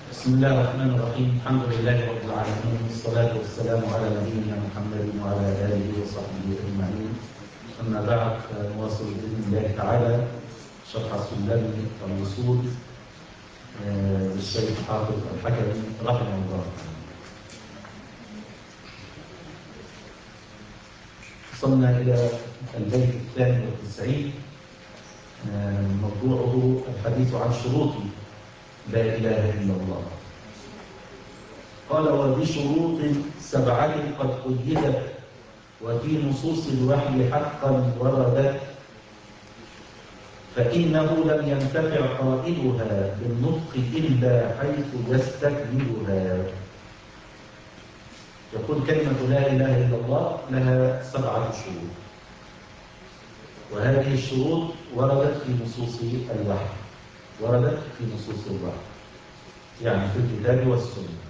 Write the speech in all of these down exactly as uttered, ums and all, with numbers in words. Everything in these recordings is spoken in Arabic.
بسم الله الرحمن الرحيم. الحمد لله رب العالمين، والصلاة والسلام على نبينا محمد وعلى آله وصحبه أجمعين. أما بعد، فنواصل بإذن الله تعالى شرح سلم الوصول للشيخ حافظ الحكمي رحمه الله. وصلنا إلى البيت الثاني والتسعين، موضوعه الحديث عن شروط لا إله إلا الله. قال: وبشروط سبعة قد قيدت، وفي نصوص الوحي حقا وردت، فإنه لم ينتفع قائلها بالنطق إلا حيث يستكملها. يقول: كلمة لا إله إلا الله لها سبعة شروط، وهذه الشروط وردت في نصوص الوحي، وردت في نصوص الوحي يعني في الكتاب والسنة،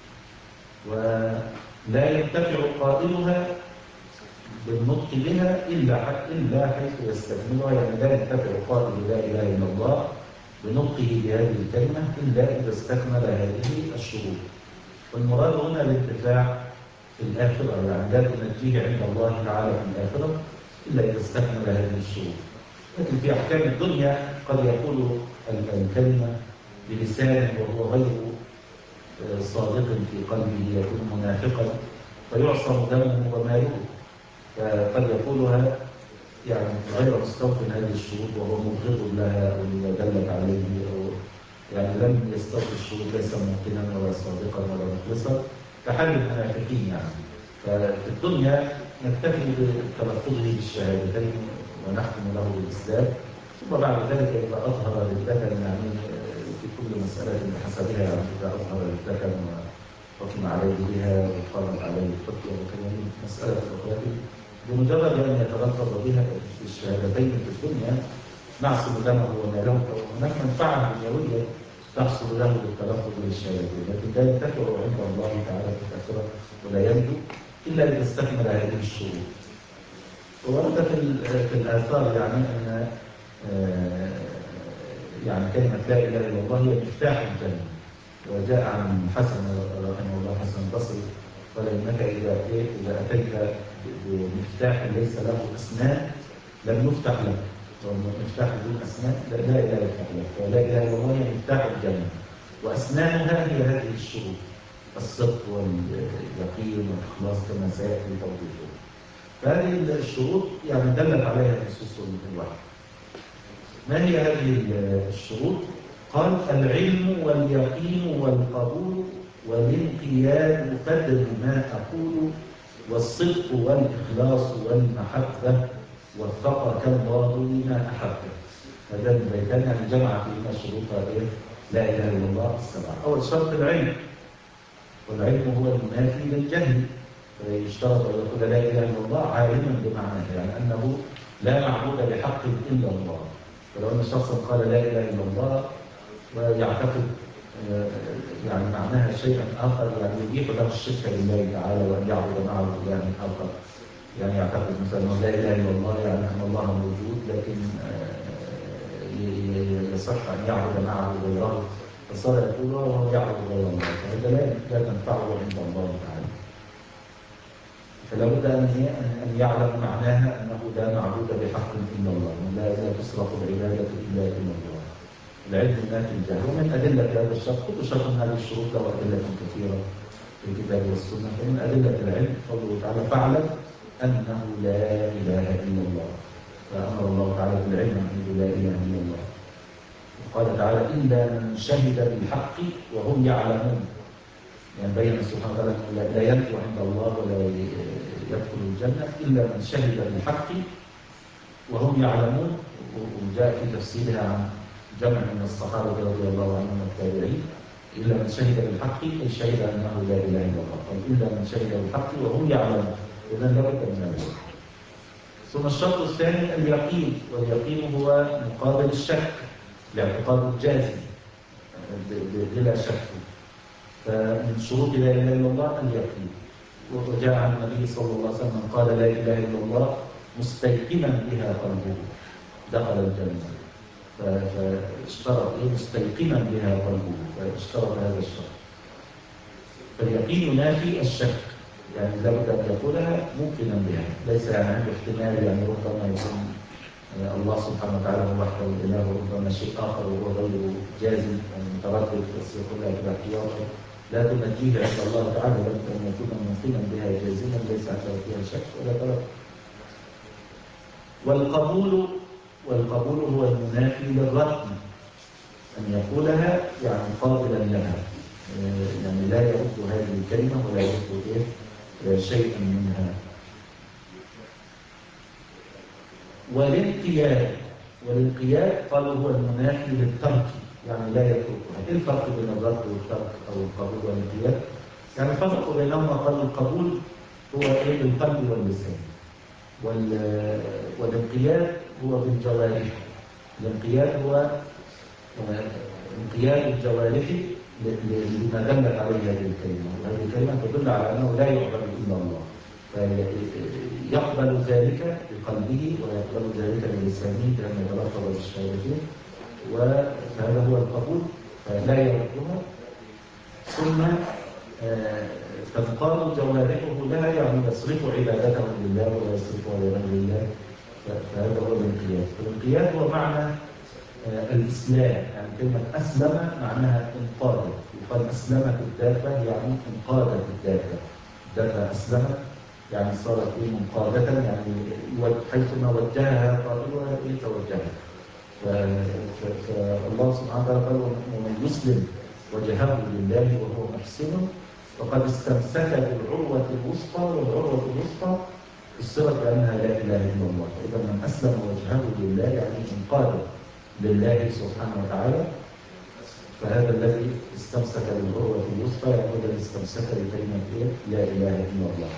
ولا ينتفع قائلها بالنطق بها إلا إلا حيث يستكملها. يعني لا ينتفع قائل لا إله إلا الله بنطقه بهذه الكلمة إلا إذا استكمل هذه الشروط. والمراد هنا الانتفاع في الآخرة، يعني لا تنجيه عند الله تعالى في الآخرة إلا إذا استكمل هذه الشروط. لكن في أحكام الدنيا قد يقول الكلمة بلسانه وهو غير صادق في قلبه، يكون منافقا فيعصم دمه وماله، فقد يقولها يعني غير مستوفٍ هذه الشروط وهو مبغض لها أو دلت عليه، أو يعني لم يستوفي الشروط، ليس ممكنا ولا صادقا ولا مخلصا، كحال المنافقين. يعني ففي الدنيا نكتفي بتلفظه بالشهادتين ونحكم له بالإسلام، ثم بعد ذلك إذا أظهر للذكر يعني في كل مسألة بحسبها، يعني إذا أظهر للذكر وحكم عليه بها وقامت عليه الفتوى وكذا مسألة أخرى، بمجرد أن يتلفظ بها بالشهادتين في الدنيا نعصم دمه وماله، وهناك منفعة دنيوية تحصل له بالتلفظ بالشهادتين، لكن لا ينتفع عند الله تعالى في الآخرة ولا ينجو إلا إذا استكمل هذه الشروط. وورد في الآثار يعني أن يعني كلمة لا إله إلا الله هي مفتاح الجنة، وجاء عن حسن رحمه الله حسن البصري قال: إنك إذا إذا أتيت بمفتاح ليس له أسنان لم يفتح لك، ومفتاح بدون أسنان لا إله يفتح لك، فلا إله إلا الله هي مفتاح الجنة، وأسنانها هي هذه الشروط: الصدق واليقين والإخلاص كما سيأتي توضيحه. فهذه الشروط يعني دلت عليها نصوص الوحي. ما هي هذه الشروط؟ قال: العلم واليقين والقبول والانقياد قدر ما أقول، والصدق والإخلاص والمحبة، وفقك الله لما أحبه. هذا البيتان يعني جمع فيهما شروط هذه لا إله إلا الله السبعة. أول شرط العلم، والعلم هو المنافي للجهل، فيشترط أن يقول لا إله إلا الله عالما بمعناه، يعني أنه لا معبود بحق إلا الله. فلو أن شخصا قال لا إله إلا الله ويعتقد يعني معناها شيئا آخر، يعني يبيح له الشرك بالله تعالى وأن يعبد معه إلها آخر، يعني يعتقد مثلا لا إله إلا الله يعني أن الله موجود، لكن يصح أن يعبد معه غيره، فصار يقول وهو يعبد غير الله، فهذا لا تنفعه عند الله تعالى. فلا بد أن يعلم معناها أنه لا معبود بحق إلا الله، لا لا تصرف العبادة إلا إلى الله. العلم نافي الجهل. ومن أدلة هذا الشرط، كل شرط من هذه الشروط له أدلة كثيرة في الكتاب والسنة، فمن أدلة العلم قوله تعالى: فاعلم أنه لا إله إلا الله. فأمر الله تعالى بالعلم أنه لا إله إلا الله. وقال تعالى: إلا من شهد بالحق وهم يعلمون. يعني بين سبحانه وتعالى لا ينفع عند الله ولا يدخل الجنة إلا من شهد بالحق وهم يعلمون. وجاء في تفسيرها عن جمع من الصحابة رضي الله عنهم والتابعين: إلا من شهد بالحق أي شهد أنه لا إله إلا الله، قال: إلا من شهد بالحق وهم يعلمون. إذا لابد من هذا. ثم الشرط الثاني اليقين، واليقين هو مقابل الشك، الاعتقاد الجازم بلا شك. فمن شروط لا إله إلا الله اليقين. وجاء عن النبي صلى الله عليه وسلم قال: لا إله إلا الله مستيقنا بها قلبه دخل الجنة. فاشترط إيه مستيقنا بها قلبه، فاشترط هذا الشرط. فاليقين ينافي الشك، يعني لابد أن يقولها موقنا بها، ليس يعني عنده احتمال، يعني ربما يكون الله سبحانه وتعالى هو وحده الإله، وربما شيء آخر وهو غير جازم ومتردد، بس يقولها كده احتياطا لا تنجيه عند الله تعالى، لابد أن يكون موقنا بها جازما ليس عنده فيها شك ولا تردد. والقبول والقبول هو المنافي للرد، أن يقولها يعني قابلا لها، يعني لا يرد هذه الكلمة ولا يرد إيه شيئا منها. والانقياد والانقياد قالوا هو المنافي للترك، يعني لا يتركها. ايه الفرق بين الرد والترك او القبول والانقياد؟ يعني الفرق بينهما قالوا القبول هو ايه بالقلب واللسان، والانقياد هو بالجوارح. الانقياد هو انقياد الجوارح لما دلت عليه هذه الكلمه، وهذه الكلمه تدل على انه لا يعبد الا الله، فيقبل ذلك بقلبه ويقبل ذلك بلسانه لأنه يتلفظ بالشهادتين، وهذا هو القبول فلا يردها. ثم تنقاد جوارحه لها، يعني يصرف عبادته لله ولا يصرفها لغير الله، فهذا هو الانقياد. فالانقياد هو معنى الإسلام، يعني كلمة أسلم معناها انقادت، يقال أسلمت الدابة يعني انقادت الدابة، الدابة أسلمت يعني صارت إيه منقادة، يعني حيثما وجهها قائلها إيه توجهها. فالله سبحانه وتعالى قال ومن يسلم وجهه لله وهو محسن فقد استمسك بالعروة الوثقى، والعروة الوثقى فسرت بأنها لا إله إلا الله. فإذا من أسلم وجهه لله يعني انقاد لله سبحانه وتعالى، فهذا الذي استمسك بالعروة الوثقى يعني هو الذي استمسك بكلمة إيه لا إله إلا الله.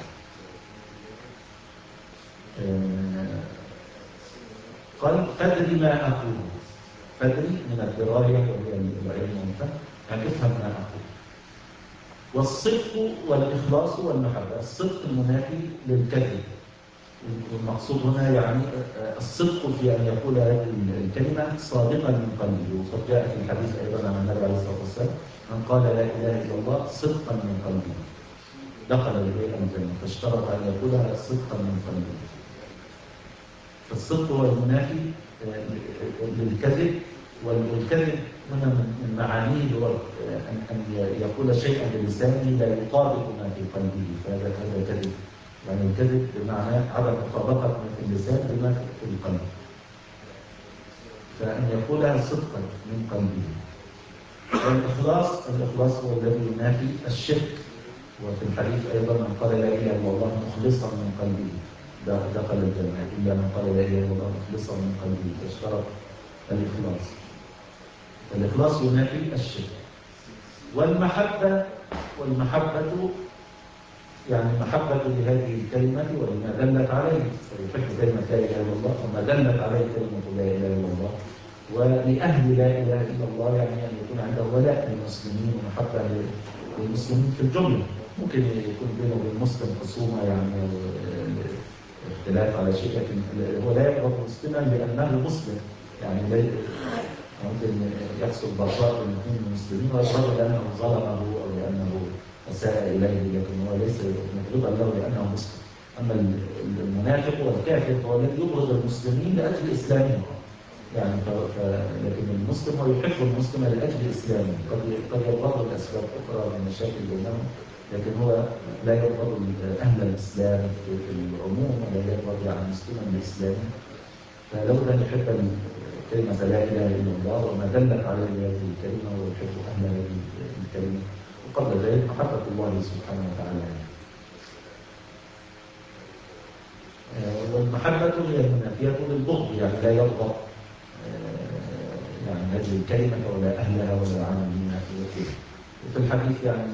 قال فادري ما أقول، فادري من الدراية وهي العلم والفهم، يعني افهم ما أقول. والصدق والإخلاص والمحبة، الصدق المنافي للكذب، والمقصود هنا يعني الصدق في أن يقول هذه الكلمة صادقا من قلبه، وقد جاء في الحديث أيضا عن النبي عليه الصلاة والسلام من قال لا إله إلا الله صدقا من قلبه دخل الجنة، فاشترط أن يقولها صدقا من قلبه. فالصدق هو المنافي للكذب، والكذب هنا من معانيه هو أن يقول شيئا بلسانه لا يطابق ما في قلبه، فهذا هذا كذب. يعني الكذب بمعنى عدم مطابقة ما في اللسان بما في القلب، فأن يقولها صدقا من قلبه. والإخلاص الإخلاص هو الذي ينافي الشرك، وفي الحديث أيضا من قال لا إله إلا الله مخلصا من قلبه دخل الجنة، إلا من قال لا إله إلا الله مخلصا من قلبه، فاشترط الإخلاص. الإخلاص ينافي الشرك. والمحبة والمحبة يعني محبة لهذه الكلمة ولما دلت عليه، فيحب كلمة لا إله إلا الله وما دلت عليه كلمة لا إله إلا الله. ولأهل لا إله إلا الله يعني أن يكون عنده ولاء للمسلمين ومحبة للمسلمين في الجملة. ممكن يكون بينه وبين المسلم خصومة يعني اختلاف على شيء، لكن هو لا يبغض مسلما لأنه مسلم، يعني ممكن يحصل بغضاء بين اثنين المسلمين ويبغض لأنه ظلمه أو لأنه أساء إليه، لكن هو ليس مبغضا له لأنه مسلم. أما المنافق والكافر هو الذي يبغض المسلمين لأجل إسلامهم، يعني ف... لكن المسلم هو يحب المسلم لأجل إسلامه، قد قد يبغض الأسباب أخرى من مشاكل بينهم، لكن هو لا يبغض أهل الإسلام في العموم ولا يبغض يعني مسلما لإسلامه. فلابد أن يحب كلمة لا إله إلا الله وما دلت عليه هذه الكلمة ويحب أهل هذه الكلمة، وقبل ذلك محبة الله سبحانه وتعالى. والمحبة هي المنافية للبغض، يعني لا يبغض يعني هذه الكلمة ولا أهلها ولا عاملين فيها. وفي الحديث يعني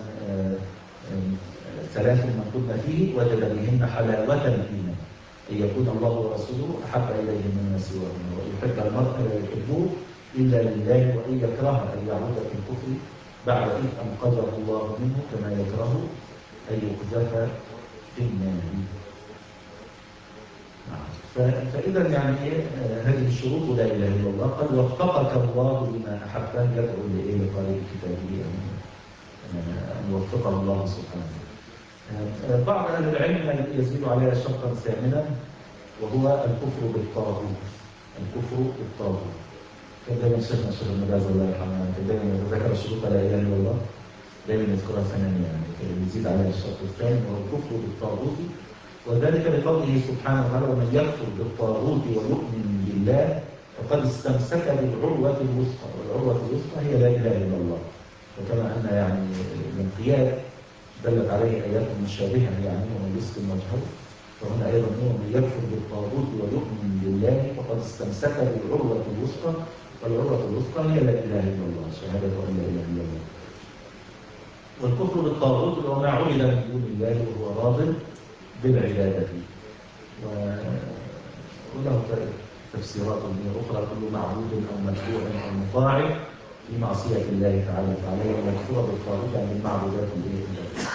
ثلاث من كنا فيه وجد بهن حلاوة الإيمان، أن يكون الله ورسوله أحب إليه مما سواهما، ويحب المرء لا يحبه إلا لله، وأن يكره أن يعود في الكفر بعد إذ أنقذه الله منه، كما يكره أن يقذف في النار. فإذا يعني هذه الشروط لا إله إلا الله. قد وفقك الله لما أحبه، يدعو لإيه لقارئ كتابه أن يوفقه الله سبحانه. بعض أهل العلم يزيد عليها شرطا ثامنا، وهو الكفر بالطاغوت. الكفر بالطاغوت. كان دايما شيخنا الشيخ المجاز الله يرحمه كان دايما يتذكر الشروط لا إله إلا الله، دايما يذكرها ثمانية، يعني يزيد عليها الشرط الثاني وهو الكفر بالطاغوت. وذلك لقوله سبحانه وتعالى: ومن يكفر بالطاغوت ويؤمن بالله فقد استمسك بالعروة الوثقى، والعروة الوثقى هي لا إله إلا الله. وكما أن يعني الانقياد دلت عليه آيات مشابهة، يعني ومن يسلم وجهه، فهنا أيضا ومن يكفر بالطاغوت ويؤمن بالله فقد استمسك بالعروة الوثقى، والعروة الوثقى هي لا إله إلا الله، شهادة أن لا إله إلا الله. والكفر بالطاغوت هو ما عبد من دون الله وهو راض بالعبادة، وله تفسيرات أخرى: كل معبود أو متبوع أو مطاع في معصية الله تعالى فعليه أن يكفر بالطاغوت عن المعبودات الإلهية.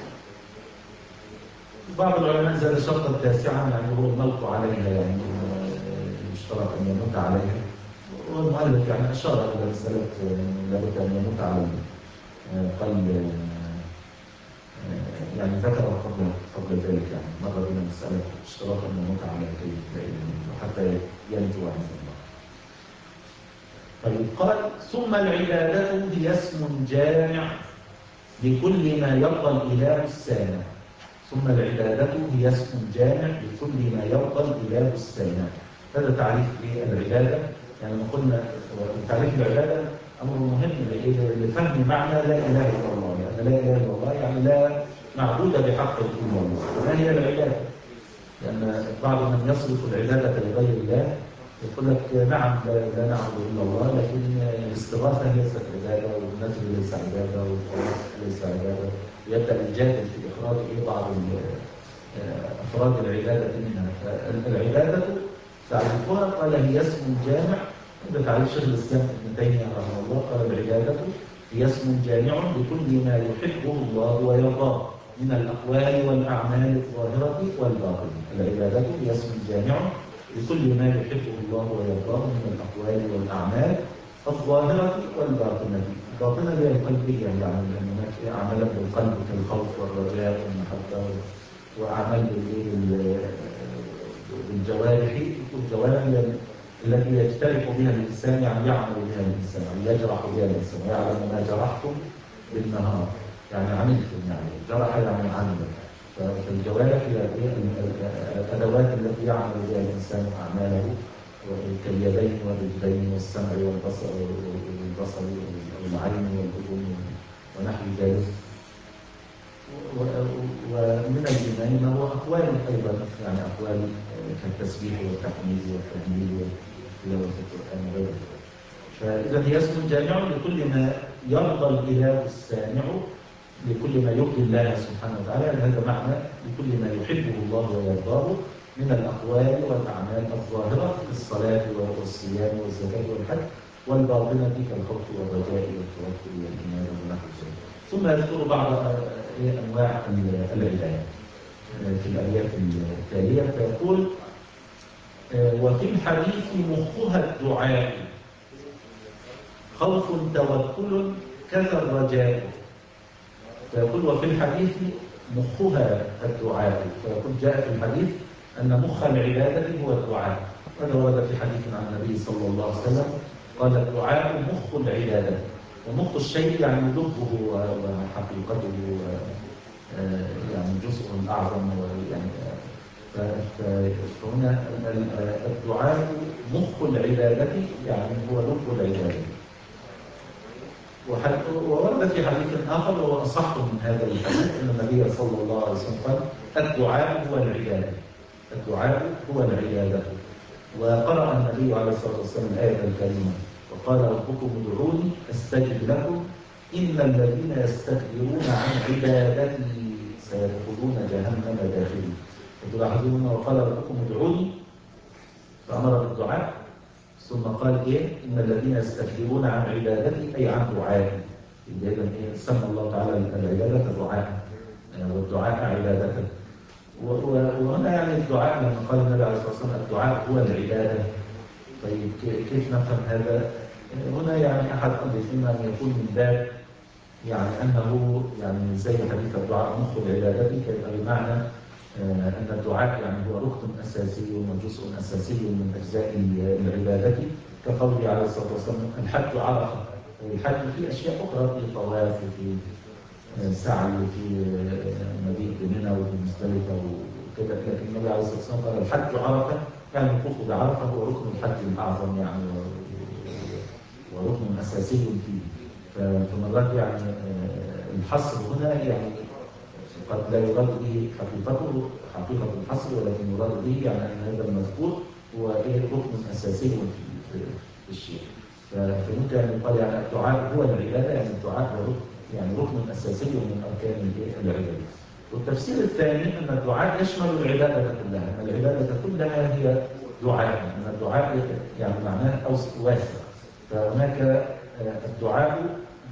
بعض العلماء زاد شرطا تاسعا، يعني هو الموت عليها، يعني يشترط أن يموت عليها. والمؤلف يعني أشار إلى مسألة لابد أن يموت على قلب، يعني ذكر قبل قبل ذلك، يعني مر بنا مسألة اشتراط أن يموت على كيف حتى ينجو عند الله. طيب، قال: ثم العبادة هي اسم جامع لكل ما يرضى الإله السامع. ثم العبادة هي اسم جامع لكل ما يرضى الإله السامع. هذا تعريف للعبادة. يعني ما قلنا تعريف العبادة أمر مهم لفهم معنى لا إله إلا الله، لأن لا إله إلا الله يعني لا معبود بحق إلا الله. ما هي العبادة؟ لأن بعض من يصرف العبادة لغير الله يقول لك نعم لا نعبد إلا الله، لكن الاستغاثة ليست عبادة، والنذر ليس عبادة، والخلاص ليس عبادة. يبدأ الجادل في إخراج بعض أفراد العبادة منها. العبادة تعريفها قال هي اسم جامع. هذا تعريف شيخ الإسلام ابن تيمية رحمه الله. قال: العبادة هي اسم جامع لكل ما يحبه الله ويرضاه من الأقوال والأعمال الظاهرة والباطنة. العبادة هي اسم جامع لكل ما يحبه الله ويرضاه من الأقوال والأعمال الظاهرة والباطنة. الباطنة هي القلبية، يعني هناك أعمال بالقلب كالخوف والرجاء والمحبة، وأعمال بالجوارح. والجوارح التي يجترح بها الإنسان، يعني يعمل بها الإنسان، يعني يجرح بها الإنسان، ويعلم ما جرحتم بالنهار، يعني عملتم، يعني جرح يعني عمل. فالجوارح هي الأدوات التي يعمل بها الإنسان أعماله، كاليدين والرجلين والسمع والبصر والبصر والعين والأذن ونحو ذلك. ومن الإيمان ما هو أقوال أيضا، يعني أقوال كالتسبيح والتحميد والتهليل وتلاوة القرآن وغيره. فإذا هي اسم جامع لكل ما يرضى الإله السامع، لكل ما يرضي الله سبحانه وتعالى. هذا معنى لكل ما يحبه الله ويرضاه من الأقوال والأعمال الظاهرة كالصلاة والصيام والزكاة والحج، والباطنة كالخوف والرجاء والتوكل والإيمان ونحو ذلك. ثم يذكر بعض أنواع العبادة في الآيات التالية، فيقول: وفي الحديث مخها الدعاء خوف توكل كذا الرجاء. فيقول: وفي الحديث مخها الدعاء. فيقول: جاء في الحديث أن مخ العبادة هو الدعاء. هذا ورد في حديث عن النبي صلى الله عليه وسلم قال: الدعاء مخ العبادة. ومخ الشيء يعني لبه وحقيقته، يعني جزء أعظم، يعني فهنا الدعاء مخ العبادة، يعني هو لب العبادة. وورد في حديث آخر وهو أصح من هذا الحديث أن النبي صلى الله عليه وسلم قال: الدعاء هو العبادة. الدعاء هو العبادة. وقرأ النبي عليه الصلاة والسلام الآية الكريمة: وقال ربكم ادعوني أستجب لكم إن الذين يستكبرون عن عبادتي سيدخلون جهنم داخلين. فتلاحظون: وقال ربكم ادعوني، فأمر بالدعاء، ثم قال إيه؟ إن الذين يستكبرون عن عبادتي، أي عن دعائي. إذا إيه سمى الله تعالى العبادة دعاء، والدعاء عبادة. وهنا يعني الدعاء لما قال النبي عليه الصلاة والسلام الدعاء هو العبادة. طيب كيف نفهم هذا؟ هنا يعني أحد قد إما أن يكون من باب يعني أنه يعني زي حديث الدعاء مخ العبادة، كيبقى بمعنى أن الدعاء يعني هو ركن أساسي وجزء أساسي من أجزاء العبادة، كقوله عليه الصلاة والسلام الحج عرفة. الحج في أشياء أخرى، في طواف وفي سعي وفي مبيت بمنى وفي مزدلفة وكذا، لكن النبي عليه الصلاة والسلام قال الحج عرفة، يعني الوقوف بعرفة هو ركن الحج الأعظم يعني وركن أساسي فيه. فمرات يعني الحصر هنا يعني قد لا يراد به حقيقته حقيقة الحصر، ولكن يراد به يعني أن هذا المذكور هو ركن أساسي في الشيء. فممكن أن يقال يعني الدعاء هو العبادة، يعني الدعاء هو ركن يعني ركن أساسي من أركان العبادة. والتفسير الثاني أن الدعاء يشمل العبادة كلها، أن العبادة كلها هي دعاء، أن الدعاء يعني معناه واسع. فهناك الدعاء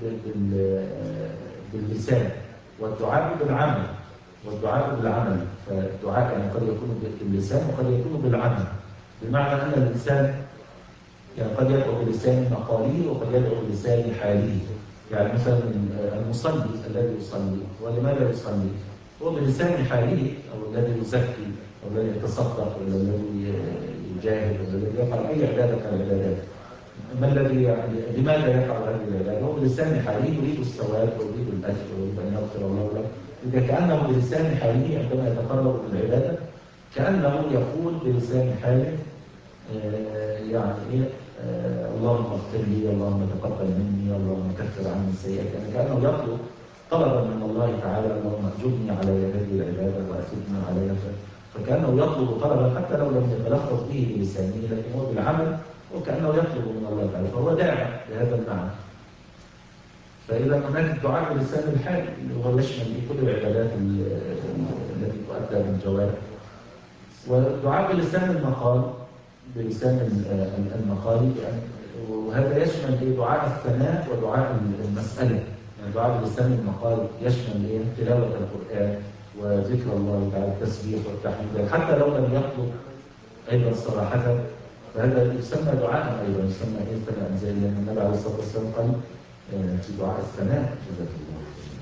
باللسان، والدعاء بالعمل، والدعاء بالعمل. فالدعاء يعني قد يكون باللسان وقد يكون بالعمل، بمعنى أن الإنسان يعني قد يدعو بلسان مقاله وقد يدعو بلسان حاله. يعني مثلا المصلي الذي يصلي ولماذا يصلي؟ هو بلسان حاله، أو الذي يزكي أو الذي يتصدق أو الذي يجاهد أو الذي يفعل أي عبادة من العبادات. ما الذي يعني لماذا يفعل هذه العبادة؟ هو بلسان حاله يريد الثواب ويريد الأجر ويريد أن يغفر الله له. إذا كأنه بلسان حاله عندما يتقرب بالعبادة كأنه يقول بلسان حاله آه يعني إيه آه اللهم اغفر لي، اللهم تقبل مني، اللهم كفر عني السيئات. يعني كأنه يطلب طلبا من الله تعالى اللهم اجرني على هذه العبادة وأفدني عليها. فكأنه يطلب طلبا حتى لو لم يتلفظ به بلسانه، لكن هو بالعمل وكأنه يطلب من الله تعالى، فهو داعي لهذا المعنى. فإذا هناك الدعاء بلسان الحال اللي هو يشمل كل العبادات التي تؤدى بالجوارح، والدعاء بلسان المقال بلسان المقال، وهذا يشمل دعاء الثناء ودعاء المسألة. يعني دعاء بلسان المقال يشمل تلاوة القرآن وذكر الله تعالى، التسبيح والتحميد، حتى لو لم يطلب أيضا صراحة، فهذا يسمى دعاء أيضا، يسمى إيه ثناء، زي ما النبي عليه الصلاة والسلام قال في دعاء الثناء جزاك الله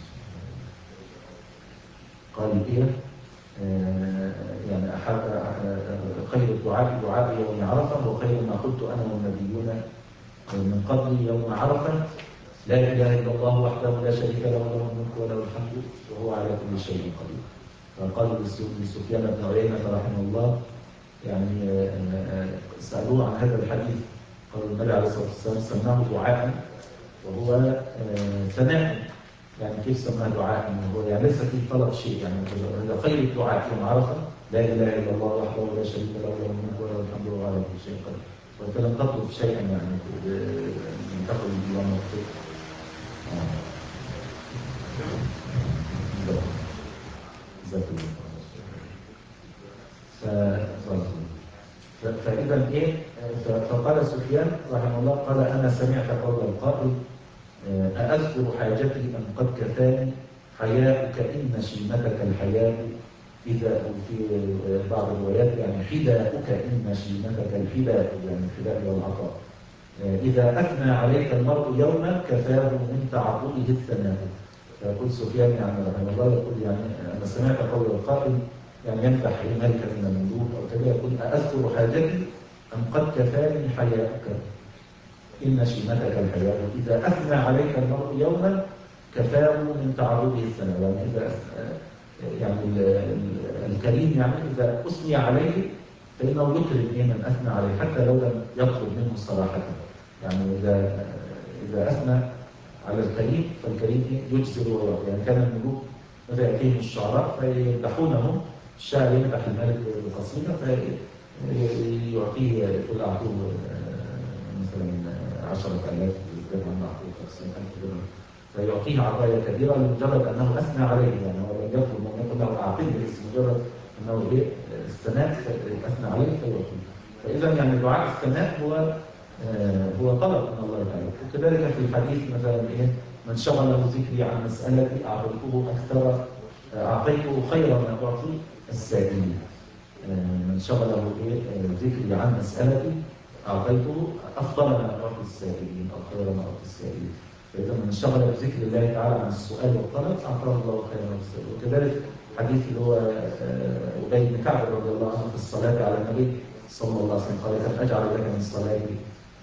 قال إيه آه يعني أحب خير الدعاء دعاء يوم عرفة، وخير ما قلت أنا والنبيون من قبل يوم عرفة لا إله إلا الله وحده لا شريك له له الملك وله الحمد وهو على كل شيء قدير. فقال لسفيان بن عيينة رحمه الله يعني سألوه عن هذا الحديث، قال النبي عليه الصلاة والسلام سماه دعاء وهو ثناء. يعني كيف سماه دعاء؟ هو يعني ليس فيه طلب شيء، يعني هذا خير الدعاء يوم عرفة لا إله إلا الله وحده لا شريك له له الملك وله الحمد وهو على كل شيء قدير. وأنت لم تطلب شيئا يعني من تقل الله مغفر. فإذا إيه؟ فقال سفيان رحمه الله قال أنا سمعت قول القائل أأذكر حاجتي أم قد كفاني حياؤك إن شيمتك الحياء إذا في بعض الروايات يعني حذاؤك إن شيمتك الحذاء، يعني الحذاء والعطاء. إذا أثنى عليك المرء يوما كفاه من تعرضه الثناء. فيقول سفيان يعني رحمه الله يقول يعني أنا سمعت قول القائل يعني يمدح ملكا من الملوك أو كذا، يقول أأذكر حاجتي أم قد كفاني حياؤك إن شيمتك الحياء إذا أثنى عليك المرء يوما كفاه من تعرضه الثناء. يعني إذا يعني الكريم يعني إذا أثني عليه فإنه يكرم إيه من أثنى عليه حتى لو لم يطلب منه صراحة. يعني إذا إذا أثنى على الكريم فالكريم يجزل ويعطي. يعني كان الملوك ماذا يأتيهم الشعراء فيمدحونهم، الشاعر يمدح الملك بقصيدة فيعطيه يقول أعطوه مثلا عشرة آلاف درهم، أعطوه خمسين ألف درهم، فيعطيه عطايا كبيرة لمجرد أنه أثنى عليه. يعني هو لم يطلب من يقول له أعطيه باسم، مجرد أنه إيه الثناء أثنى عليه فيعطيه. فإذا يعني دعاء الثناء هو آه هو طلب من الله تعالى. وكذلك في الحديث مثلا إيه من شغله ذكري عن مسألتي أعطيته أكثر أعطيته خير ما أعطي السائلين. من شغله ذكري عن مسألتي أعطيته أفضل ما أعطي السائلين أو خير ما أعطي السائلين. فإذا من شغل بذكر الله تعالى عن السؤال والطلب أعطاه الله خير ما أعطي السائلين. وكذلك حديث اللي هو أبي بن كعب رضي الله عنه في الصلاة على النبي صلى الله عليه وسلم قال: كم أجعل لك من صلاتي؟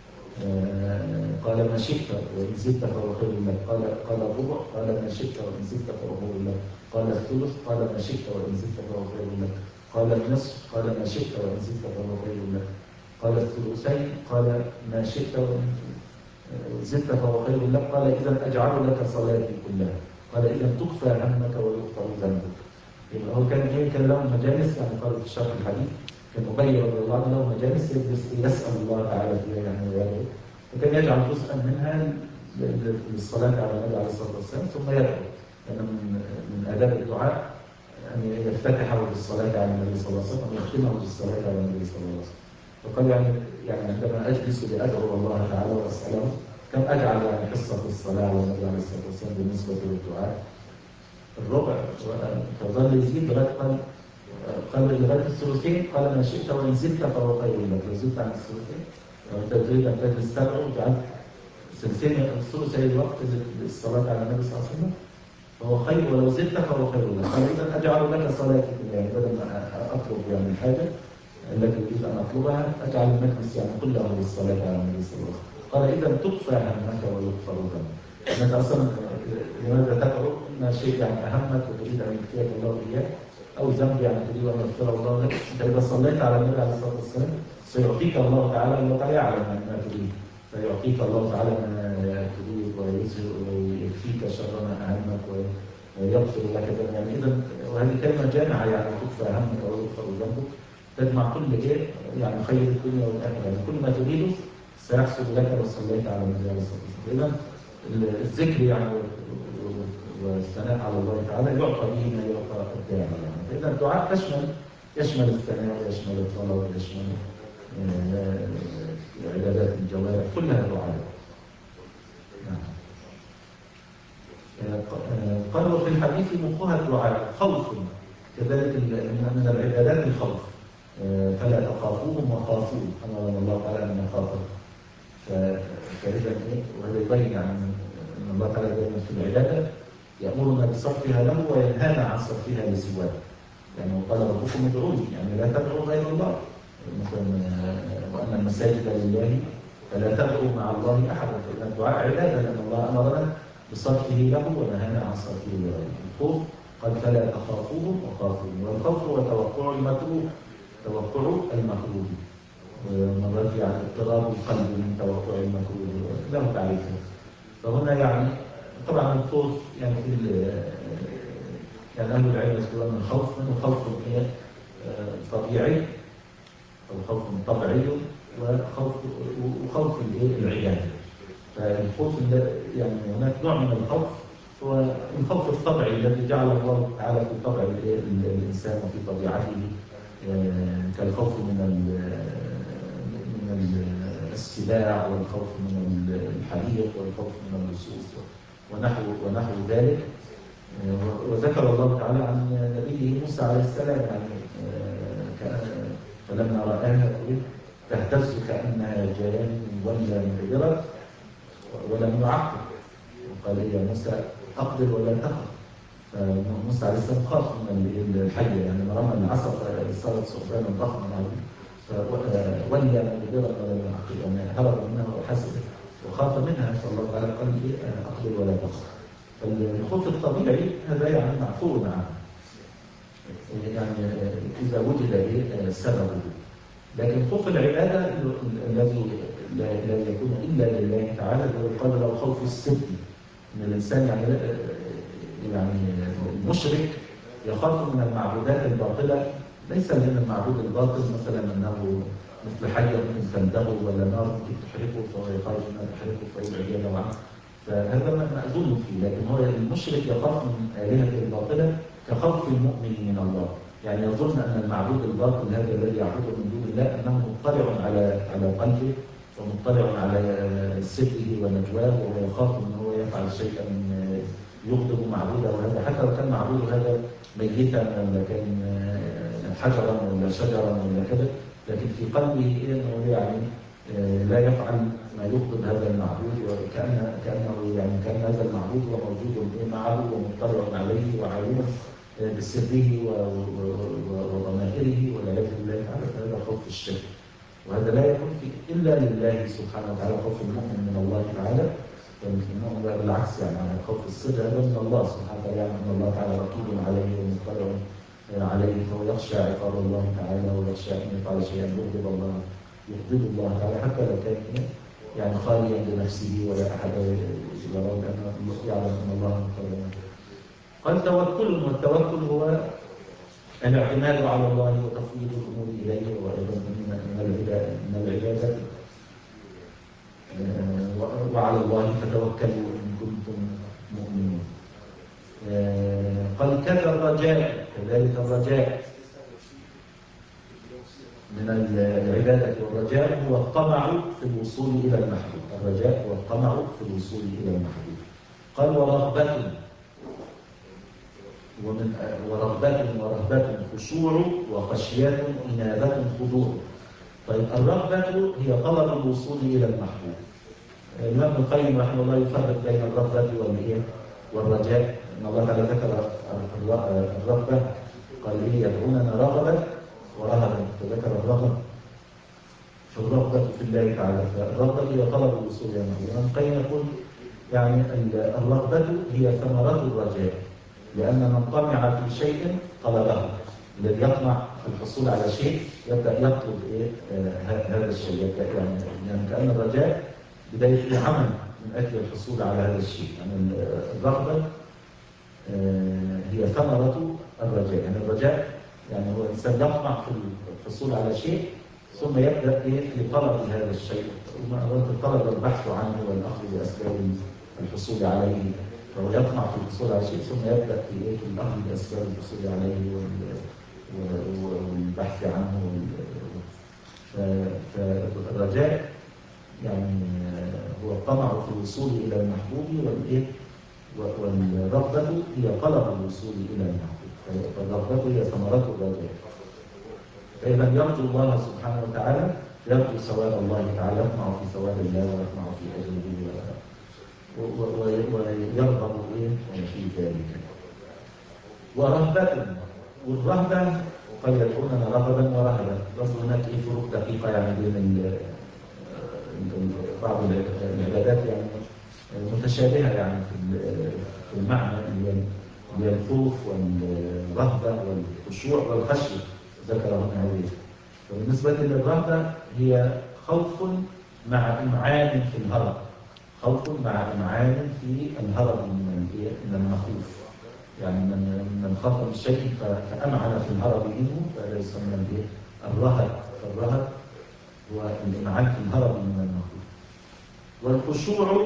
قال: ما شئت وإن زدت فهو خير لك. قال قال الربع. قال: ما شئت وإن زدت فهو خير لك. قال الثلث. قال: ما شئت وإن زدت فهو خير لك. قال النصف. قال: ما شئت وإن زدت فهو خير لك. قال الثلثين. قال: ما شئت وإن زدت فهو خير لك. قال: إذا أجعل لك صلاتي كلها. قال: إذا تكفى همك ويغفر ذنبك. يبقى هو كان ايه كان له مجالس، يعني قال في الشرح الحديث كان أبي رضي الله عنه له مجالس يسأل الله تعالى فيها يعني ويدعو، وكان يجعل جزءا منها للصلاة على النبي عليه الصلاة والسلام ثم يدعو، لأن من من آداب الدعاء أن يفتتحه بالصلاة على النبي صلى الله عليه وسلم ويختمه بالصلاة على النبي صلى الله عليه وسلم. فقال يعني يعني عندما أجلس لأدعو الله تعالى وأسأله كم أجعل يعني حصة في الصلاة على النبي عليه الصلاة والسلام بالنسبة للدعاء؟ الربع. فظل يزيد لغاية قال قال لغاية الثلثين. قال: ما شئت وإن زدت فهو خير لك. لو زدت عن الثلثين لو أنت تريد أن تجلس تدعو وجعلت ثلثين الثلث الوقت للصلاة على النبي صلى الله عليه وسلم فهو خير، ولو زدت فهو خير لك. قال: إذا أجعل لك صلاتي يعني بدل ما أطلب يعني الحاجة التي أريد أن أطلبها أجعل المجلس يعني كله بالصلاة على النبي صلى الله عليه وسلم. قال: إذا تكفى همك ويغفر ذنبك. أنت أصلا لماذا تدعو؟ إن شيء يعني أهمك وتريد أن يكفيك الله إياه، أو ذنب يعني تريد أن يغفر الله لك. أنت إذا صليت على النبي عليه الصلاة والسلام سيعطيك الله تعالى، الله تعالى يعلم ما تريد، فيعطيك الله تعالى ما تريد ويزهر ويكفيك شر ما أهمك ويغفر لك ذنبك. يعني إذا وهذه كلمة جامعة يعني تكفى همك ويغفر ذنبك، تجمع كل إيه يعني خير الدنيا والآخرة، يعني كل ما تريده سيحصل لك لو صليت على النبي عليه الصلاة والسلام. إذا الذكر يعني والثناء على الله تعالى يعطى به ما يعطى الداعي يعني. فإذا الدعاء تشمل يشمل الثناء ويشمل الطلب ويشمل عبادات الجوارح كلها دعاء. قالوا في الحديث مخها الدعاء خوف، كذلك من العبادات الخوف. فلا تخافوهم وخافون، أمرنا الله تعالى أن نخافهم. فإذا إيه وهذا يبين يعني أن الله تعالى دائما في العبادة يأمرنا بصرفها له وينهانا عن صرفها لسواه. يعني وقال ربكم ادعوني، يعني لا تدعوا غير الله، مثلا وأن المساجد لله فلا تدعوا مع الله أحدا. فإن الدعاء عبادة لأن الله أمرنا بصرفه له ونهانا عن صرفه لغيره. الخوف قال: فلا تخافوهم وخافون. والخوف هو توقع المكروه، توقع المكروه، ومرات يعني اضطراب القلب من توقع المكروه له تعريفه. فهنا يعني طبعا الخوف يعني في يعني أهل العلم يذكرون من الخوف منه خوف طبيعي أو خوف طبيعي وخوف وخوف العبادة. فالخوف يعني هناك نوع من الخوف هو الخوف الطبيعي الذي جعل الله تعالى في طبع الإنسان وفي طبيعته، كالخوف من من السباع والخوف من الحريق والخوف من اللصوص ونحو ونحو ذلك. وذكر الله تعالى عن نبيه موسى عليه السلام يعني فلما رآها تهتز كأنها جان ولا مدبرة ولم يعقب وقال: يا موسى أقبل ولا تخف. فموسى عليه السلام خاف من الحية، يعني لما رمى العصا صارت ثعبانا ضخما ولى مدبرة ولم يعقب، يعني هرب منها وحسب وخاف منها، فالله تعالى قال: أقبل ولا تخف. فالخوف الطبيعي هذا يعني معفو عنه يعني إذا وجد سببه. لكن خوف العبادة الذي لا يكون إلا لله تعالى هو يقال له خوف السد، إن الإنسان يعني يعني المشرك يخاف من المعبودات الباطلة، ليس من المعبود الباطل مثلا أنه مثل حية ممكن تندغه ولا نار ممكن تحرقه فهو يخاف أنها تحرقه فيبعد يده عنه، فهذا مأذون فيه. لكن هو المشرك يخاف من آلهة الباطلة كخوف المؤمن من الله، يعني يظن أن المعبود الباطل هذا الذي يعبده من دون الله أنه مطلع على على قلبه ومطلع على سره ونجواه، وهو يخاف أن هو يفعل شيئا يغضب معبوده، وهذا حتى لو كان معبوده هذا ميتا ولا كان حجرا ولا شجرا ولا كذا، لكن في قلبه انه يعني لا يفعل ما يغضب هذا المعبود، وكأن كأنه يعني كان هذا المعبود هو موجود معه ومطلع عليه وعالما بسره وضمائره والعياذ بالله تعالى. فهذا خوف الشرك، وهذا لا يكون الا لله سبحانه وتعالى. خوف المؤمن من الله تعالى، والمؤمن بالعكس يعني خوف السر هذا من الله سبحانه وتعالى، يعني ان الله تعالى رقيب عليه ومطلع عليه، فهو يخشى عقاب الله تعالى ويخشى ان يفعل شيئا يغضب الله يغضب الله تعالى، حتى لو كان يعني خاليا بنفسه ولا احد يرى ان يعلم ان الله مطلع. قال توكل، والتوكل هو الاعتماد على الله وتفويض الامور اليه، وايضا من العباده وعلى الله فتوكلوا ان كنتم مؤمنين. قال كذا الرجاء، كذلك الرجاء من العباده، والرجاء هو الطمع في الوصول الى المحبوب. الرجاء هو الطمع في الوصول الى المحبوب. قال ورغبه، ومن ورغبة ورهبة خشوع، وخشية إنابة خضوع. طيب الرغبة هي طلب الوصول إلى المحبوب. الإمام ابن القيم رحمه الله يفرق بين الرغبة والإيه والرجاء. إن الله تعالى ذكر الرغبة قال إيه يدعوننا رغبا ورهبا، فذكر الرغبة في الرغبة في الله تعالى. فالرغبة هي طلب الوصول إلى المحبوب. ابن القيم يقول يعني الرغبة هي ثمرة الرجاء، لأن من طمع في شيء طلبه. الذي يطمع في الحصول على شيء يبدأ يطلب إيه آه هذا الشيء، يبدأ يعني, يعني كأن الرجاء بداية عمل من أجل الحصول على هذا الشيء. يعني الرغبة آه هي ثمرة الرجاء. يعني الرجاء يعني هو الإنسان يطمع في الحصول على شيء ثم يبدأ إيه لطلب هذا الشيء، والطلب والبحث عنه والأخذ بأسباب الحصول عليه. فهو يطمع في الحصول على شيء ثم يبدأ في إيه في الأخذ بأسباب الحصول عليه والبحث عنه. فالرجاء يعني هو الطمع في الوصول إلى المحبوب، والإيه والرغبة هي طلب الوصول إلى المحبوب. فالرغبة هي ثمرة الرجاء. فإذا يرجو الله سبحانه وتعالى، يرجو ثواب الله تعالى، يطمع في ثواب الله ويطمع في أجره ويرغب إيه في ذلك. ورهبة، والرهبة قد يدعوننا رغبا ورهبا. بس هناك إيه فروق دقيقة يعني بين بعض العبادات يعني متشابهة يعني في المعنى، اللي هي الخوف والرهبة والخشوع والخشية ذكرهم هذه. فبالنسبة للرهبة هي خوف مع إمعان في الهرب، خوف مع إمعان في الهرب من من المخوف. يعني من من خاف من شيء فأمعن في الهرب منه، فهذا يسمى الرهب. فالرهب هو الإمعان في الهرب من المخوف. والخشوع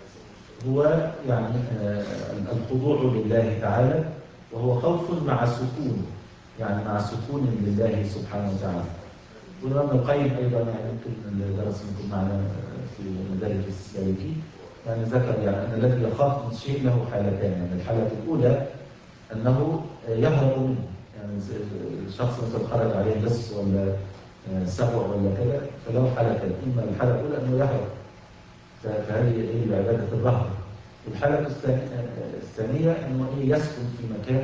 هو يعني الخضوع لله تعالى، وهو خوف مع سكون، يعني مع سكون لله سبحانه وتعالى. والإمام القيم أيضا يعني يمكن درس منكم معنا في مدارج السالكين يعني ذكر يعني أن الذي يخاف من شيء له حالتان. يعني الحالة الأولى أنه يهرب منه، يعني الشخص مثلا خرج عليه لص ولا سبع ولا كذا فله حالتان. إما الحالة الأولى أنه يهرب، فهذه هي العبادة الرهبة. الحالة الثانية أنه يسكن في مكان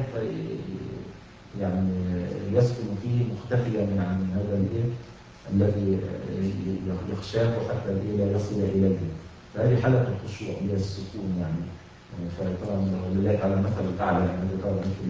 يعني يسكن فيه مختفيا يعني هذا الايه الذي يخشاه حتى لا يصل اليه. فهذه حالة الخشوع هي السكون يعني. فطبعا لله تعالى المثل الاعلى يعني طبعا في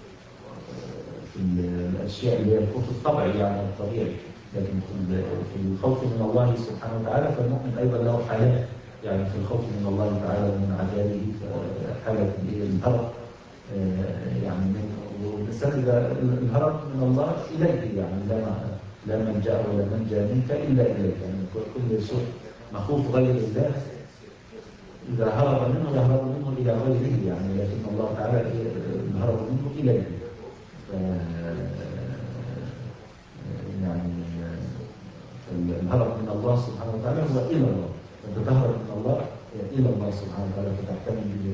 في الاشياء اللي هي الخوف الطبيعي يعني الطبيعي، لكن في الخوف من الله سبحانه وتعالى فالمؤمن ايضا له حالات يعني في الخوف من الله تعالى ومن عذابه. حالة الهرب يعني من والإنسان إذا الهرب من الله إليه يعني لا لا ملجأ ولا منجا منك إلا إليك. يعني كل شيء مخوف غير الله إذا هرب منه يهرب منه إلى غيره يعني، لكن الله تعالى الهرب منه إليه. يعني الهرب من الله سبحانه وتعالى هو إلى الله. أنت تهرب من الله إلى الله سبحانه وتعالى فتحتمل به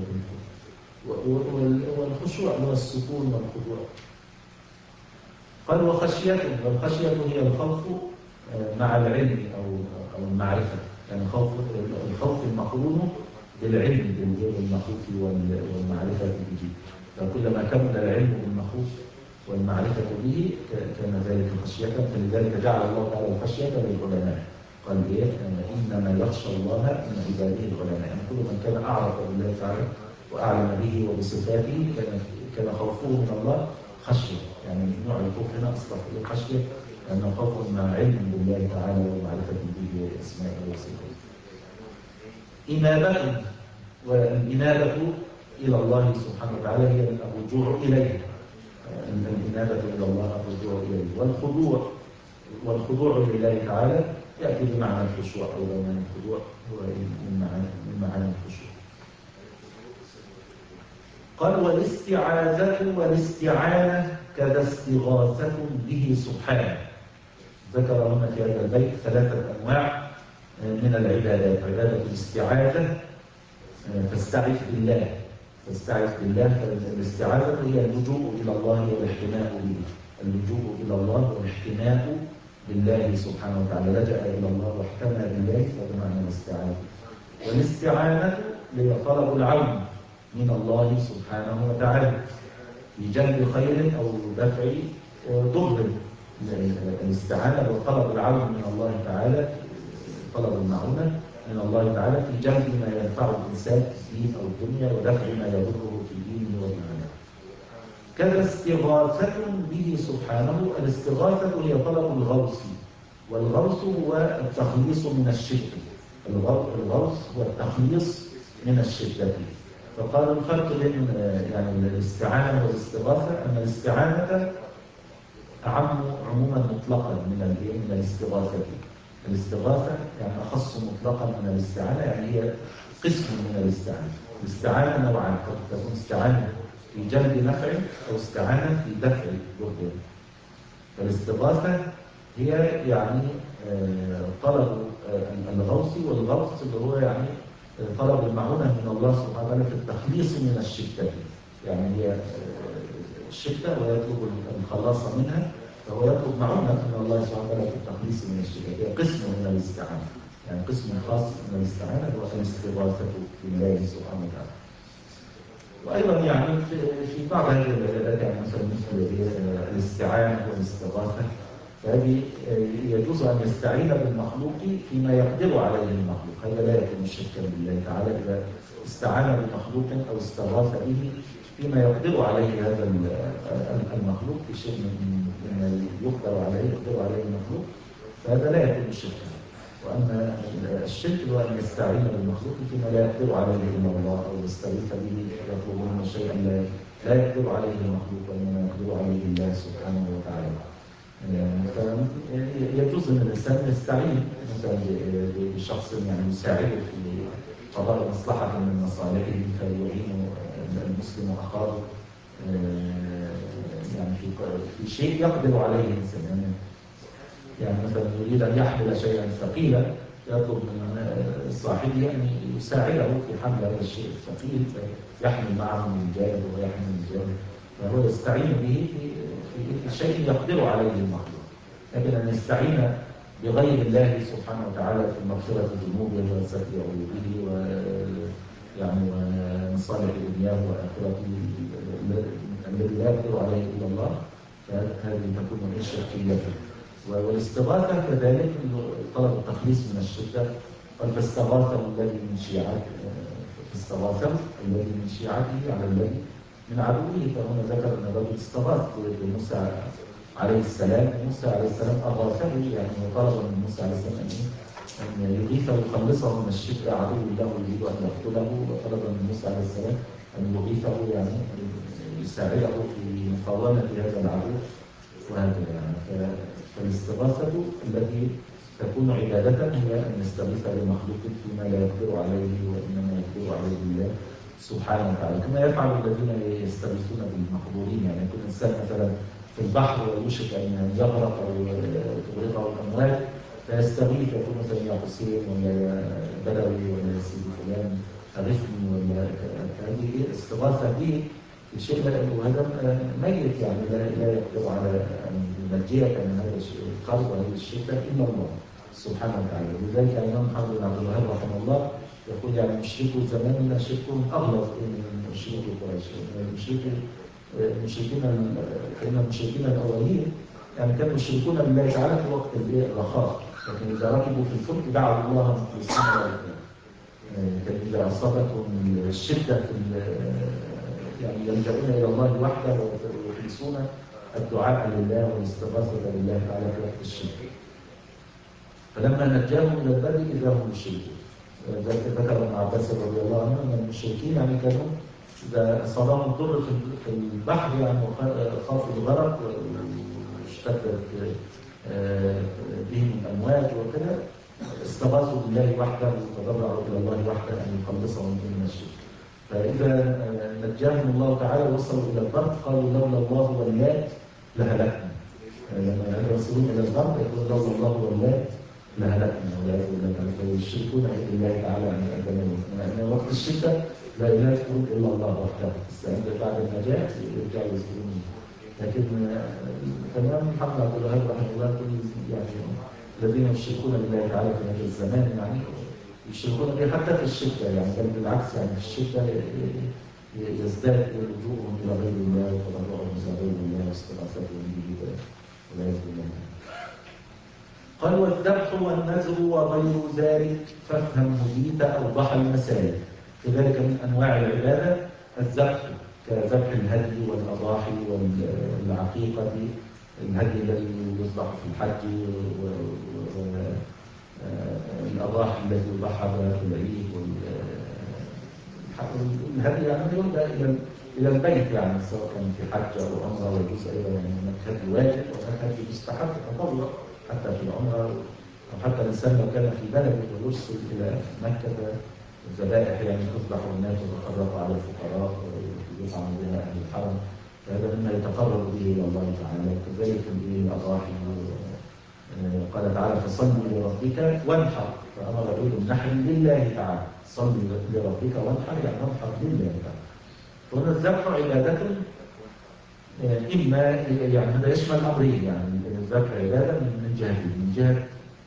والخشوع هو السكون والخضوع. قال وخشيته، والخشية هي الخوف مع العلم أو أو المعرفة، يعني خوف الخوف المقرون بالعلم بالمخوف والمعرفة به، فكلما كمل العلم بالمخوف والمعرفة به كان ذلك خشية، فلذلك جعل الله تعالى الخشية للعلماء. قال إيه؟ إنما يخشى الله من عباده العلماء، يعني كل من كان أعرف بالله تعالى وأعلم به وبصفاته كان كان خوفه من الله خشية، يعني نوع الخوف هنا أصبح الخشية لأنه خوف مع علم بالله تعالى ومعرفة به وأسمائه وصفاته. إنابة، والإنابة إلى الله سبحانه وتعالى هي الرجوع إليه، الإنابة إلى الله الرجوع إليه. والخضوع، والخضوع لله تعالى يأتي بمعنى الخشوع أو بمعنى الخضوع، هو من معاني الخشوع. قال والاستعاذة والاستعانة كذا استغاثة به سبحانه. ذكر هنا في هذا البيت ثلاثة أنواع من العبادات. عبادة الاستعاذة فاستعذ بالله، فاستعذ بالله، فالاستعاذة هي اللجوء إلى الله والاحتماء به، اللجوء إلى الله والاحتماء بالله سبحانه وتعالى، لجأ إلى الله واحتمى بالله، فهذا معنى الاستعاذة. والاستعانة هي طلب العون من الله سبحانه وتعالى في جلب خير أو دفع ضر. الاستعانة وطلب العون من الله تعالى، طلب المعونة من الله تعالى في جلب ما ينفع الإنسان في الدين أو الدنيا ودفع ما يضره في دينه ودنياه. كذا استغاثة به سبحانه. الاستغاثة هي طلب الغوث، والغوث هو التخليص من الشدة. الغوث هو التخليص من الشدة. فقال الفرق بين يعني الاستعانة والاستغاثة أن الاستعانة أعم عموما مطلقا من من الاستغاثة. الاستغاثة يعني أخص مطلقا من الاستعانة، يعني هي قسم من الاستعانة. الاستعانة نوعان، قد تكون استعانة في جلب نفع أو استعانة في دفع ضر. فالاستغاثة هي يعني طلب الغوث، والغوث اللي هو يعني طلب المعونة من الله سبحانه وتعالى في التخليص من الشدة، يعني هي الشدة ويطلب الخلاص منها، فهو يطلب معونة من الله سبحانه وتعالى في التخليص من الشدة. هي قسم من الاستعانة، يعني قسم خاص من الاستعانة هو الاستغاثة بالله سبحانه وتعالى. وأيضا يعني في بعض هذه العبادات، يعني مثلا مثل الاستعانة والاستغاثة، فهذه يجوز أن يستعين بالمخلوق فيما يقدر عليه المخلوق، هذا لا يكون شركا بالله تعالى إذا استعان بمخلوق أو استغاث به فيما يقدر عليه هذا المخلوق في شيء مما يقدر عليه يقدر عليه المخلوق، فهذا لا يكون شركا. وأما الشرك هو أن يستعين بالمخلوق فيما لا يقدر عليه إلا الله، أو يستغيث به يطلب منه شيئا لا لا يقدر عليه المخلوق وإنما يقدر عليه الله سبحانه وتعالى. فيجوز أن الإنسان يستعين مثلا بشخص يعني يساعده في قضاء مصلحة من مصالحه فيعين المسلم أخاه يعني في في شيء يقدر عليه الإنسان، يعني يعني مثلا يريد أن يحمل شيئا ثقيلا يطلب من صاحبه أن يساعده في حمل هذا الشيء الثقيل، فيحمل معه من الجانب ويحمل من الجانب، فهو يستعين به في في شيء يقدر عليه المخلوق. لكن أن يستعين بغير الله سبحانه وتعالى في مغفرة ذنوبه وستر عيوبه و يعني ومصالح دنياه وآخرته الذي لا يقدر عليه إلا الله، فهذه تكون من الشركية. والاستغاثة كذلك طلب التخليص من الشدة. قال فاستغاثه الذي من شيعته، فاستغاثه الذي من شيعته على الذي من عدوه. فهنا ذكر أن الرجل استغاث بموسى عليه السلام، موسى عليه السلام أغاثه، يعني طلب من موسى عليه السلام أن يغيثه ويخلصه من الشدة، عدو له يريد أن يقتله، وطلب من موسى عليه السلام أن يغيثه يعني يساعده في مقاومة هذا العدو وهكذا. يعني فالاستغاثة التي تكون عبادة هي أن يستغيث بمخلوق فيما لا يقدر عليه وإنما يقدر عليه الله سبحانه وتعالى، كما يفعل الذين يستغيثون بالمقبورين. يعني يكون إنسان مثلا في البحر ويوشك أن يغرق أو تغرقه الأمواج، فيستغيث يقول مثلا يا حسين ولا يا بدوي ولا يا سيدي فلان أغثني، ولا هذه استغاثة به في شيء وهذا ميت يعني لا لا يقدر على أن ينجيك من هذا القرب وهذه الشدة إلا الله سبحانه وتعالى. ولذلك الإمام محمد بن عبد الوهاب رحمه الله يقول يعني مشركو زماننا شركهم أغلظ من مشركي قريش. المشركين المشركين كانوا المشركين الأولين يعني كانوا يشركون بالله تعالى في وقت الرخاء، لكن إذا ركبوا في الفلك دعوا الله مخلصين له الدين. كان إذا أصابتهم الشدة في يعني يلجؤون إلى الله وحده ويخلصون الدعاء لله والاستغاثة بالله تعالى في وقت الشدة. فلما نجاهم إلى البر إذا هم يشركون. ذكر ابن عباس رضي الله عنه أن المشركين يعني كانوا إذا أصابهم الضر في البحر يعني خافوا الغرق واشتدت بهم الأمواج وكذا استغاثوا بالله وحده وتضرعوا إلى الله وحده أن يخلصهم من الشرك. فإذا نجاهم الله تعالى وصلوا إلى البر قالوا لولا الله واللات لهلكنا. لما يوصلون إلى البر يقولون لولا الله واللات لهلكنا والعياذ بالله. فيشركون بالله تعالى عن الأدمين لأن وقت الشتاء لا إله إلا الله وحده، عند بعد النجاة يرجعوا يذكرون. لكن الإمام محمد عبد الوهاب رحمه الله يقول يعني الذين يشركون بالله تعالى في هذا الزمان يعني يشركون به حتى في الشتاء، يعني بل بالعكس يعني في الشتاء يزداد لجوءهم إلى غير الله وتضرعهم إلى غير الله واستغاثتهم به والعياذ بالله. قال والذبح والنذر وغير ذلك فافهم هديت أوضح المسائل. كذلك من أنواع العبادة الذبح كذبح الهدي والأضاحي والعقيقة، الهدي الذي يذبح في الحج والأضاحي التي يضحى بها في العيد. الهدي يعني يهدى إلى إلى البيت يعني سواء كان في حج أو عمرة، ويجوز أيضا يعني هناك هدي واجب وهناك هدي مستحب تطوع حتى في العمرة، أو حتى الإنسان لو كان في بلده ويرسل إلى مكة الذبائح يعني تذبح الناس وتقرب على الفقراء ويطعم بها أهل الحرم، فهذا مما يتقرب به إلى الله تعالى. كذلك الأضاحي قال تعالى فصل لربك وانحر، فأمر به بالنحر لله تعالى. صل لربك وانحر يعني وانحر لله تعالى. وهنا الذبح عبادة إما يعني هذا يشمل أمرين، يعني الذبح عبادة من جهتين، من جهة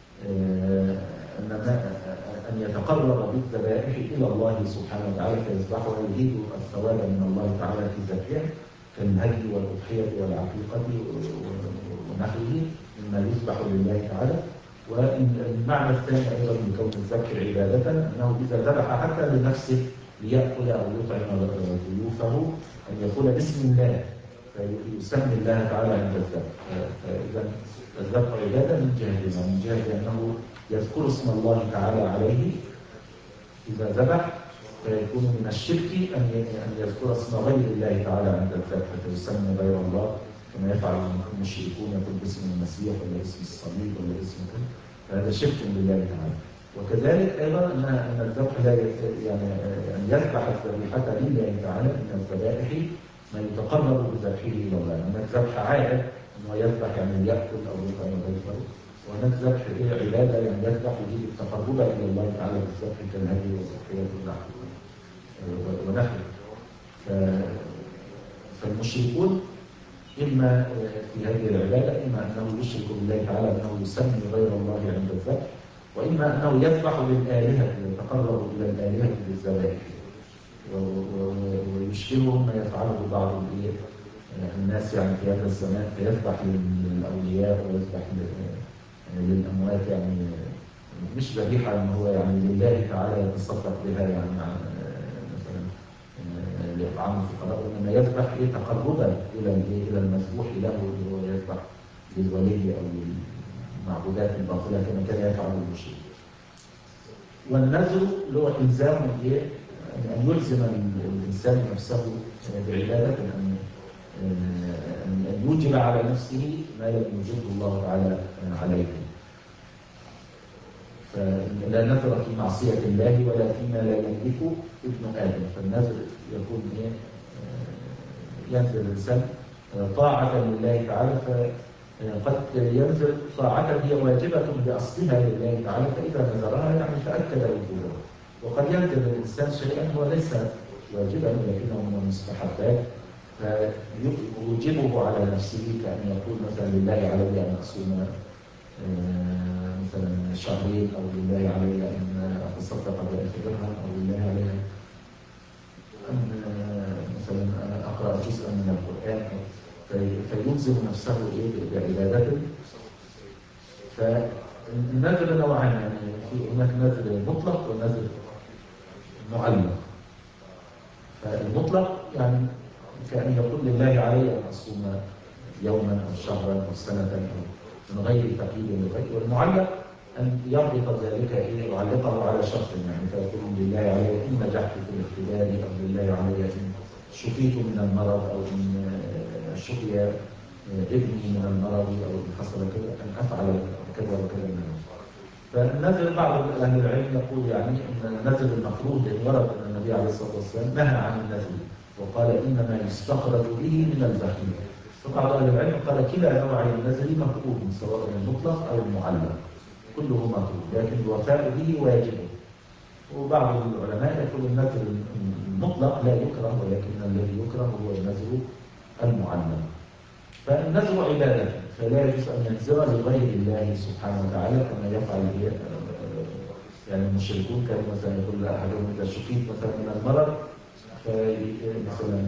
أن أن يتقرب بالذبائح إلى الله سبحانه وتعالى فيذبحها يريد الثواب من الله تعالى في ذبحها كالهدي والأضحية والعقيقة ونحوه مما يذبح لله تعالى. والمعنى الثاني أيضا من كون الذبح عبادة أنه إذا ذبح حتى لنفسه ليأكل أو يطعم ضيوفه أن يقول بسم الله فيسمي الله تعالى عند الذبح. فإذا الذبح عبادة من جهة من جهة أنه يذكر اسم الله تعالى عليه إذا ذبح، فيكون من الشرك أن أن يذكر اسم غير الله تعالى عند الذبح فيسمي غير الله كما يفعل المشركون يقول باسم المسيح ولا اسم الصليب ولا اسم كذا، فهذا شرك بالله تعالى. وكذلك أيضا أن أن الذبح لا يعني أن يذبح الذبيحة لله تعالى من الذبائح ما يتقرب بذبحه إلى الله. هناك ذبح عادة أنه يذبح يعني يأكل أو يطعم ضيفه، وهناك ذبح عبادة يعني يذبح يجيب التقرب إلى الله تعالى بالذبح كالهدي والأضحية ونحوه. فالمشركون إما في هذه العبادة إما أنه يشرك بالله تعالى أنه يسمي غير الله عند الذبح، وإما أنه يذبح للآلهة يتقرب إلى الآلهة بالذبائح، ويشبهه ما يفعله بعض الناس يعني في هذا الزمان فيذبح للأولياء ويذبح للأموات، يعني مش ذبيحة أن هو يعني لله تعالى يتصدق بها يعني مثلا لإطعام الفقراء، وإنما يذبح إيه تقربا إلى إلى المذبوح له اللي هو يذبح للولي أو للمعبودات الباطلة كما كان يفعل المشرك. والنذر اللي هو إلزام إيه أن يلزم الإنسان نفسه بعبادة أن أن يوجب على نفسه ما لم يوجبه الله تعالى عليه. فلا نذر في معصية الله ولا فيما لا يملك ابن آدم. فالنذر يكون إيه ينذر الإنسان طاعة لله تعالى قد ينذر طاعة هي واجبة بأصلها لله تعالى، فإذا نذرها يعني تأكد وجوبها. وقد ينذر الإنسان شيئا هو ليس واجبا لكنه من المستحبات فيوجبه على نفسه، كأن يقول مثلا لله علي أن أصوم مثلا شهرين، أو لله علي أن أتصدق بألف درهم، أو لله علي أن مثلا أقرأ جزءا من القرآن، فيلزم نفسه بعبادته. فالنذر نوعان، يعني في هناك نذر مطلق ونذر معلق. فالمطلق يعني كأن يقول لله علي أن أصوم يوما أو شهرا أو سنة أو من غير تقييد لغيره. والمعلق أن يربط ذلك إيه، يعلقه على شخص، يعني فيقول لله علي إن نجحت في الاختبار، أو لله علي إن شفيت من المرض، أو إن شفي ابني من المرض، أو إن حصل كذا أن أفعل كذا وكذا من المرض. فالنذر بعض أهل العلم يقول يعني أن النذر المكروه ورد أن النبي عليه الصلاة والسلام نهى عن النذر وقال إنما يستخرج به من البخيل. فبعض أهل العلم قال كلا نوعي النذر مكروه، سواء المطلق أو المعلق كله مكروه، لكن الوفاء به واجب. وبعض العلماء يقول النذر المطلق لا يكره، ولكن الذي يكره هو النذر المعلق. فالنذر عبادة، فلا يجوز أن ينذر لغير الله سبحانه وتعالى كما يفعل به يعني المشركون. كان مثلا يقول أحدهم إذا شفيت مثلا من المرض فمثلا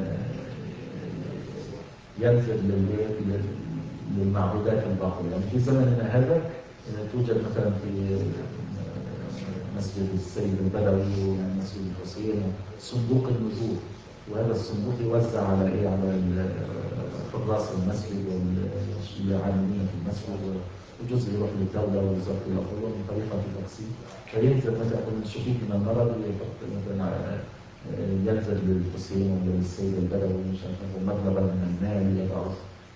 ينذر للمعبودات الباطلة. يعني في زمننا هذا توجد مثلا في مسجد السيد البدوي ومسجد الحسين صندوق النذور، وهذا الصندوق يوزع على ايه، على حراس المسجد والعاملين في المسجد، وجزء يروح للدوله ووزاره الاخوه من طريقه التقسيم. فينزل مثلا يكون شفيت من المرض مثلا ينزل للحسين ولا للسيد البدوي مش عارف مبلغا من المال يضعه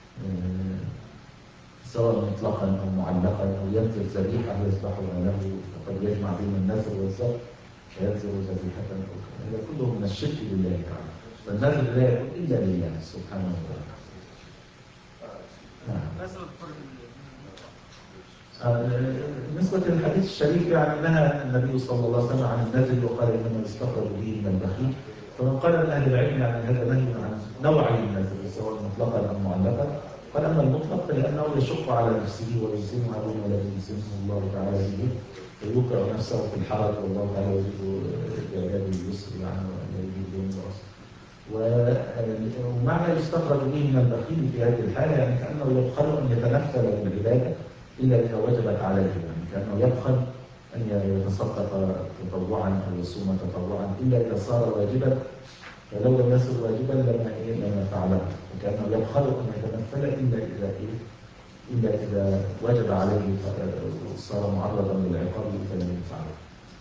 سواء مطلقا او معلقا، او ينزل ذبيحه يذبحها له، وقد يجمع بين النذر والذبح فينزل ذبيحه. هذا كله من الشرك بالله تعالى، والنذر لا يكون الا لله سبحانه وتعالى. نعم. بالنسبه للحديث الشريف يعني نهى النبي صلى الله عليه وسلم عن النذر وقال انما يستخرج به من البخيل. فمن قال من اهل العلم يعني هذا نهي عن نوعي النذر سواء مطلقا او معلقا. قال أما المطلق فلأنه يشق على نفسه ويلزمها بما لا يلزمه الله تعالى به، فيوقع نفسه في الحرج، والله تعالى يريد بعباده اليسر يعني ولا يريد بهم العسر. ومعنى يستخرج به من البخيل في هذه الحالة يعني كأنه يبخل أن يتنفل بالعبادة إلا إذا وجبت عليه، يعني كأنه يبخل أن يتصدق تطوعا أو يصوم تطوعا إلا إذا صار واجبا، فلو لم يصل واجبا لما إيه لما فعله، وكأنه يبخل أن يتنفل إلا إذا إيه إلا إذا وجب عليه وصار معرضا للعقاب فلم يفعله.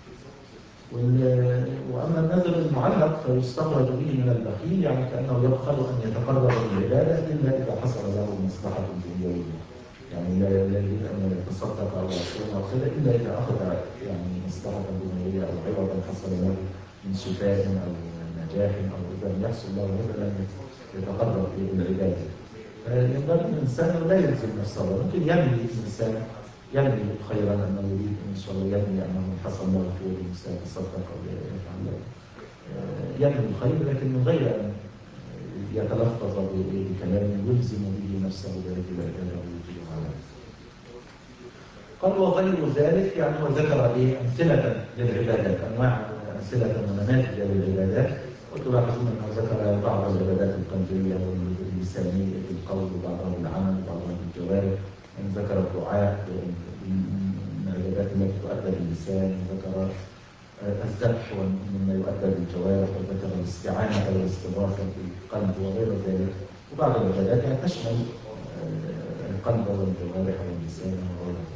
وأما النذر المعلق فيستخرج به من البخيل يعني كأنه يبخل أن يتقرب بالعبادة إلا إذا حصل له مصلحة دنيوية، يعني لا يريد أن يتصدق أو يصوم أو كذا إلا إذا أخذ يعني مصلحة دنيوية أو عوضا حصل له من شفاء أو نجاح، أو إذا لم يحصل له هذا لم يتقرب بالعبادة. ينبغي الإنسان لا يلزم نفسه، ممكن ينوي الإنسان ينوي خيرا أنه يريد إن شاء الله ينوي أنه حصل له خير سيتصدق أو يفعل ينوي الخير، لكن من غير أن يتلفظ بكلام يلزم به نفسه بهذه العبادة ويجب عليه. قال وغير ذلك يعني هو ذكر إيه أمثلة للعبادات، أنواع أمثلة ونماذج للعبادات. وتلاحظون أنه ذكر بعض العبادات القلبية واللسانية بالقول وبعضها بالعمل وبعضها بالجوارح، يعني ذكر الدعاء من العبادات التي تؤدى باللسان، وذكر الذبح مما يؤدى بالجوارح، وذكر الاستعانة أو الاستغاثة بالقلب وغير ذلك. وبعض العبادات يعني تشمل القلب والجوارح واللسان وغير ذلك.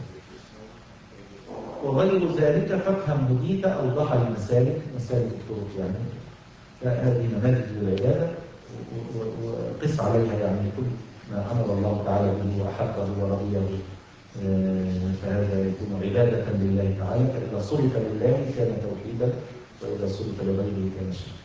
وغير ذلك فافهم هديت أوضح المسالك، مسالك الطرق يعني، فهذه نماذج للعبادة وقس عليها يعني كل ما أمر الله تعالى به وأحبه ورضيه فهذا يكون عبادة لله تعالى. فإذا صرف لله كان توحيدا، وإذا صرف لغيره كان شركا.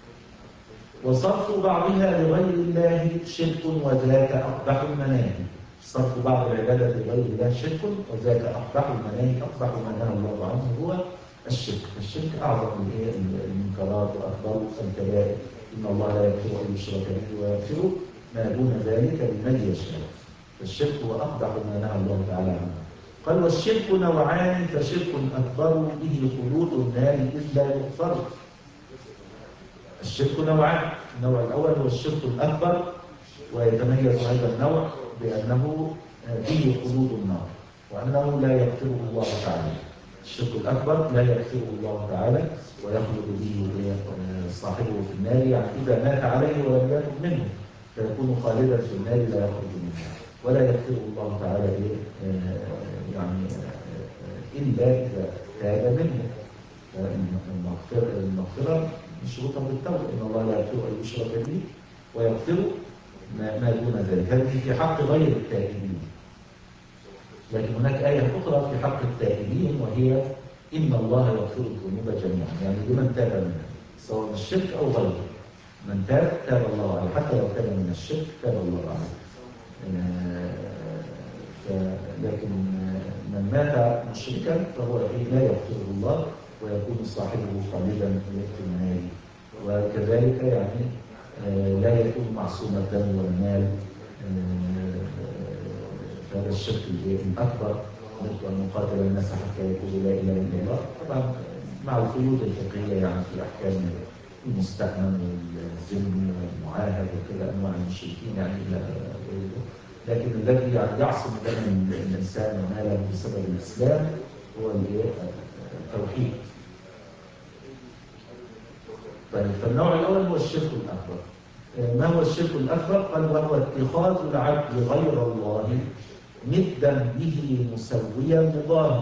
وصرف بعضها لغير الله شرك وذاك أقبح المناهي. صرف بعض العبادة لغير الله شرك، وذاك أقبح المناهي أقبح ما نهى الله عنه هو الشرك. الشرك أعظم المنكرات وأكبر الكبائر، إن الله لا يغفر أن يشرك به ويغفر ما دون ذلك لمن يشاء. الشرك هو أقبح ما نهى الله تعالى عنه. قال والشرك نوعان، فشرك أكبر به خلود النار إذ لا يغفر. الشرك نوعان، النوع الأول هو الشرك الأكبر، ويتميز هذا النوع بأنه به خلود النار، وأنه لا يغفره الله تعالى. الشرك الأكبر لا يغفره الله تعالى ويخلد به صاحبه في النار، يعني إذا مات عليه ولم يتب منه فيكون خالدا في النار لا يخرج منها، ولا يغفره الله تعالى يعني إلا إذا تاب منه. المغفرة مشروطة بالتوبة، إن الله لا يغفر أن يشرك به ويغفر ما دون ذلك. هذه في حق غير التائبين. لكن هناك آية أخرى في حق التائبين، وهي إن الله يغفر الذنوب جميعا، يعني لمن تاب منها سواء من الشرك أو غيره. من تاب تاب الله عليه، حتى لو كان من الشرك تاب الله عليه. لكن من مات مشركا فهو لا يغفره الله ويكون صاحبه خالدا في النار. وكذلك يعني لا يكون معصوم الدم والمال. فهذا الشرك الأكبر، مثل أن نقاتل الناس حتى يقولوا لا إله إلا الله، طبعا مع القيود الفقهية يعني في أحكام المستأمن والذم والمعاهد وكذا أنواع المشركين يعني إلى غيره. لكن الذي يعني يعصم دم الإنسان وماله بسبب الإسلام هو التوحيد. طيب، فالنوع الأول هو الشرك الأكبر. ما هو الشرك الأكبر؟ قال وهو اتخاذ العبد غير الله ندا به مسويا مضاهي.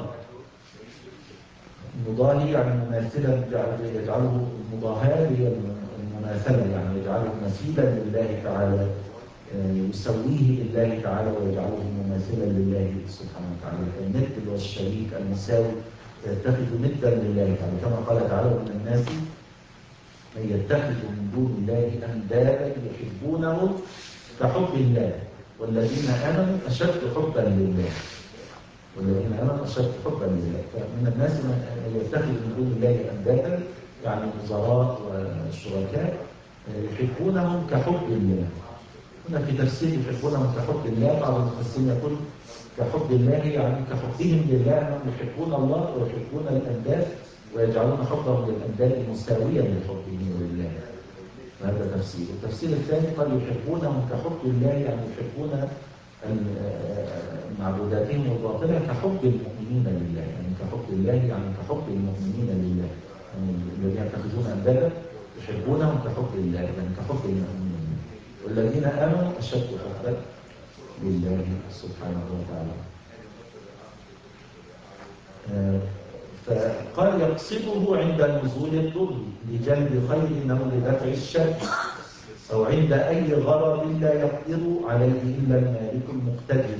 مضاهي يعني مماثلا، يجعله المضاهاة هي المماثلة، يعني يجعله مثيلا لله تعالى، يسويه لله تعالى ويجعله مماثلا لله سبحانه وتعالى. فالند اللي هو الشريك المساوي يتخذ ندا لله تعالى، كما قال تعالى من الناس من يتخذ من دون الله أندادا يحبونهم كحب الله والذين آمنوا أشد حبا لله. والذين آمنوا أشد حبا لله. فمن الناس من يتخذ من دون الله أندادا يعني نظراء وشركاء يحبونهم كحب الله. هنا في تفسير يحبونهم كحب الله، بعض المفسرين يقول كحب الله يعني كحبهم لله، أنهم يحبون الله ويحبون الأنداد ويجعلون حبهم للأنداد مساويا لحبهم لله. هذا تفسير. التفسير الثاني قال يحبونهم كحب الله، يعني يحبون معبوداتهم الباطلة كحب المؤمنين لله، يعني كحب الله يعني كحب المؤمنين لله. يعني الذين يتخذون أندادا يحبونهم كحب الله، يعني كحب المؤمنين. والذين آمنوا أشد حبا لله سبحانه وتعالى. آه فقال يقصده عند نزول الضر لجلب خير أو لدفع الشر، أو عند أي غرض لا يقدر عليه إلا المالك المقتدر.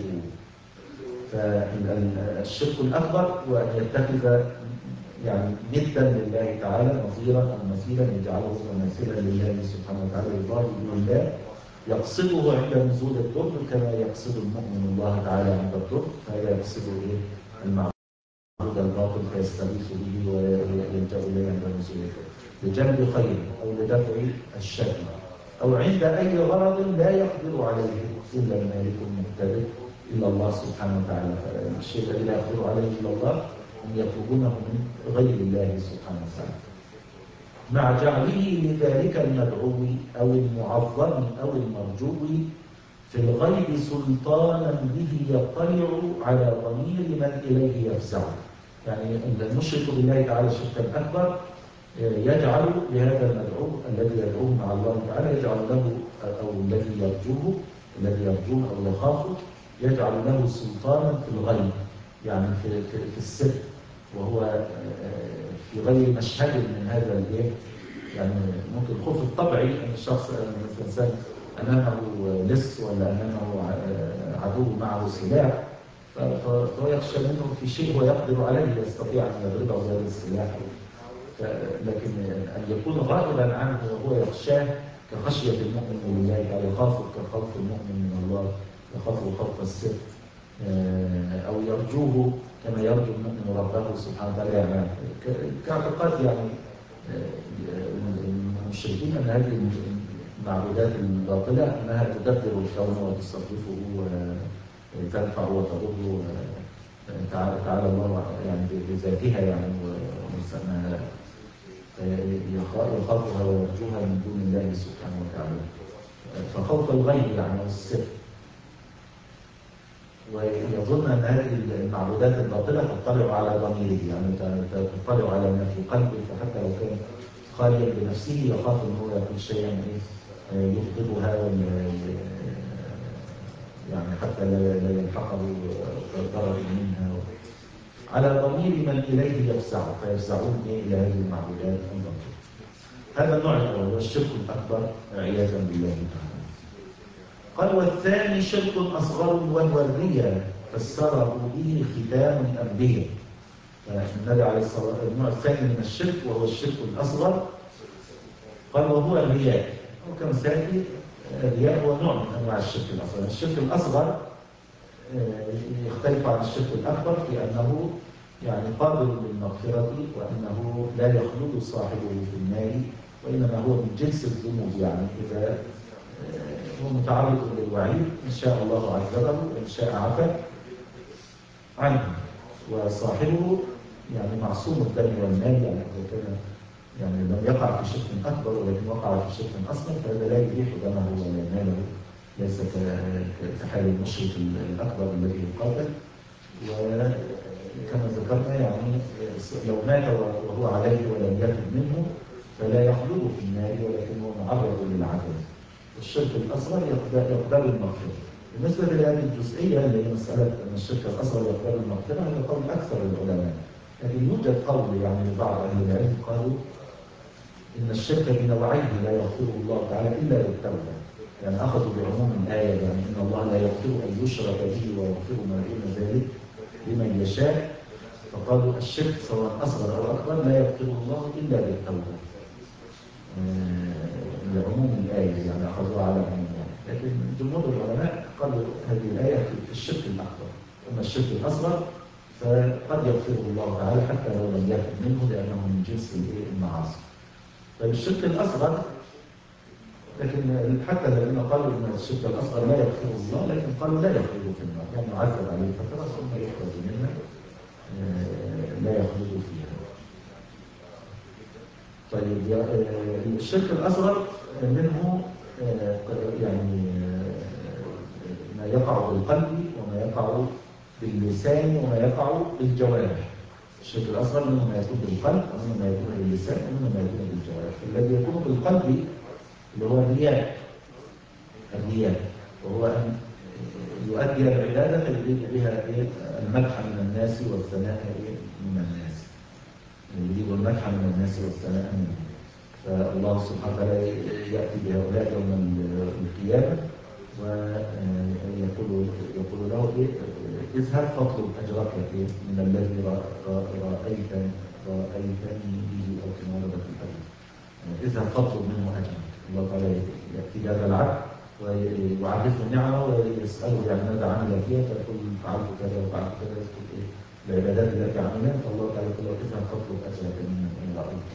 فالشرك الأكبر هو أن يتخذ يعني ندا لله تعالى، نظيرا أو مثيلا يجعله مماثلا لله سبحانه وتعالى، يضاهي بالله. يقصده عند نزول الضر كما يقصد المؤمن الله تعالى عند الضر، فهذا يقصده إيه؟ المعبود الباطل فيستغيث به ويلجأ إليه عند نزول الضر لجلب خير أو لدفع الشر، أو عند أي غرض لا يقدر عليه إلا المالك المقتدر إلا الله سبحانه وتعالى. الشيء الذي لا يقدر عليه إلا الله هم يطلبونه من غير الله سبحانه وتعالى، مع جعله لذلك المدعو أو المعظم أو المرجو في الغيب سلطانا به يطلع على ضمير من إليه يفزع. يعني المشرك بالله تعالى شركا أكبر يجعل لهذا المدعو الذي يدعوه مع الله تعالى، يجعل له أو الذي يرجوه الذي يرجوه أو يخافه يجعل له سلطانا في الغيب، يعني في, في, في السر، وهو في غير مشهد من هذا الايه. يعني ممكن الخوف الطبيعي ان الشخص الانسان امامه لص ولا امامه عدو معه سلاح، فهو يخشى منه في شيء هو يقدر عليه يستطيع ان يضربه بهذا السلاح. لكن ان يكون غائبا عنه وهو يخشاه كخشيه المؤمن لله تعالى، يخافه كخوف المؤمن من الله يخافه خوف السر أو يرجوه كما يرجو المؤمن ربه سبحانه وتعالى. يعني كاعتقاد يعني المشركين أن هذه المعبودات الباطلة أنها تدبر الكون وتصرفه وتنفع وتضر. تعالى تعالى الله يعني بذاتها يعني وسماها يخافها ويرجوها من دون الله سبحانه وتعالى. فخوف الغيب يعني والسر. ويظن أن هذه المعبودات الباطلة تطلع على ضميره، يعني تطلع على ما في قلبه، فحتى لو كان خاليا بنفسه يخاف أن هو يقول شيئا يغضبها يعني حتى لا يلحقه ضرر منها، على ضمير من إليه يفزع فيفزعون إلى هذه المعبودات الباطلة. هذا النوع الأول هو الشرك الأكبر عياذا بالله تعالى. قال والثاني شرك أصغر وهو الرياء فسره به ختام الأنبياء. النبي عليه الصلاة والسلام النوع الثاني من الشرك وهو الشرك الأصغر قال وهو الرياء، وكما سيأتي الرياء هو نوع من أنواع الشرك الأصغر. الشرك الأصغر يختلف عن الشرك الأكبر في أنه يعني قابل للمغفرة وأنه لا يخلد صاحبه في النار، وإنما هو من جنس الذنوب، يعني إذا هو متعرض للوعيد إن شاء الله عذبه وإن شاء عفا عنه، وصاحبه يعني معصوم الدم والمال، يعني إذا كان يعني لم يقع في شرك أكبر ولكن وقع في شرك أصغر فهذا لا يبيح دمه ولا ماله، ليس كحال المشرك الأكبر الذي يقاتل. وكما ذكرنا يعني لو مات وهو عليه ولم يتب منه فلا يخلد في النار ولكن هو معرض للعذاب. الشرك الأصغر يقبل المغفرة. بالنسبة لهذه الجزئية اللي هي مسألة أن الشرك الأصغر يقبل المغفرة هذا قول أكثر العلماء، لكن يوجد قول يعني لبعض أهل العلم قالوا إن الشرك بنوعيه لا يغفره الله تعالى إلا بالتوبة، يعني أخذوا بعموم الآية يعني إن الله لا يغفر أن يشرك به ويغفر ما دون ذلك لمن يشاء، فقالوا الشرك سواء أصغر أو أكبر لا يغفره الله إلا بالتوبة لعموم الآية، يعني أخذوها على عمومها. لكن جمهور العلماء قالوا هذه الآية في الشرك الأكبر، أما الشرك الأصغر فقد يغفره الله تعالى حتى لو لم يكن منه لأنه من جنس المعاصي. فالشرك الأصغر لكن حتى الذين قالوا ان الشرك الاصغر لا يغفره الله لكن قالوا لا يخلد في النار، يعني يعذب عليه فتره ثم يخرج منها لا يخلد فيها. طيب الشرك الاصغر منه يعني ما يقع بالقلب وما يقع باللسان وما يقع بالجوارح. الشرك الاصغر منه ما يكون بالقلب ومنه ما يكون باللسان ومنه ما يكون بالجوارح. الذي يكون بالقلب اللي هو الرياء، الرياء وهو أن يؤدي العبادة فيريد بها المدح من الناس والثناء من الناس، يريد المدح من الناس والثناء منهم. فالله سبحانه وتعالى يأتي بهؤلاء يوم القيامة ويقول يقول له إيه اذهب فاطلب أجرك من الذي رأيت رأيتني به أو كما ورد في الحديث، اذهب فاطلب منه أجرك. الله تعالى يأتي بهذا العبد ويعرفه النعمة ويسأله يعني ماذا عمل فيها فيقول فعلت كذا وفعلت كذا، يذكر إيه العبادات التي عملها، فالله تعالى يقول له اذهب فاطلب أجرك منه إن رأيت.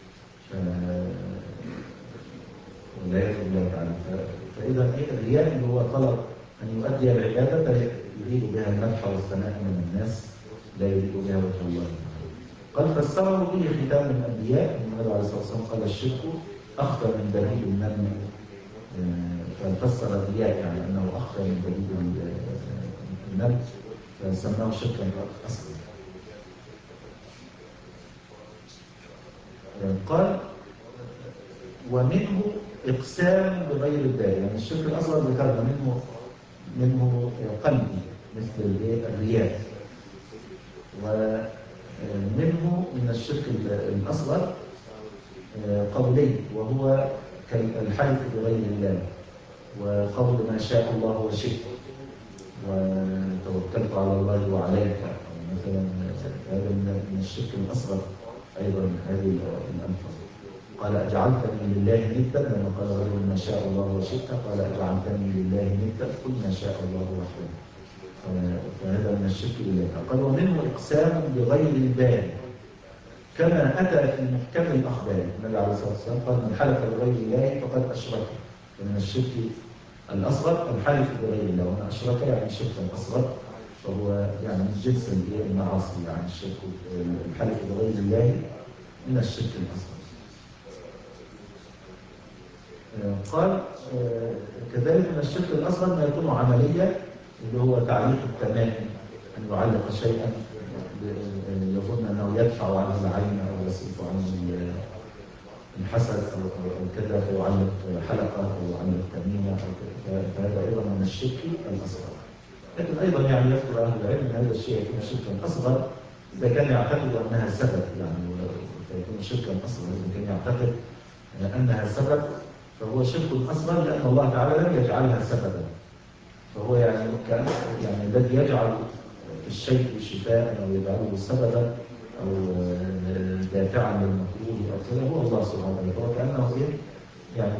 والعياذ بالله تعالى. فإذا إيه الرياء اللي هو طلب أن يؤدي العبادة يريد بها المدح والثناء من الناس لا يريد بها وجه الله. قد فسره به ختام الأنبياء، النبي عليه الصلاة والسلام قال الشرك أخفى من دليل النمل، ففسر الرياء يعني أنه أخفى من دليل النمل فسماه شركا أصغر. قال ومنه إقسام بغير الله، يعني الشرك الأصغر ذكرنا منه منه قلبي مثل الرياء، ومنه من الشرك الأصغر قولي وهو الحلف بغير الله وقول ما شاء الله وشئت وتوكلت على الله وعليك مثلا، هذا من الشرك الأصغر أيضا هذه الألفاظ. قال أجعلتني لله ندا، لما قال رجل ما شاء الله وشئت قال أجعلتني لله ندا قل ما شاء الله وحده. فهذا من الشرك بالله. قال ومنه إقسام بغير البال كما أتى في محكم الأخبار. النبي عليه الصلاة والسلام قال من حلف بغير الله فقد أشرك. ومن الشرك الأصغر الحلف بغير الله، ومن أشرك يعني شركا أصغر، فهو يعني من جنس المعاصي، يعني الشرك الحلف بغير الله من الشرك الأصغر. قال كذلك من الشرك الأصغر ما يكون عمليا، اللي هو تعليق التمائم، أن يعلق شيئا يظن أنه يدفع عنه العين أو يصرف عنه الحسد أو كذا، فيعلق حلقة أو يعلق تميمة، فهذا أيضا من الشرك الأصغر. لكن أيضا يعني يذكر أهل العلم أن هذا الشيء يكون شركا أصغر إذا كان يعتقد أنها سبب، يعني فيكون شركا أصغر إذا كان يعتقد أنها سبب فهو شرك أصغر، لأن الله تعالى لم يجعلها سببا. فهو يعني كان يعني الذي يجعل الشيء شفاء أو يجعله سببا أو دافعا للمكروه أو كذا هو الله سبحانه وتعالى. فهو كأنه يعني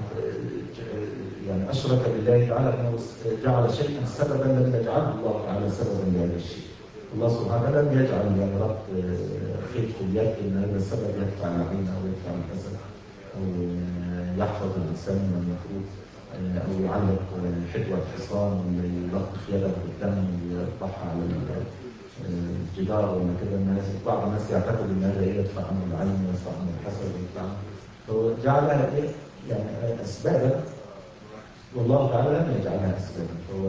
يعني أشرك بالله تعالى أنه جعل شيئا سببا لم يجعله الله تعالى سببا لهذا الشيء. الله سبحانه وتعالى لم يجعل يعني ربط خيط في اليد أن هذا السبب يدفع العين أو يدفع الحسد أو يحفظ الإنسان من المكروه أو يعلق حدوة حصان ولا يلطخ يده بالدم ويطبعها على الجدار ولا كده. الناس بعض الناس يعتقد ان هذا يدفع عنه العين ويدفع عنه الحسد ويدفع عنه، فهو جعلها ايه؟ يعني اسبابا، والله تعالى لم يجعلها اسبابا. فهو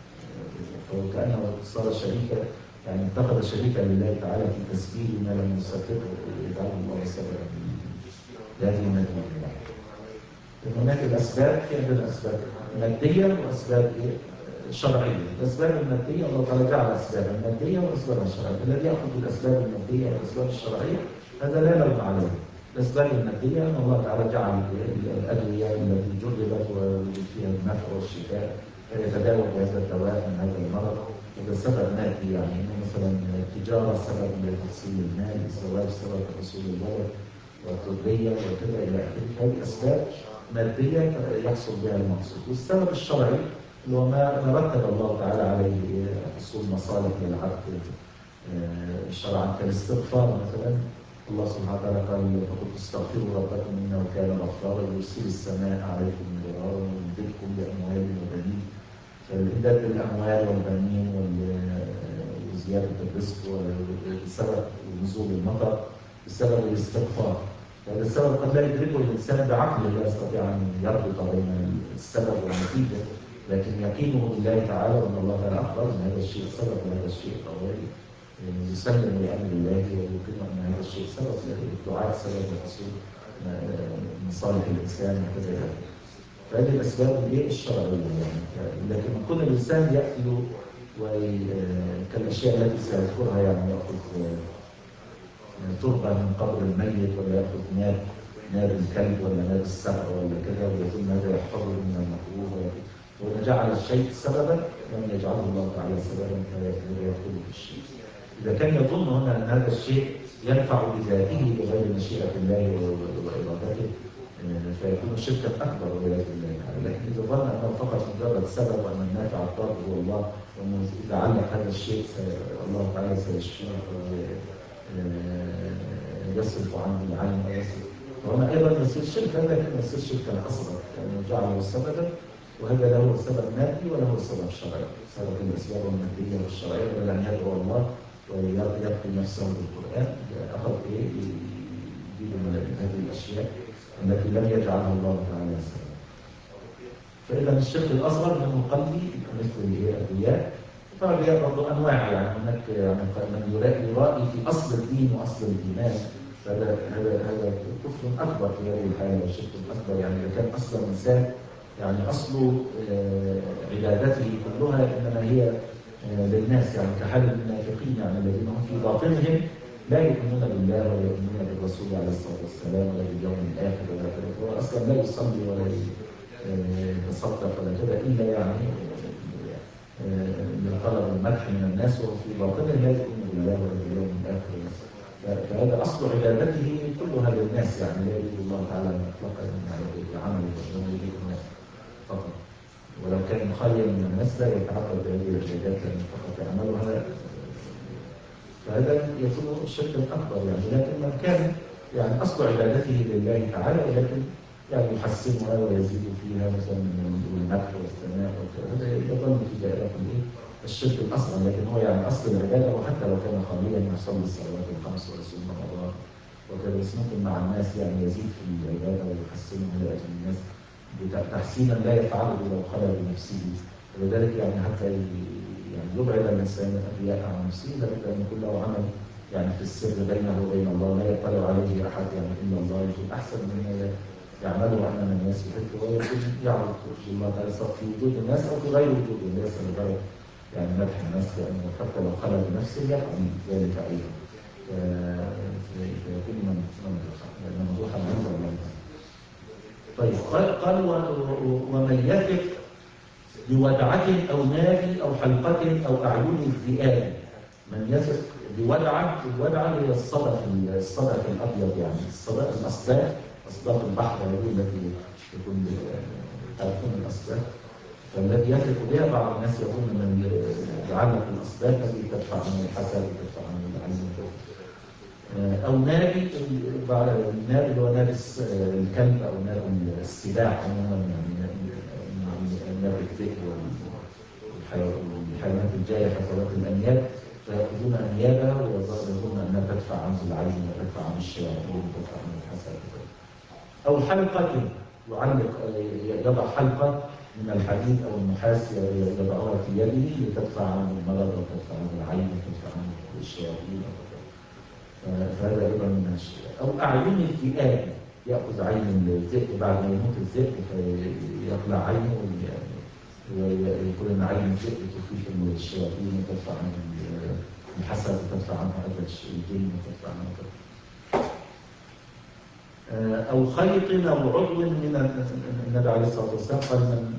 فهو كانه صار شريكا، يعني اتخذ شريكا لله تعالى في تسبيل ما لم يسببه يجعله الله سببا لهذه النتيجه. هناك الاسباب، في عندنا اسباب ماديه واسباب ايه؟ شرعيه. الاسباب الماديه الله تعالى جعل اسبابا ماديه واسبابا شرعيه، الذي ياخذ بالاسباب الماديه والاسباب الشرعيه هذا لا لوم عليه. الاسباب الماديه ان الله تعالى جعل الادويه التي جربت ووجد فيها النفع والشفاء فيتداوى بهذا الدواء من هذا المرض، هذا سبب مادي، يعني مثلا التجاره سبب لتحصيل المال، الزواج سبب لحصول الولد والذريه وكذا الى اخره. هذه اسباب ماديه يحصل بها المقصود. والسبب الشرعي اللي هو ما رتب الله تعالى عليه حصول مصالح للعبد شرعا كالاستغفار مثلا. الله سبحانه وتعالى قال فقلت استغفروا ربكم انه كان غفارا يرسل السماء عليكم مدرارا ويمددكم باموال وبنين. فالامداد بالاموال والبنين وزياده الرزق بسبب نزول المطر بسبب الاستغفار. هذا السبب قد لا يدركه الانسان بعقله، لا يستطيع ان يربط بين السبب والنتيجه، لكن يقينه بالله تعالى وان الله تعالى اخبر ان هذا الشيء سبب وهذا الشيء قضائي، يسلم لامر الله ويقين ان هذا الشيء سبب للدعاء، سبب لحصول مصالح الانسان وكذا. فهذه الاسباب هي الشرعيه يعني. لكن كل الانسان ياتي كالاشياء التي سيذكرها، يعني ياخذ تربه من قبر الميت ولا ياخذ ناب ناب الكلب ولا ناب السبع ولا كذا ويظن هذا يحفظه من المكروه. وإذا جعل الشيء سببا لم يجعله الله تعالى سببا فيدخل في الشيء. إذا كان يظن هنا أن هذا الشيء ينفع بذاته بغير مشيئة الله وإرادته فيكون شركا أكبر والعياذ بالله. لكن إذا ظن أنه فقط مجرد سبب وأن النافع الضار هو الله، وأنه إذا علق هذا الشيء الله تعالى سيشفيه ويصرف عنه العين ويصرف، وهنا أيضا يصير شركا، لكن يصير شركا أصغر لأنه جعله سببا، وهذا له سبب مادي وله سبب شرعي. سبب الاسباب الماديه والشرعيه بدل ان يدعو الله ويرقي نفسه بالقران اخذ ايه؟ يجيب من هذه الاشياء التي لم يجعلها الله تعالى سببا. فاذا الشرك الاصغر منه قلبي مثل الرياء. فالرياء برضه انواع، يعني هناك يعني من يرائي في اصل الدين واصل الايمان، فهذا هذا هذا كفر اكبر في هذه الحاله وشرك اكبر. يعني اذا كان اصل الانسان يعني أصل عبادته كلها إنما هي للناس، يعني كحال المنافقين، يعني الذين هم في باطنهم لا يؤمنون بالله ولا يؤمنون بالرسول عليه الصلاة والسلام ولا باليوم الآخر ولا كذا. هو أصلا لا يصلي ولا يتصدق ولا كذا إلا يعني من طلب المدح من الناس، وفي باطنه لا يؤمن بالله ولا باليوم الآخر. فهذا أصل عبادته كلها للناس، يعني لا يريد الله تعالى مطلقا العمل وإنما يريد الناس فقط. ولو كان خاليا من الناس لا يتعبد بهذه العبادات لأنه فقط يعملها، فهذا يكون الشرك الأكبر يعني. لكن من كان يعني أصل عبادته لله تعالى ولكن يعني يحسنها ويزيد فيها مثلا من المدح والثناء وهذا يظل في دائرة الشرك الأصغر، لكن هو يعني أصل العبادة. وحتى لو كان خاليا يصلي الصلوات الخمس ويصوم رمضان وكذا، بس ممكن مع الناس يعني يزيد في العبادة ويحسنها لأجل الناس تحسينا لا يفعله لو خلا بنفسه. ولذلك يعني حتى يعني يبعد الإنسان الرياء عن نفسه، لابد أن يكون له عمل يعني في السر بينه وبين الله لا يطلع عليه أحد يعني إلا الله، يكون أحسن مما يعمله أمام الناس بحيث ويكون يعرض وجه الله تعالى سواء في وجود الناس أو في غير وجود الناس لدرجة يعني مدح الناس، لأنه حتى لو خلا بنفسه يفعل ذلك أيضا فيكون ممدوحا عند الله. طيب قال قال ومن يثق بودعة أو نار أو حلقة أو أعين الذئاب. من يثق بودعة، الودعة هي الصدف الصدف الأبيض يعني الصدف الأصداف، أصداف البحر هذه التي تكون تعرفون الأصداف، فالذي يثق بها بعض الناس يقول من يعلق الأصداف التي تدفع عنه الحسد وتدفع عنه العين أو نار. النار اللي هو نار الكلب أو نار السباع عموما يعني نار الذئب والحيوانات الجاية حسوات الأنياب، فيأخذون أنيابها ويظنون أنها تدفع عنه العين وتدفع عنه الشياطين وتدفع عنه الحسد. أو حلقة يعلق يضع حلقة من الحديد أو النحاس يضعها في يده لتدفع عنه المرض وتدفع عنه العين وتدفع عنه الشياطين، فهذا أيضا من الشيء. أو أعين الذئاب، يأخذ عين الذئب بعد ما يموت الذئب فيقلع عينه ويقول أن عين الذئب تخيف الشياطين وتدفع عنه الحسد وتدفع عنه أذى الجن وتدفع عنه كذا. أو خيط أو عضو من النبي عليه الصلاة والسلام قال من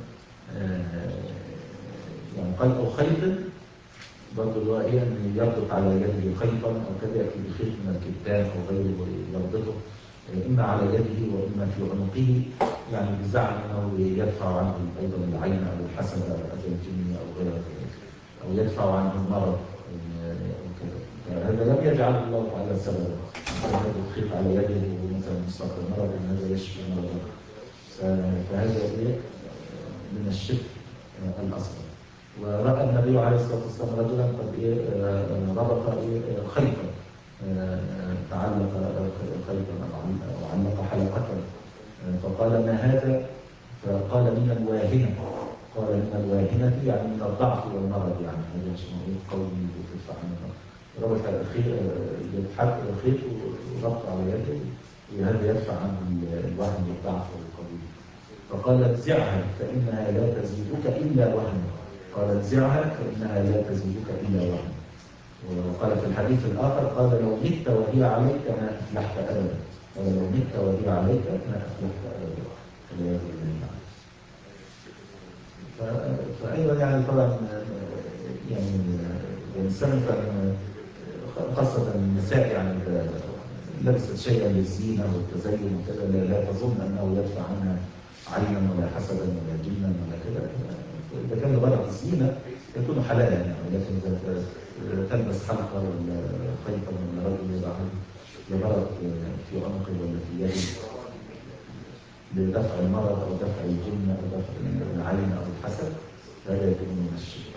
يعني قال أو خيط برضه اللي هو ايه ان يربط على يده خيطا او كذا، ياتي بخيط من الكتان او غيره يربطه اما على يده واما في عنقه، يعني بزعم انه يدفع عنه ايضا العين او الحسد او اذى الجن او غيره، او يدفع عنه المرض او كذا. فهذا لم يجعل الله تعالى سببا، هذا الخيط على يده مثلا مصاب المرض ان هذا يشفي مرضه، فهذا ايه من الشرك الاصغر. ورأى النبي عليه الصلاة والسلام رجلا قد إيه ربط إيه خيطا، تعلق خيطا أو علق حلقة، فقال ما هذا؟ فقال من الواهنة. قال من الواهنة يعني من الضعف والمرض، يعني هذا اسمه إيه قوي وتدفع عنه. ربط الخيط يتحط الخيط وربط على يده وهذا يدفع عنه الوهن والضعف والقوي. فقال انزعها فإنها لا تزيدك إلا وهنا. قال انزعها فإنها لا تزيدك إلا وهنا. وقال في الحديث الآخر قال لو مت وهي عليك ما أفلحت أبدا. قال لو مت وهي عليك ما أفلحت أبدا. فأيضا يعني طبعا يعني الإنسان كان خاصة النساء يعني لبست شيئا للزينة والتزين وكذا لا تظن أنه يدفع عنها عينا ولا حسدا ولا جنا ولا كذا. إذا كان لغرض الزينة يكون حلالا يعني، لكن إذا تلبس حلقة ولا خيطا ولا رجل يضعها لغرض في عنقه ولا في يده لدفع المرض أو دفع الجن أو دفع العين أو الحسد، هذا يكون من الشرك.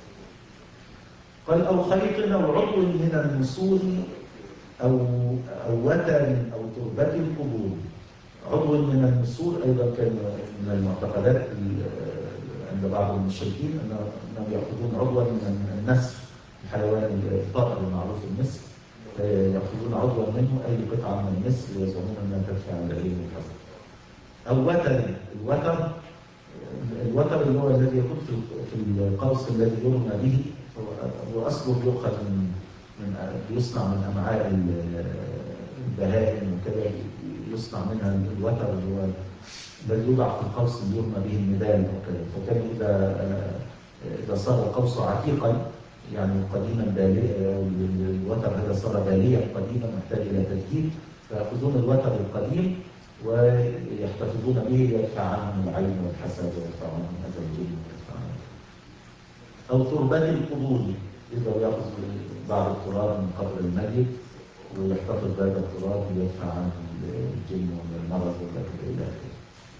قال أو خيط أو عضو من النسور أو أو وتر أو تربة القبور. عضو من النسور أيضا كان من المعتقدات عند بعض المشركين أنهم يأخذون عضوا من النسر، الحيوان الطائر المعروف النسر، يأخذون عضوا منه أي قطعة من النسر ويزعمون أنها تدفع العين والحسد. أو وتر، الوتر الوتر اللي هو الذي يكون في القوس الذي يرمى به، هو أصله يؤخذ من من يصنع من أمعاء البهائم وكذا، يصنع منها الوتر اللي هو الذي يوضع في القوس اللي يرمى به النبال وكذا. فكان إذا إذا صار القوس عتيقا يعني قديما بالي الوتر هذا صار باليا قديما محتاج إلى تجديد، فيأخذون الوتر القديم ويحتفظون به يدفع عنهم العين والحسد ويدفع عنهم أذى الجن ويدفع عنهم. أو تربة القبور، إذا يأخذ بعض التراب من قبر الميت ويحتفظ بهذا التراب ويدفع عنه الجن والمرض والذكر إلى آخره.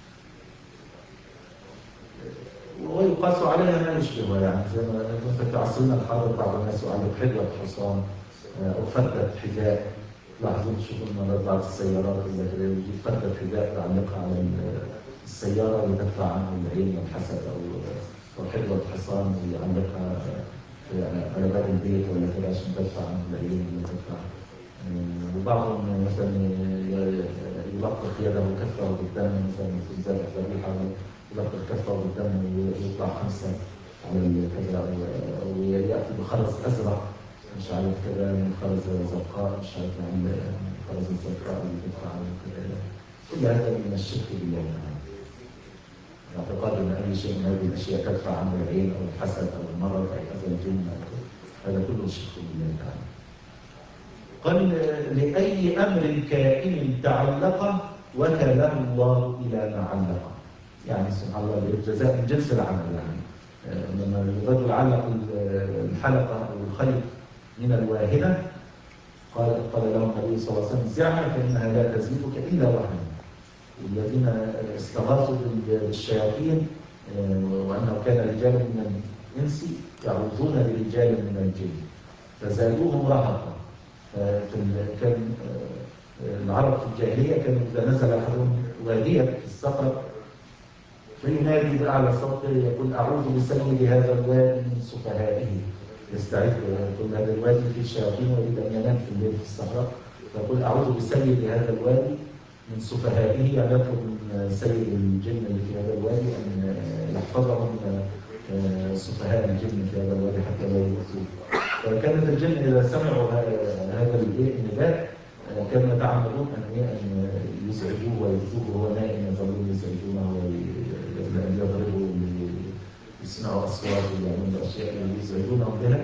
ويقاس عليها ما يشبهها، يعني زي ما مثلا في عصرنا الحاضر بعض الناس يعلق حلوة حصان أو فردة حذاء. لاحظوا تشوفوا المرات بعض السيارات اللي كده يجيب فردة حذاء يعلقها على السيارة لتدفع عنه العين والحسد، أو حلوة حصان ويعلقها على باب البيت ولا كده عشان تدفع عنه العين ولا تدفع. وبعضهم مثلا يلقح يده وكفه بالدم، مثلا في الذبح ذبيحة يلقح كفه بالدم ويطلع خمسة على كذا، أو يأتي بخرز أزرق مش عارف كذا من خرز زرقاء مش عارف عن خرز الزرقاء اللي تدفع عنه كذا. كل هذا من الشرك بالله تعالى. اعتقاد ان اي شيء من هذه الاشياء تدفع عنه العين او الحسد او المرض او اذى الجن، هذا كله شرك بالله تعالى. قال لاي امر كائن تعلق وكله الله الى ما علق. يعني سبحان الله الجزاء من جنس العمل. يعني لما الرجل علق الحلقه او الخيط من الواهنه قال قال له النبي صلى الله عليه وسلم زعها فانها لا تزيدك الا وهنا. الذين استغاثوا بالشياطين وانه كان رجال من الانس يعوذون برجال من الجن فزادوهم رهقا. كان العرب في الجاهليه كانوا اذا نزل احدهم واديا في السفر فينادي باعلى صوته يقول اعوذ بسيد هذا الوادي من سفهائه. يستعيذ كل هذا الوادي فيه الشياطين ويريد ان ينام في الليل في الصحراء، فيقول اعوذ بسيد هذا الوادي من سفهائه، يعني يطلب من سيد الجن اللي في هذا الوادي ان يحفظهم من سفهاء الجن في هذا الوادي حتى لا يؤذوه. فكانت الجن اذا سمعوا هذا النداء كانوا يتعمدون ان يزعجوه ويؤذوه وهو نائم، يظلون يزعجونه ويضربوا يسمعوا اصوات ويعملوا اشياء يزعجونهم بها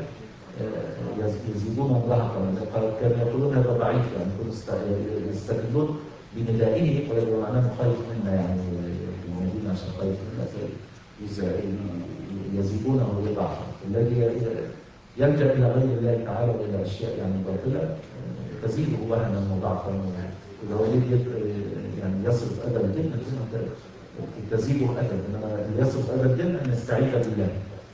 يزيدونهم رهقا. كانوا يقولون هذا ضعيف، يعني يكونوا يستدلون بندائه ويبقى معناه خايف منا، يعني المدينه عشان خايف منا يزيدونه ويضعفه. الذي يلجا الى غير الله تعالى والى اشياء يعني باطله تزيده وهنا وضعفا. واذا اريد يعني يصرف اذى الجن تزيده اذى، انما يصرف اذى الجن ان يستعيذ بالله.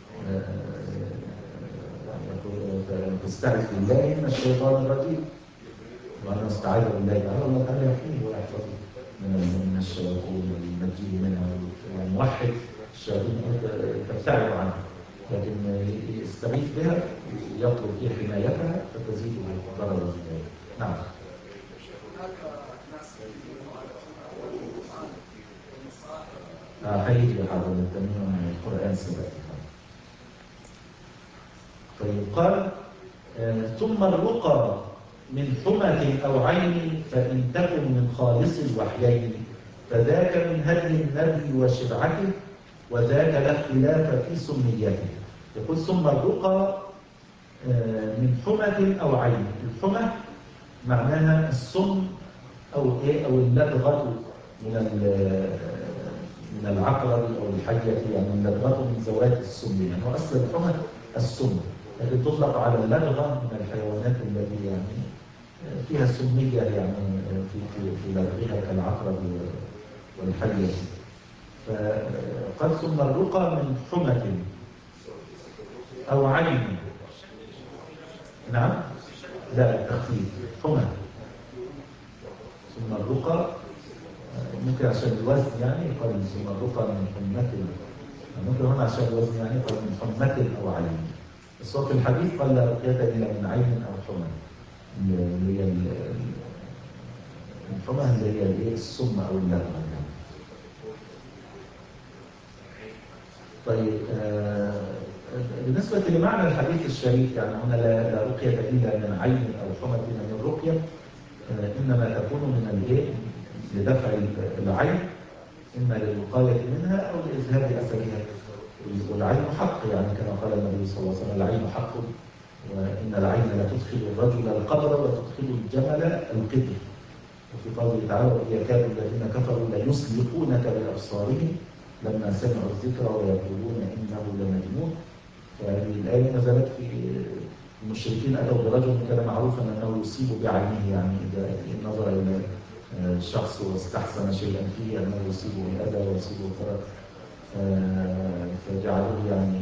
تستعيذ بالله من الشيطان الرجيم، وأنا استعاذ بالله تعالى الله تعالى يحميه ويحفظه من الشياطين وينجيه منها. يعني موحد الشياطين تبتعد عنه، لكن يستغيث بها يطلب فيها حمايتها فتزيده ضررا بالله. نعم. هيجي هذا التمرين من القرآن سبق. فيقال ثم الرقى من حمى أو عين فإن تكن من خالص الوحيين فذاك من هدي النبي وشرعته وذاك لا اختلاف في سميته. يقول ثم الرقى من حمى أو عين. الحمى معناها السم أو إيه أو اللدغة من من العقرب أو الحية، يعني اللدغة من ذوات السم، يعني وأصل الحمى السم، لكن تطلق على اللدغة من الحيوانات التي يعني فيها سمية، يعني في في في لدغها كالعقرب والحية. فقد ثم الرقى من حمى أو عين. نعم؟ لا التخفيف حمى. ثم الرقى ممكن عشان الوزن يعني قال ثم الرقى من حمة، ممكن هنا عشان الوزن يعني قال من حمة أو عين. بس هو في الحديث قال لا رقية إلا من عين أو حمى، اللي هي الحمى اللي هي الايه السم أو اللدغة. طيب آه بالنسبة لمعنى الحديث الشريف، يعني هنا لا, لا رقية إلا من عين أو حمى من الرقية، آه إنما تكون من الايه لدفع العين، إما للوقاية منها أو لإذهاب أثرها والعين حق، يعني كما قال النبي صلى الله عليه وسلم العين حق، وإن العين لتدخل الرجل القبر وتدخل الجمل القدر. وفي قوله تعالى وإذ يكاد الذين كفروا ليزلقونك بأبصارهم لما سمعوا الذكر ويقولون إنه لمجنون. فهذه الآية نزلت في المشركين أتوا برجل كان معروفا أنه يصيب بعينه، يعني إذا نظر إلى الشخص واستحسن شيئا فيه أنه يصيبه الأذى ويصيبه الضرر، فجعلوه يعني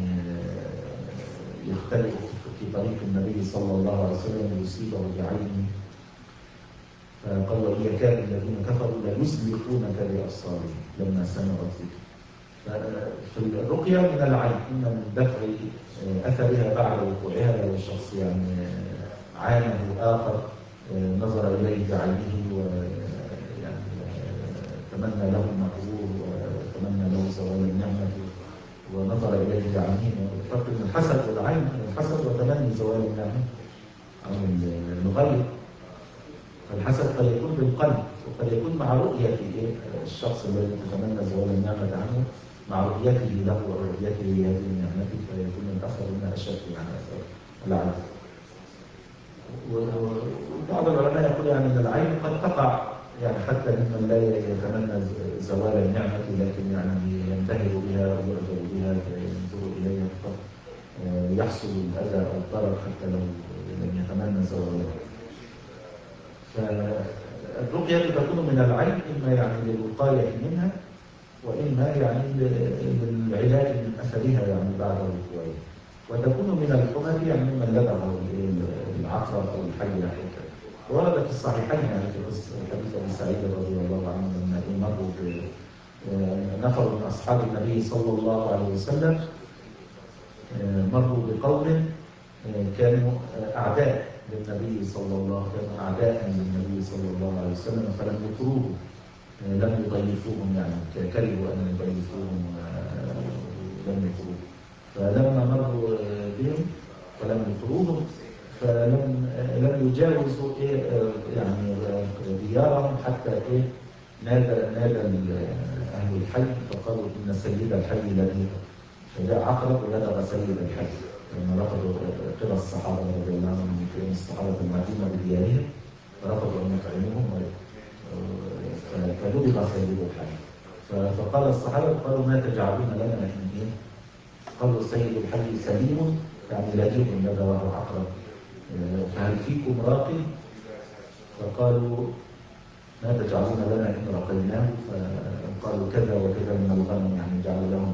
يختلف في طريق النبي صلى الله عليه وسلم ليصيبه بعينه. فقال وإن يكاد الذين كفروا ليزلقونك بأبصارهم لما سمعوا الذكر. فالرقية من العين، إما من دفع أثرها بعد وقوعها، لو الشخص يعني عانه آخر نظر إليه بعينه ويعني تمنى له المكروه وتمنى له زوال النعمة ونظر إليه بعينه. الفرق بين الحسد والعين، الحسد وتمني زوال النعمة عن المغير. فالحسد قد يكون بالقلب وقد يكون مع رؤية الشخص الذي يتمنى زوال النعمة عنه، مع رؤيته له ورؤيته لهذه النعمة، فيكون الأثر من أشد يعني أثر العين. وبعض العلماء يقول يعني أن العين قد تقع يعني حتى ممن لا يتمنى زوال النعمة، لكن يعني ينبهر بها ويعجب بها فينظر إليها، قد يحصل الأذى أو الضرر حتى لو لم يتمنى زوالها. فالرقية تكون من العين إما يعني للوقاية منها، وإما يعني للعلاج من أثرها يعني بعد الوقوع. وتكون من الحمى يعني ممن لدغه العقرب أو الحية أو كذا. ورد في الصحيحين يعني في حديث أبي سعيد رضي الله عنه لما مروا نفر من أصحاب النبي صلى الله عليه وسلم، مروا بقوم كانوا أعداء للنبي صلى الله عليه وسلم، كانوا أعداء للنبي صلى الله عليه وسلم، فلم يطروه، لم يضيفوهم يعني كرهوا أن يضيفوهم ولم يطروه. فلما مروا بهم ولم يطروهم فلم لم يجاوزوا إيه يعني ديارهم حتى إيه نادى نادى أهل الحي فقالوا إن سيد الحي الذي جاء عقرب ولدغ سيد الحي. لما رفضوا قرى الصحابة رضي الله عنهم من كريم الصحابة المعدومة بديارهم فرفضوا أن يطعموهم فلدغ سيد الحي. فقال الصحابة قالوا ما تجعلون لنا من إيه؟ قالوا سيد الحي سليم يعني لديق لدغه عقرب، فهل فيكم راق؟ فقالوا ما تجعلون لنا إن رقيناه؟ فقالوا كذا وكذا من الغنم، يعني جعل لهم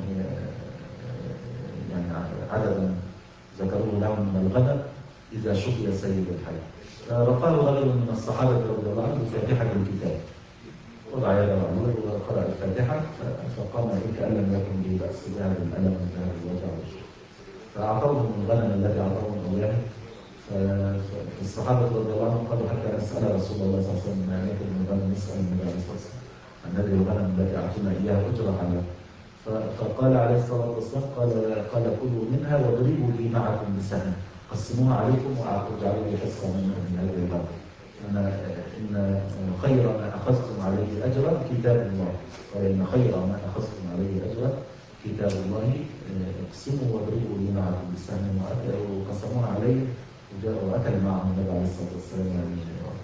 يعني عددا ذكروه لهم من الغنم إذا شفي سيد الحي. فرقاه رجل من الصحابة رضي الله عنه بفاتحة الكتاب، وضع يده عليه وقرأ الفاتحة فقام كأن لم يكن به بأس بهذا الألم وبهذا الوجع. فأعطوهم الغنم الذي أعطوهم إياه. فالصحابة رضي الله عنهم قالوا حتى نسأل رسول الله صلى الله عليه وسلم ما يكن من غنم، نسأل النبي عليه الصلاة والسلام عن هذه الغنم التي أعطونا إياها أجرة عليها. فقال عليه الصلاة والسلام قال قال كلوا منها واضربوا لي معكم بسهم، قسموها عليكم واجعلوا لي حصة من هذه الغنم. أنا إن خير ما أخذتم عليه أجرا كتاب الله، قال إن خير ما أخذتم عليه أجرا كتاب الله، اقسموا واضربوا لي معكم بسهم. وقسموها عليه وأكل معهم النبي عليه الصلاة والسلام. يعني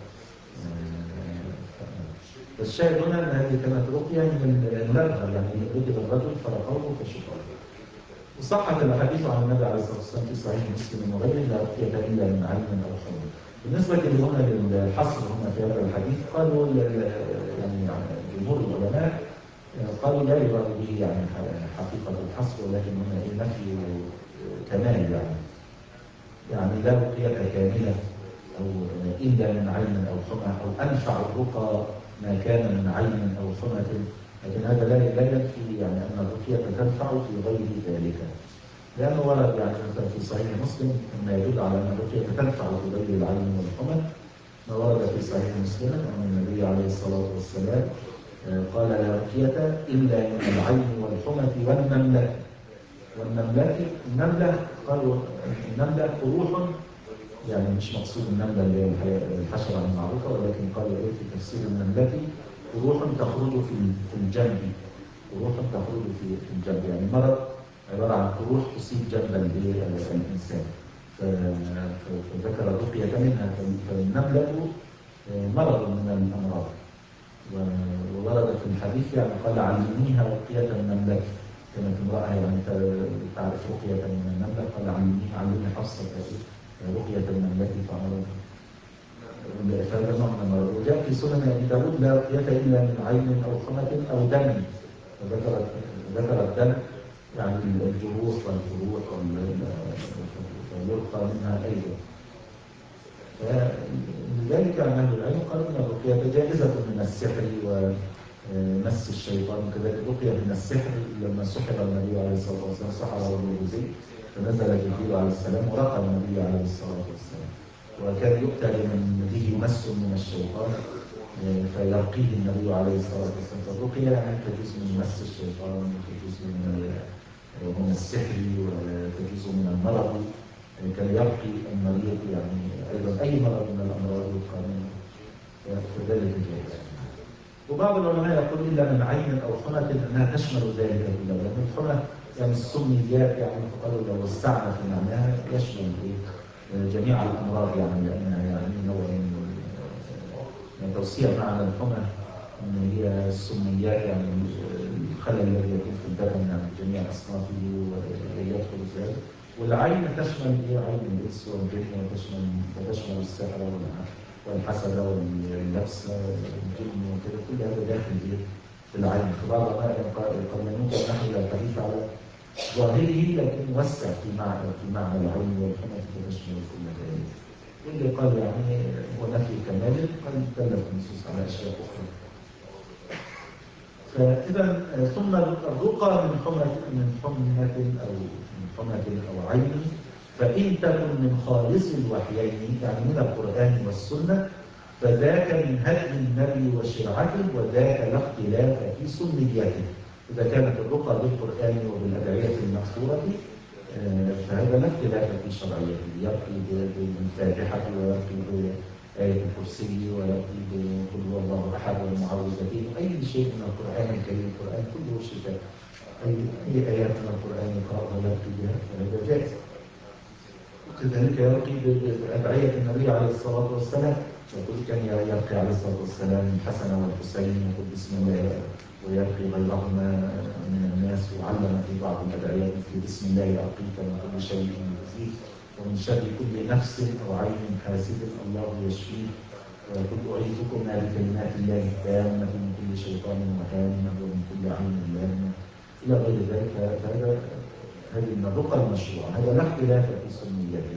فالشاهد هنا أن هذه كانت رقية من اللغة، يعني رقي الرجل فرقوه فشفاه. وصحت الأحاديث عن النبي عليه الصلاة والسلام في صحيح مسلم وغيره لا رقية إلا من عين أو حمى. بالنسبة هنا للحصر هنا في هذا الحديث قالوا يعني جمهور العلماء قالوا لا يراد به يعني حقيقة الحصر، ولكن هنا إيه نفي كمال يعني يعني لا رقية كاملة أو إلا من عين أو حمى، أو أنفع الرقى ما كان من عين أو حمى، لكن هذا لا لا ينفي يعني أن الرقية تنفع في غير ذلك، لأنه ورد يعني مثلا في صحيح مسلم ما يدل على أن الرقية تنفع في غير العين والحمى. ما ورد في صحيح مسلم أن النبي عليه الصلاة والسلام قال لا رقية إلا من العين والحمى والنملة. والنملة النملة قالوا النملة قروح، يعني مش مقصود النملة اللي هي الحشرة المعروفة، ولكن قالوا إيه في تفسير النملة قروح تخرج في الجنب، قروح تخرج في الجنب، يعني مرض عبارة عن قروح تصيب جنب الإنسان. فذكر الرقية منها. فالنملة مرض من الأمراض، وورد في الحديث يعني قال علميها رقية النملة. كانت امرأة يعني تعرف رقية من النملة، قال علميها علمي حفصة رقية النملة فأمرها. فهذا نوع من المرض. وجاء في سنن أبي داود لا رقية إلا من عين أو حمى أو دم. فذكر ذكر الدم يعني الجروح والفروح ويرقى منها أيضا. فلذلك عن أهل العلم قالوا أن الرقية جائزة من السحر ومس الشيطان. وكذلك الرقية من السحر لما سحر النبي عليه الصلاة والسلام سحر الجوزي فنزل جبريل عليه السلام ورقى النبي عليه الصلاة والسلام. وكان يؤتى لمن به مس من الشيطان فيرقيه النبي عليه الصلاة والسلام. فالرقية يعني تجوز من مس الشيطان وتجوز من من السحر وتجوز من المرض. كان يرقي المريض يعني أيضا أي مرض من الأمراض يقال فذلك جائز. وبعض العلماء يقول إلا من عين أو حمى أنها تشمل ذلك كله، لأن الحمى يعني السميات يعني فقالوا لو وسعنا في معناها يشمل جميع الأمراض يعني لأنها يعني نوع من توسيع معنى الحمى أن هي السميات يعني الخلل الذي يكون في البدن يعني جميع أصنافه ويدخل في ذلك. والعين تشمل هي عين الإنس والجن وتشمل وتشمل السحر والحسد والنفس والجن وكذا كل هذا داخل في العين. فبعض العلماء يقررون نحن لا الحديث على ظاهره لكن وسع في معنى في معنى العين والحمى تشمل كل ذلك. واللي قال يعني هو نفي كمال قد دلت النصوص على أشياء أخرى. فإذا ثم الرقى من حمى من حمى أو من حمى أو عين فإن تكن من خالص الوحيين يعني من القرآن والسنة فذاك من هدي النبي وشرعته وذاك لا اختلاف في سنيته. إذا كانت الرقى بالقرآن وبالأدعية المأثورة فهذا لا اختلاف في شرعيته. يرقي بالفاتحة ويرقي بآية الكرسي ويرقي بقل هو الله أحد والمعوذتين أي شيء من القرآن الكريم. القرآن كله شفاء. أي أي آيات من القرآن يقرأها ويرقي بها فهذا جائز. وكذلك يرقي بأدعية النبي عليه الصلاة والسلام. يقول كان يرقي عليه الصلاة والسلام الحسن والحسين يقول بسم الله ويرقي غيرهما من الناس. وعلم في بعض الأدعيات في بسم الله أرقيك من كل شيء يؤذيك ومن شر كل نفس أو عين حاسد الله يشفيك. ويقول أعيذكم بكلمات الله التامة من كل شيطان وهامة ومن كل عين لامة إلى غير ذلك. فهذا هذه من الرقى المشروعة. هذا لا اختلاف في سنيته.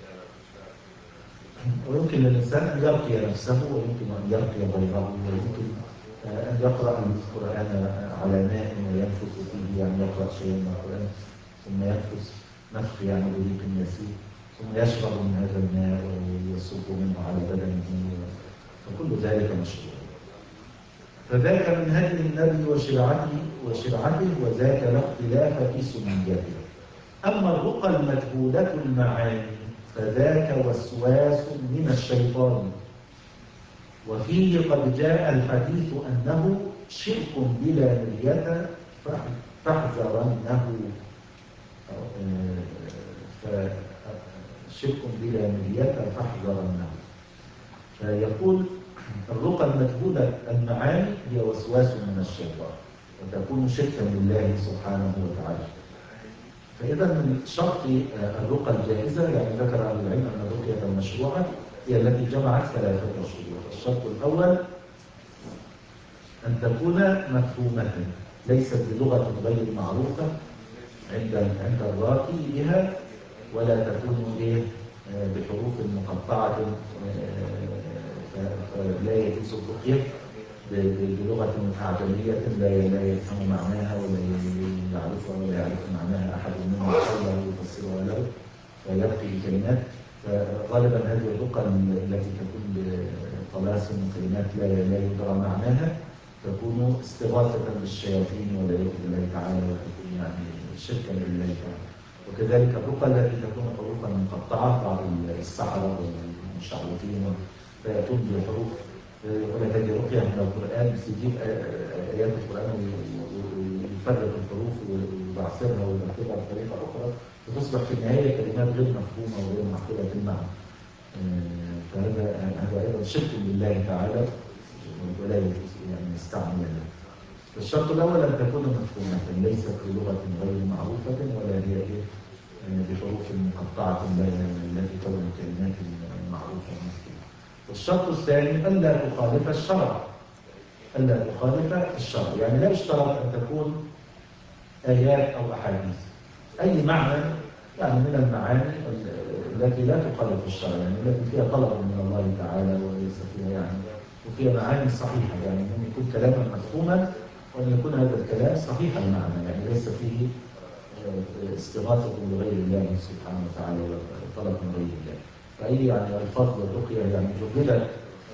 ويمكن للإنسان أن يرقي نفسه ويمكن أن يرقي غيره ويمكن أن يقرأ القرآن على ماء وينفث فيه يعني يقرأ شيئا من القرآن ثم ينفث نفخ يعني بريق يسير ثم يشرب من هذا الماء ويصب منه على بدنه فكل ذلك مشروع. فذاك من هدي النبي وشرعته وشرعته وذاك لا اختلاف في سنيته. أما الرقى المجهولة المعاني فذاك وسواس من الشيطان وفيه قد جاء الحديث أنه شرك بلا مرية فاحذرنه. شرك بلا مرية فاحذرنه. فيقول الرقى المجهولة المعاني هي وسواس من الشيطان وتكون شركا بالله سبحانه وتعالى. فإذا من شرط الرقى الجائزة يعني ذكر أهل العلم أن الرقية المشروعة هي التي جمعت ثلاثة شروط. الشرط الأول أن تكون مفهومة ليست بلغة غير معروفة عند عند الراقي بها ولا تكون إيه بحروف مقطعة فلا يجوز الرقية بلغة أعجمية لا لا يفهم معناها ولا يعرفها ولا يعرف معناها أحد منهم حوله يفسرها له فيرقي بكلمات. فغالبا هذه الرقى التي تكون بطلاسم وكلمات لا لا يدرى معناها تكون استغاثة بالشياطين والعياذ بالله تعالى وتكون يعني شركا بالله تعالى. وكذلك الرقى التي تكون حروفا مقطعة بعض السحرة والمشعوذين فيأتون بحروف ولا تجي رقية من القرآن بس يجيب آيات القرآن ويفرق الحروف ويعصرها ويرتبها بطريقة أخرى وتصبح في النهاية كلمات غير مفهومة وغير معقولة في المعنى. فهذا هذا أيضا شرك بالله تعالى ولا يجوز يعني يستعملها. الشرط الأول أن تكون مفهومة ليست بلغة غير معروفة ولا هي بحروف مقطعة التي تكون كلمات معروفة مفهومة. والشرط الثاني ألا تخالف الشرع. ألا تخالف الشرع يعني لا يشترط أن تكون آيات أو أحاديث أي معنى يعني من المعاني التي لا تخالف الشرع يعني التي فيها طلب من الله تعالى وليس فيها يعني وفيها معاني صحيحة يعني أن يكون كلاما مفهوما وأن يكون هذا الكلام صحيح المعنى يعني ليس فيه استغاثة بغير الله سبحانه وتعالى وطلب من غير الله. فأي يعني الفضل والرقية يعني جددت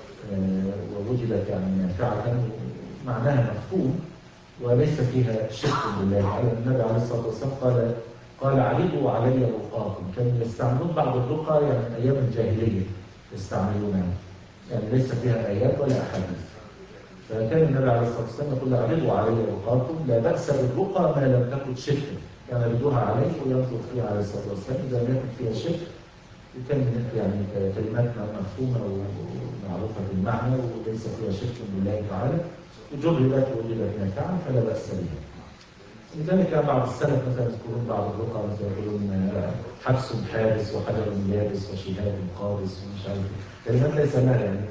ووجدت يعني نافعة معناها مفهوم وليس فيها شرك بالله تعالى. النبي عليه الصلاة والسلام قال قال عرضوا علي رقاكم. كانوا يستعملون بعض الرقى يعني أيام الجاهلية يستعملونها يعني ليس فيها آيات ولا أحاديث. فكان النبي عليه الصلاة والسلام يقول عرضوا علي رقاكم لا بأس بالرقى ما لم تكن شركا. كان يردوها عليه وينظر فيها عليه الصلاة والسلام إذا لم يكن فيها شرك وكان يعني كلمات مفهومة ومعروفة بالمعنى وليس فيها شرك بالله تعالى وجربت ووجدت نافعا فلا بأس بها. لذلك بعض السلف مثلا يذكرون بعض الرقى مثلا يقولون حبس حارس وحجر يابس وشهاد قابس ومش عارف كلمات ليس لها يعني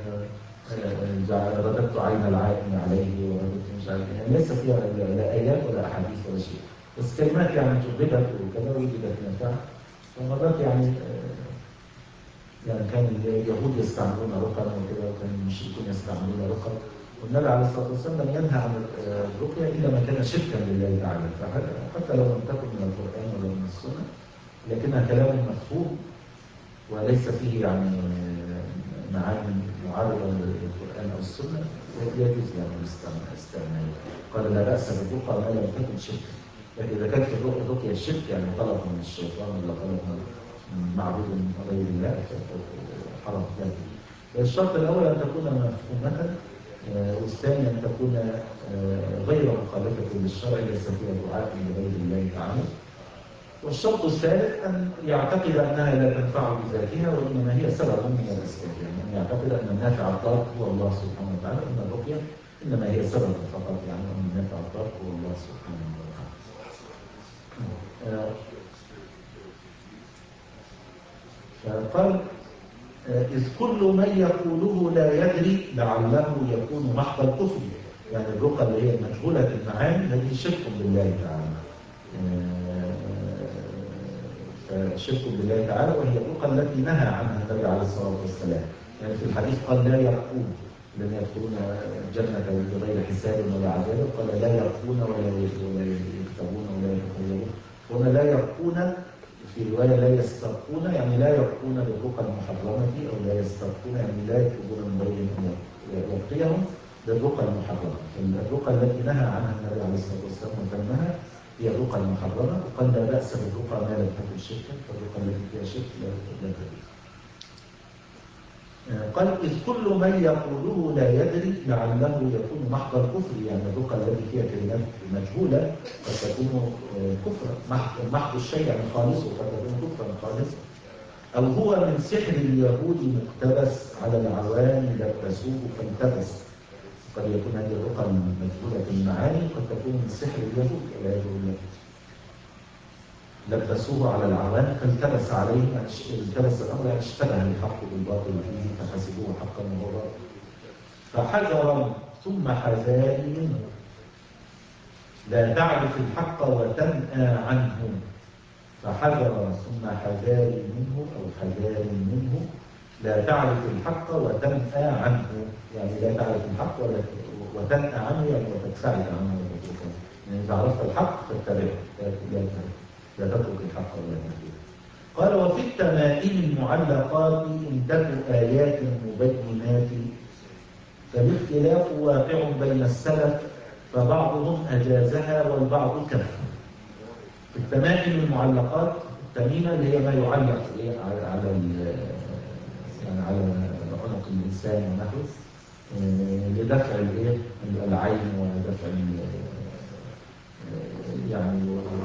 رددت عين العائن عليه ورددت مش عارف يعني ليس فيها لا آيات ولا أحاديث ولا شيء بس كلمات يعني جربت وكذا وجدت نافعة. فمرات يعني يعني كان اليهود يستعملون رقى وكذا وكان المشركون يستعملون رقى والنبي عليه الصلاة والسلام لم ينهى عن الرقية إلا ما كان شركا لله تعالى. فحتى لو لم تكن من القرآن ولا من السنة لكنها كلام مفهوم وليس فيه يعني معاني معارضة للقرآن أو السنة يجوز يعني الاستعمال. قال لا بأس بالرقى ما لم تكن شركا. لكن إذا كانت الرقية الشرك يعني طلب من الشيطان ولا طلب من معبود من غير الله حرام ذلك. الشرط الأول أن تكون مفهومة والثاني أن تكون غير مخالفة للشرع ليس فيها دعاء لغير الله تعالى. والشرط الثالث أن يعتقد أنها لا تنفع بذاتها وإنما هي سبب من الأسباب يعني أن يعتقد أن النافع الضار هو الله سبحانه وتعالى أن الرقية إنما هي سبب فقط يعني أن النافع الضار هو الله سبحانه وتعالى. فقال إذ كل من يقوله لا يدري لعله يكون محض الكفر يعني الرقى اللي هي مجهولة المعاني هذه شرك بالله تعالى. فشرك بالله تعالى وهي الرقى التي نهى عنها النبي عليه الصلاة والسلام يعني في الحديث قال لا يرقون لن يدخلون الجنة بغير حساب ولا عذاب قال لا يرقون ولا يكتبون ولا يتخيرون هنا لا يرقون في رواية لا يسترقون يعني لا يرقون بالرقى المحرمة أو لا يسترقون يعني لا يطلبون من غير أن يرقيهم بالرقى المحرمة. الرقى التي نهى عنها النبي عليه الصلاة والسلام وذمها هي الرقى المحرمة وقال لا بأس بالرقى ما لم تكن شركا فالرقى التي فيها شرك لا تجوز. قال إذ كل من يقوله لا يدري لعله يكون محض الكفر يعني الرقى التي فيها كلمات مجهولة قد تكون كفرا محض الشيء يعني خالصه قد تكون كفرا خالصا أو هو من سحر اليهود مقتبس على العوام لبسوه فالتبس. قد يكون هذه الرقى المجهولة في المعاني قد تكون من سحر اليهود والعياذ بالله لبسوه على العوام فالتبس عليهم التبس الأمر يعني اشتبه الحق بالباطل فيه فحسبوه حقا وهو باطل. فحذرا ثم حذاري منه لا تعرف الحق وتنأى عنه. فحذرا ثم حذاري منه أو حذار منه لا تعرف الحق وتنأى عنه يعني لا تعرف الحق وتنأى عنه يعني وتبتعد عنه يعني إذا عرفت الحق فاتبعه لا تترك الحق ولا تتبعه. قال وفي التمائم المعلقات إن تك آيات مبينات فالاختلاف واقع بين السلف فبعضهم أجازها والبعض كف. في التمائم المعلقات التميمة اللي هي ما يعلق على يعني على عنق الإنسان ونحوه لدفع الايه العين ودفع يعني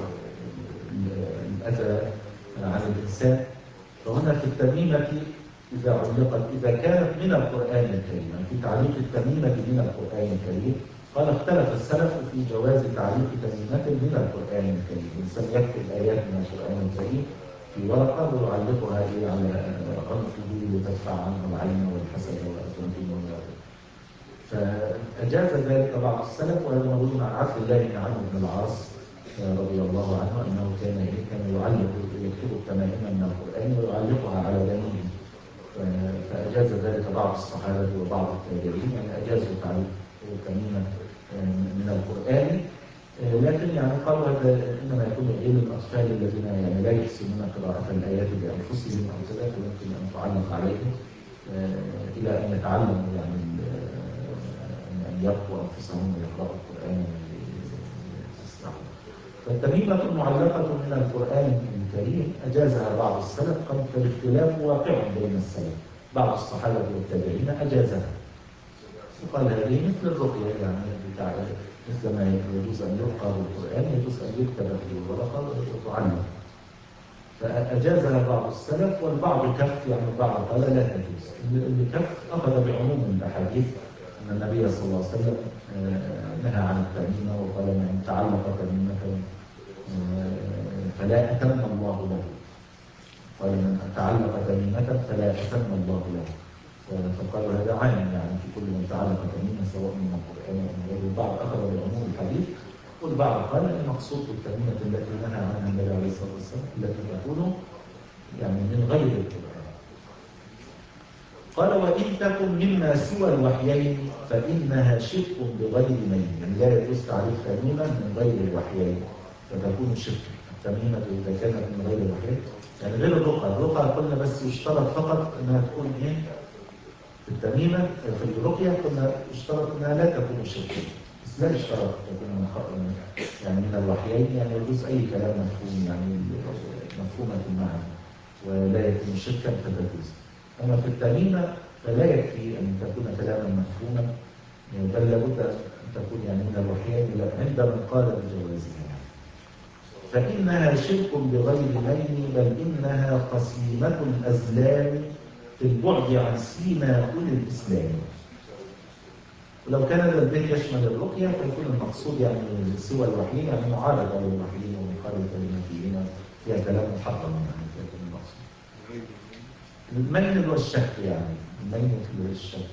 الاذى عن الانسان. فهنا في التميمه اذا علقت اذا كانت من القران الكريم، يعني في تعليق التميمه من القران الكريم، قال اختلف السلف في جواز تعليق تميمه من القران الكريم. الانسان يكتب ايات من القران الكريم في ورقه ويعلقها ايه على عنقه لتدفع عنه العين والحسد والذنب. فأجاز ذلك بعض السلف، وهذا موجود عن عبد الله بن عمرو بن العاص رضي الله عنه أنه كان كان يعلق يكتب التمائم من القرآن ويعلقها على دمه. فأجاز ذلك بعض الصحابة وبعض التابعين، يعني أجازوا تعليق التميمة من القرآن. لكن يعني قالوا هذا إنما يكون غير الأطفال الذين يعني لا يحسنون قراءة الآيات بأنفسهم أو كذا، فيمكن أن تعلق عليهم إلى أن يتعلموا يعني أن يقوا أنفسهم ويقرأوا القرآن ويستعملوا. فالتميمة المعلقة من القرآن الكريم أجازها بعض السلف، قد الاختلاف واقع بين السلف. بعض الصحابة والتابعين أجازها، وقال هذه مثل الرقية، يعني بتاع مثل ما يجوز أن يقرأ بالقرآن يجوز أن يكتب في الورقة وتعلم. فأجازها بعض السلف، والبعض كف، يعني البعض قال لا تجوز. اللي كف أخذ بعموم الأحاديث أن النبي صلى الله عليه وسلم نهى عن التميمة، وقال من تعلق تميمة فلا أتم الله له. قال من تعلق تميمة فلا أتم الله له. فقالوا هذا عام، يعني في كل من تعلق تميمة سواء من القرآن أو من غيره. البعض أخذ بعموم الحديث، والبعض قال ان المقصود بالتميمة التي نهى عنها النبي عليه الصلاة والسلام التي تكون يعني من غير القرآن. قال وإن تكن مما سوى الوحيين فإنها شرك بغير مين، يعني لا يجوز تعريف تميمة من غير الوحيين فتكون شرك. التميمة إذا كانت من غير الوحيين يعني غير الرقى، الرقى قلنا بس يشترط فقط أنها تكون إيه في التميمة. في الرقية قلنا يشترط أنها لا تكون شركا، بس لا يشترط تكون من يعني من الوحيين، يعني يجوز أي كلام مفهوم يعني مفهومة المعنى ولا يكون شركا فتجوز. أما في التميمة فلا يكفي أن تكون كلاما مفهوما، بل لابد أن تكون يعني من الوحيين عند من قال بجوازها. فإنها شرك بغير مين، بل إنها قسيمة الأزلام في البعد عن سيما أولي الإسلام. ولو كان هذا البيت يشمل الرقية فيكون المقصود يعني سوى الوحيين، يعني معارضة للوحيين ومخالفة لما فيهما فيها كلام محرم، يعني فيكون المقصود. الميل هو الشك، يعني الميل هو الشك.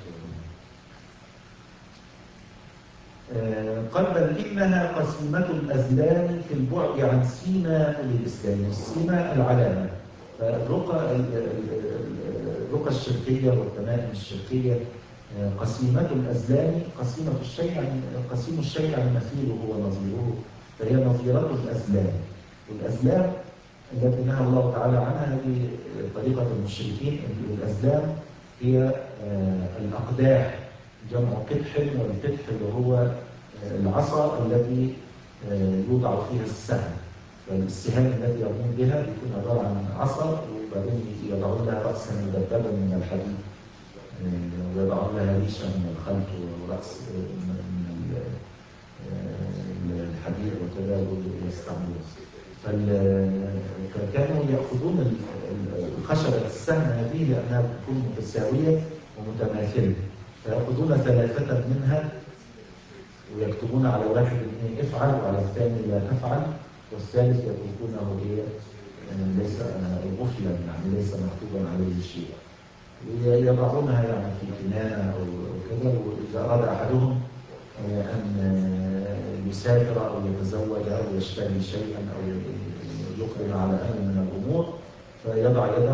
آه قال بل إنها قسيمة الأزلام في البعد عن سيما للإسلام، والسيما العلامة. فالرقى الرقى الشركية والتمائم الشركية آه قسيمة الأزلام، قسيمة الشيء يعني قسيم الشيء يعني مثيله ونظيره، فهي نظيرة الأزلام. والأزلام التي نهى الله تعالى عنها هذه طريقة المشركين. الأزلام هي آه الأقداح، جمع قدح، والقدح اللي هو آه العصا التي آه يوضع فيها السهم. فالسهام التي يرمون بها بيكون عبارة عن عصا، وبعدين يضعون لها رأسا مدببا من الحديد، آه ويضعون لها ريشة من الخلف ورأس من الحديد وكذا ويستعملون. فكانوا يأخذون الخشبة السهم هذه لأنها تكون متساوية ومتماثلة، فيأخذون ثلاثة منها ويكتبون على واحد إيه افعل وعلى الثاني لا تفعل، والثالث يتركونه إيه ليس غفلا، يعني ليس مكتوبا عليه شيء، ويضعونها يعني في كنانة أو كذا. وإذا أراد أحدهم أن يسافر أو يتزوج أو يشتري شيئا أو يقدم على أمر من الأمور فيضع يده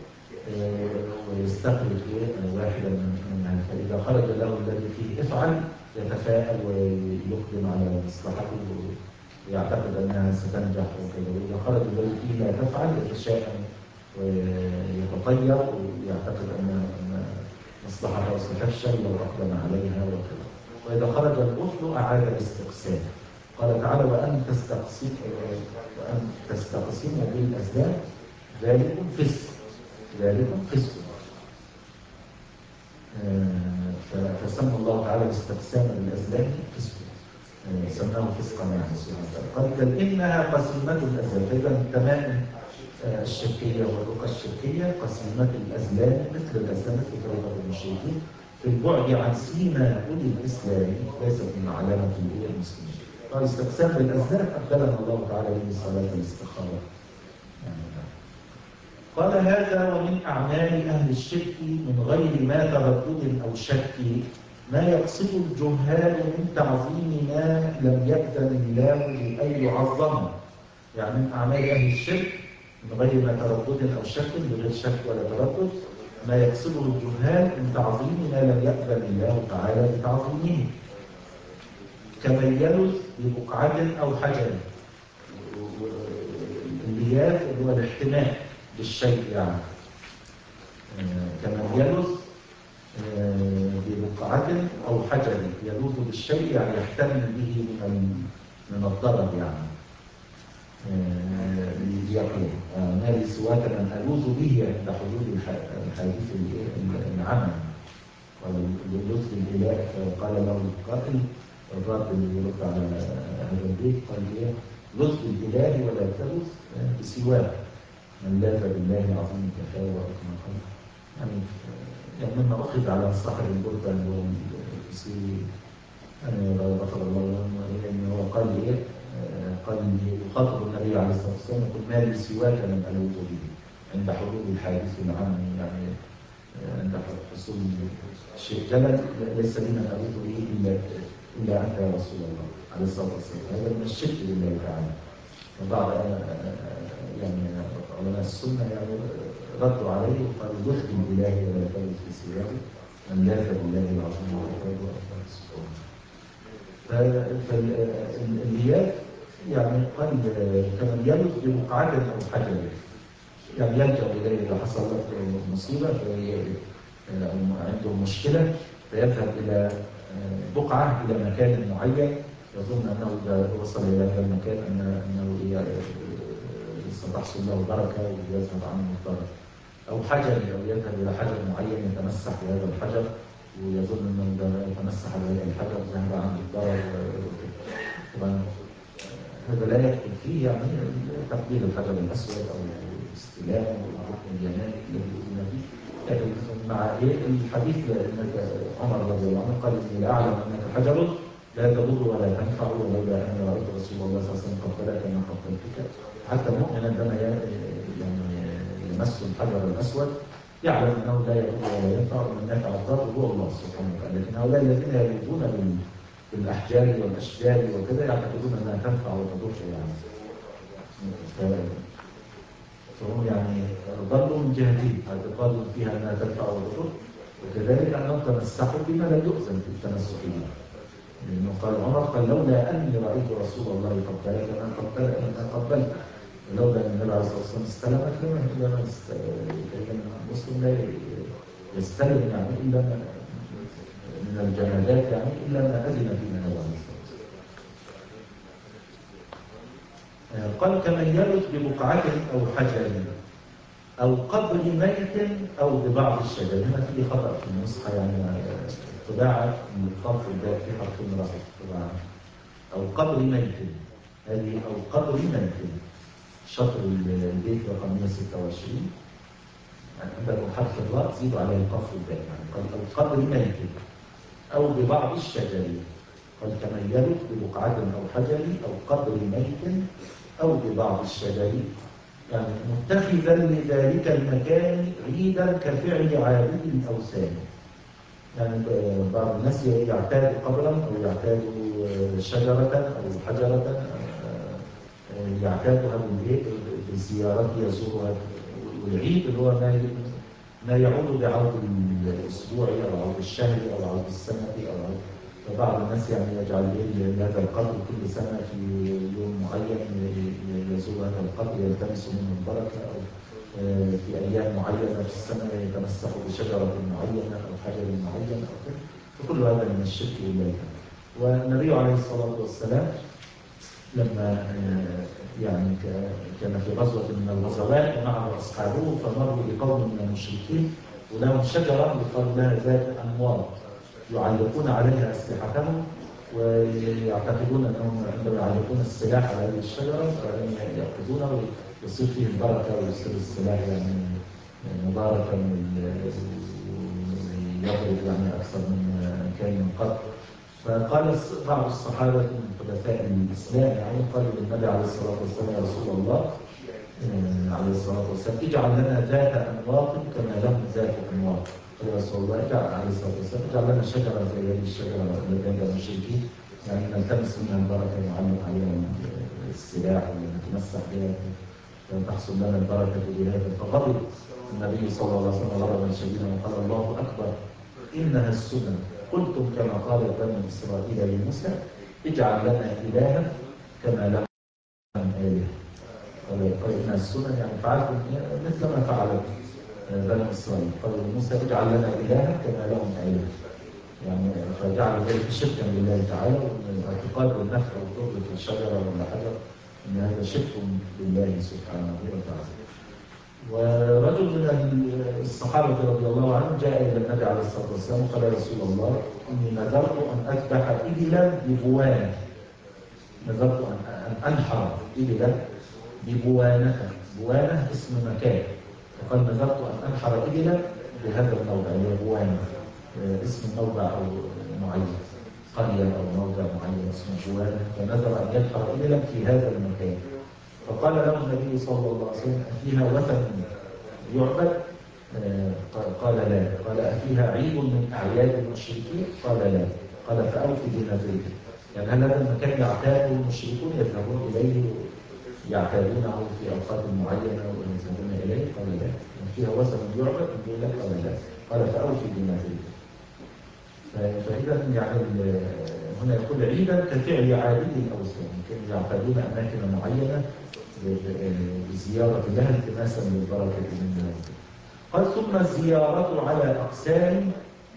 ويستخرج واحدا منها، فإذا خرج له الذي فيه افعل يتفاءل ويقدم على مصلحته ويعتقد أنها ستنجح وكذا، وإذا خرج الذي فيه لا تفعل يتشائم ويتطير ويعتقد أن مصلحته ستفشل لو أقدم عليها وكذا. وإذا خرج الغفل أعاد الاستقسام. قال تعالى وأن تستقسم وأن تستقسموا بالأزلام ذلكم فسق، ذلكم فسق. سمى الله تعالى الاستقسام بالأزلام فسقا، سماه فسقا يعني سبحانه وتعالى. قال بل إنها قسيمة الأزلام. فإذا التمائم الشركية والرقى الشركية قسيمة الأزلام مثل الأزلام في طريقة المشركين في البعد عن سيما أولي الإسلام ليست من علامة المسلمين. قال استقسام بالأزلام أبدلنا الله تعالى به صلاة الاستخارة. قال هذا ومن أعمال أهل الشرك من غير ما تردد أو شك ما يقصد الجهال من تعظيم ما لم يأذن الله بأن يعظمه. يعني من أعمال أهل الشرك من غير ما تردد أو شك، بغير شك ولا تردد، ما يقصده الجهال من تعظيم ما لم يأذن الله تعالى بتعظيمه، كمن يلذ ببقعة أو حجر. اللياذ اللي هو الاحتماء بالشيء يعني، كمن يلذ ببقعة أو حجر، يلوذ بالشيء يعني يحتمل به من من الضرر يعني. يقول ما لي سواك من ألوذ به عند حدود الحديث العمل. قال اللطف الإله قال له القائل الرد اللي يرد على هذا البيت قال ايه؟ لطف الإله ولا تلوث بسواك من لاذ بالله عظيم كفاه وكما قال يعني يعني مما أخذ على صاحب البردة اللي هو السوري أنا غفر الله له إن هو قال لي إيه؟ قال لي يخاطب النبي عليه الصلاة والسلام يقول ما لي سواك من ألوذ به عند حدود الحادث العام، يعني عند حصول الشيء جلل ليس لنا ألوذ به إلا إلا أنت يا رسول الله عليه الصلاة والسلام. هذا من الشرك لله تعالى. وبعض يعني علماء السنة يعني ردوا عليه وقالوا لطف بالله ولا تلوث بسواه من لاذ بالله العظيم وكفاه وأكبر سبحانه. فاللياذ يعني قال كمن يلذ ببقعة أو حجر، يعني يلجأ إليه إذا حصل له مصيبة أو عنده مشكلة فيذهب إلى بقعة إلى مكان معين يظن أنه إذا وصل إلى هذا المكان أنه ستحصل له بركة ويذهب عنه الضرر، أو حجر أو يذهب إلى حجر معين يتمسح بهذا الحجر ويظن أنه إذا تمسح بهذا الحجر ذهب عنه الضرر. طبعا هذا لا يدخل فيه يعني تقبيل الحجر الأسود أو استلام الركن اليماني الذي يؤمن به، لكن مع إيه الحديث لأنك عمر رضي الله عنه قال إني لا أعلم أنك حجر لا تضر ولا تنفع ولولا أن رأيت رسول الله صلى الله عليه وسلم قبلك ما قبلتك. حتى المؤمن عندما يعني يمس الحجر الأسود يعلم أنه لا يضر ولا ينفع ومن نفع الضر هو الله سبحانه وتعالى. لكن هؤلاء الذين يلوذون بالأحجار والأشجار وكذا يعتقدون أنها تنفع وتضر يعني. فهم يعني ضلوا من جهتين، اعتقاد فيها أنها تنفع وتضر، وكذلك أنهم تمسحوا بما لا يؤذن في التمسح به. لأنه قال عمر قال لولا أني رأيت رسول الله قبلك ما قبلك ما قبلت، ولولا أن النبي عليه الصلاة والسلام استلمك لما لما المسلم لا يستلم يعني إلا من الجمادات يعني إلا ما أذن فيه النبي عليه الصلاة والسلام. قال كمن يلذ ببقعة أو حجر أو قبر ميت أو ببعض الشجر. هنا في خطأ في النسخة يعني طباعة من الخط والباء في حرف راحت طباعة أو قبر ميت، هذه أو قبر ميت شطر البيت رقم مئة وستة وعشرين يعني عندكم حرف الراء زيدوا عليه القاف والباء يعني قال أو قبر ميت أو ببعض الشجر. قال كمن يلذ ببقعة أو حجر أو قبر ميت أو ببعض الشجر، يعني متخذا لذلك المكان عيدا كفعل عابد الأوثان. يعني بعض الناس يعتاد قبرا أو يعتاد شجرة أو حجرة يعتادها بالزيارات يزورها، والعيد اللي هو ما ما يعود بعود الأسبوعي أو عود الشهري أو عود السنة أو عود. فبعض الناس يعني يجعل هذا القبر كل سنة في يوم معين يزور هذا القبر يلتمس منه البركة، أو في أيام معينة في السنة يتمسح بشجرة معينة أو حجر معين أو كذا. فكل هذا من الشرك بالله. والنبي عليه الصلاة والسلام لما يعني كان في غزوة من الغزوات معه أصحابه فمروا بقوم من المشركين ولهم شجرة يقال لها ذات أنوار، يعلقون عليها أسلحتهم، ويعتقدون أنهم عندما يعلقون السلاح على هذه الشجرة يأخذونه ويصير فيه البركة ويصير السلاح يعني مباركا ويضرب يعني أكثر من كان من قبل. فقال بعض الصحابة من خلفاء الإسلام يعني قالوا للنبي عليه الصلاة والسلام: يا رسول الله عليه الصلاة والسلام اجعل لنا ذات أنواط كما لهم ذات أنواط. قال يا رسول الله اجعل عليه الصلاة والسلام اجعل لنا شجرة زي هذه الشجرة التي عند المشركين، يعني نلتمس منها البركة ونعلق عليها السلاح ونتمسح بها وتحصل لنا البركة بهذا. فغضب النبي صلى الله عليه وسلم غضبا شديدا وقال: الله أكبر إنها السنن، قلتم كما قال بني إسرائيل لموسى اجعل لنا إلها كما لهم آلهة. قال إنها السنن يعني فعلتم مثل ما فعلت بني إسرائيل. قال لموسى اجعل لنا إلها كما لهم آلهة، يعني فجعل ذلك شركا لله تعالى، ومن اعتقاد النفع والضر في الشجرة ولا حجر ان هذا شرك بالله سبحانه وتعالى. ورجل من الصحابة رضي الله عنهم جاء إلى النبي عليه الصلاة والسلام وقال: يا رسول الله إني نذرت أن أذبح إبلا ببوانة، نذرت أن أنحر إبلا ببوانة، بوانة اسم مكان، وقال نذرت أن أنحر إبلا بهذا الموضع اللي هو بوانة، اسم موضع أو معين، قرية أو موضع معين اسمه بوانة، فنذر أن ينحر إبلا في هذا المكان. فقال له النبي صلى الله عليه وسلم: أفيها وثن يعبد؟ قال لا. قال: أفيها عيد من أعياد المشركين؟ قال لا. قال: فأوف بنذرك. يعني هل هذا المكان يعتاد المشركون يذهبون إليه يعتادونه في أوقات معينة ويذهبون إليه؟ قال لا. فيها وثن يعبد؟ قال لا. قال: فأوف بنذرك. فإذا يعني هنا يقول عيدا كفعل عابدي الأوثان، كانوا يعتادون أماكن معينة بزيارة لها التماسا للبركة من الله. قال: ثم الزيارة على أقسام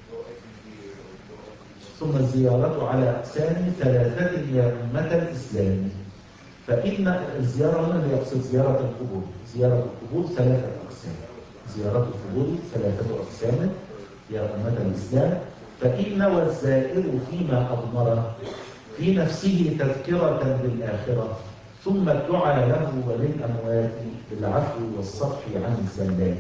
ثم الزيارة على أقسام ثلاثة يا أمة الإسلام. فإن الزيارة هنا اللي يقصد زيارة القبور، زيارة القبور ثلاثة أقسام، زيارة القبور ثلاثة أقسام يا أمة الإسلام. فإن والزائر فيما أضمره في نفسه تذكرة بالآخرة، ثم الدعاء له وللأموات بالعفو والصفح عن الزلات.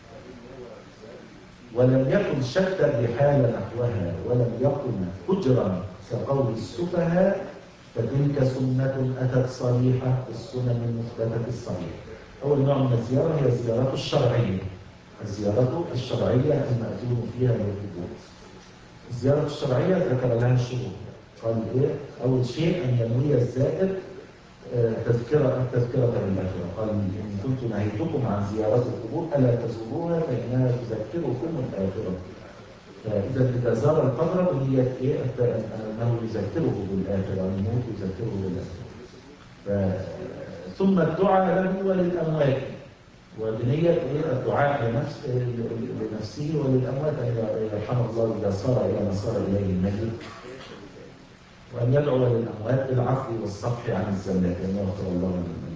ولم يكن شد الرحال نحوها، ولم يكن هجرا كقول السفهاء، فتلك سنة أتت صريحة في السنن المثبتة الصحيحة. أول نوع من الزيارة هي الزيارة الشرعية، الزيارة الشرعية المأذون فيها للقبور. الزيارة الشرعية ذكر لها الشروط، قال إيه؟ أول شيء أن ينوي الزائر تذكرة التذكرة بالآخرة. قال: إن كنت نهيتكم عن زيارة القبور ألا تزوروها فإنها تذكركم الآخرة. فإذا إذا زار القبر بنية إيه؟ أنه يذكره بالآخرة، الموت يذكره بالآخرة. ثم الدعاء له وللأموات، وبنية إيه؟ الدعاء لنفس لنفسه وللأموات، أن يرحم الله إذا صار إلى ما صار إليه الميت، وأن يدعو للأموات بالعفو والصفح عن الزلات، أن يغفر الله لمن.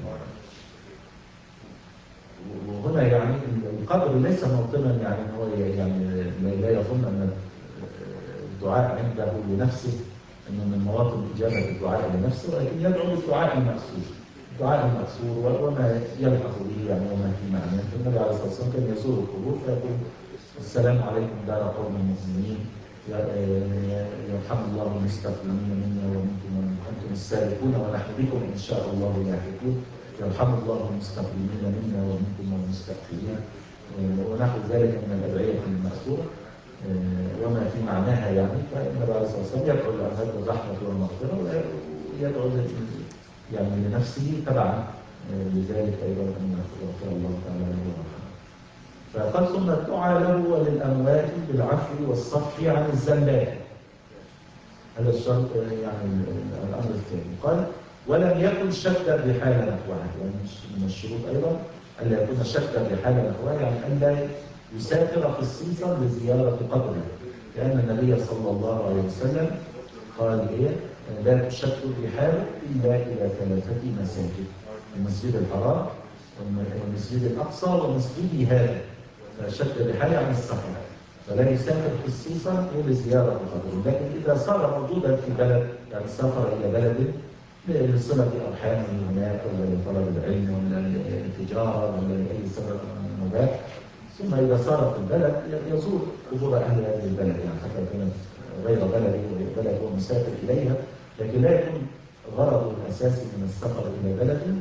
وهنا يعني القبر ليس موطنا يعني هو يعني لا يظن أن الدعاء عنده لنفسه أنه من مواطن إجابة الدعاء لنفسه، ولكن يدعو بالدعاء المأثور، الدعاء المأثور وما يلحق به يعني وما في معناه. النبي عليه الصلاة والسلام كان يزور القبور فيقول: السلام عليكم دار قوم المؤمنين، يرحم الله المستقيمين منا ومنكم وانتم السابقون ونحن بكم ان شاء الله لاحقون، يرحم الله المستقيمين منا ومنكم والمستقيمين، ونحو ذلك من الادعيه الماثوره وما في معناها. يعني فالنبي عليه الصلاه والسلام يدعو لأهل الرحمه والمغفره، ويدعو يعني لنفسه تبعا لذلك ايضا ان يغفر الله تعالى له ويرحمه. فقد ثم الدعاء له وللأموات بالعفو والصفح عن الزلات. هذا الشرط يعني الأمر الثاني. قال: ولم يكن شد الرحال نحوها، يعني من الشروط أيضا ألا يكون شد الرحال نحوها، يعني ألا يسافر خصيصا لزيارة قبره، لأن النبي صلى الله عليه وسلم قال إيه؟ لا تشد الرحال إلا إلى ثلاثة مساجد: المسجد الحرام والمسجد الأقصى ومسجدي هذا. فشد الرحال عن السفر، فلا يسافر خصيصا لزيارة قبره، لكن إذا صار موجودا في بلد، يعني سافر إلى بلد لصلة أرحام هناك ولا لطلب العلم ولا للتجارة ولا لأي سبب مباح، ثم إذا صار في البلد يزور قبور أهل هذه البلد، يعني حتى كانت غير بلده وبلد هو مسافر إليها، لكن لا يكون غرضه الأساسي من السفر إلى بلده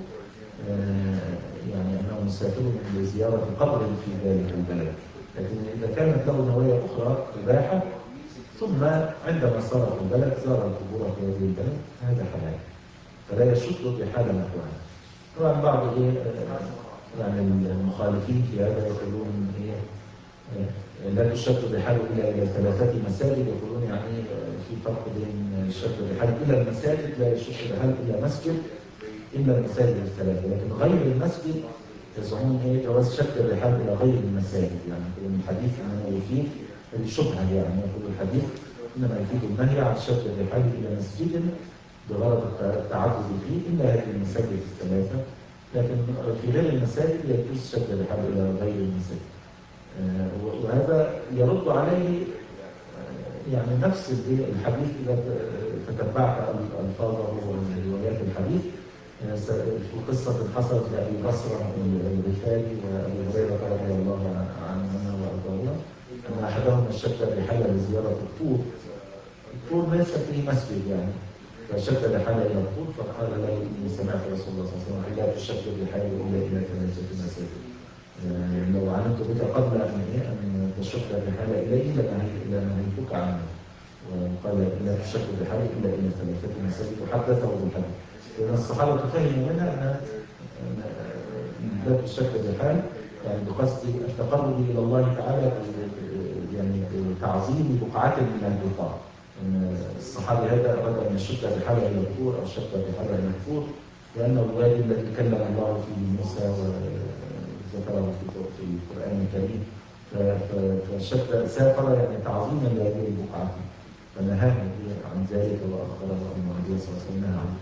يعني أنه مسافر لزيارة قبر في ذلك البلد. لكن إذا كانت له نوايا أخرى إباحة ثم عندما صار في البلد زار القبور في هذه البلد هذا حلال، فلا يشد بحال نحوها. طبعا بعض إيه يعني المخالفين في هذا يقولون إيه لا تشد بحال إلا إلى ثلاثة مساجد، يقولون يعني في فرق بين الشد بحال إلى المساجد، لا يشد بحال إلا مسجد إلا المساجد الثلاثة، لكن غير المسجد يزعمون ايه جواز شد الرحال الى غير المساجد، يعني من الحديث انما يفيد الشبهه، يعني يقول الحديث انما يفيد النهي عن شد الرحال الى مسجد بغرض التعبد فيه الا هذه المساجد الثلاثه، لكن في غير المساجد يجوز شد الرحال الى غير المساجد. آه وهذا يرد عليه يعني نفس الحديث اذا تتبعت الفاظه وروايات الحديث في قصة حصلت لأبي بصرة الغفاري وأبي هريرة رضي الله عنهما وأرضاهما أن أحدهما شد الرحالة لزيارة الطور. الطور ليس فيه مسجد يعني، فشد الرحالة إلى الطور فقال له إني سمعت رسول الله صلى الله عليه وسلم لا تشد الرحالة إلا إلى ثلاثة مساجد. لو علمت بك قبل أن أن تشد الرحالة إليه لنهيتك عنه، وقال لا تشد الرحالة إلا إلى ثلاثة مساجد وحدثه بالحديث. لأن الصحابة تفهموا منها أن لا تشد الرحال يعني بقصد التقرب إلى الله تعالى يعني تعظيم بقعة من البقاع. أن الصحابي هذا أراد أن يشد الرحال إلى الطور أو شد الرحال إلى الطور لأنه الوادي الذي كلم الله فيه موسى وذكره في القرآن الكريم، فشد سافر يعني تعظيما لهذه البقعة فنهاه عن ذلك وأخبره أن النبي صلى الله عليه وسلم عنه.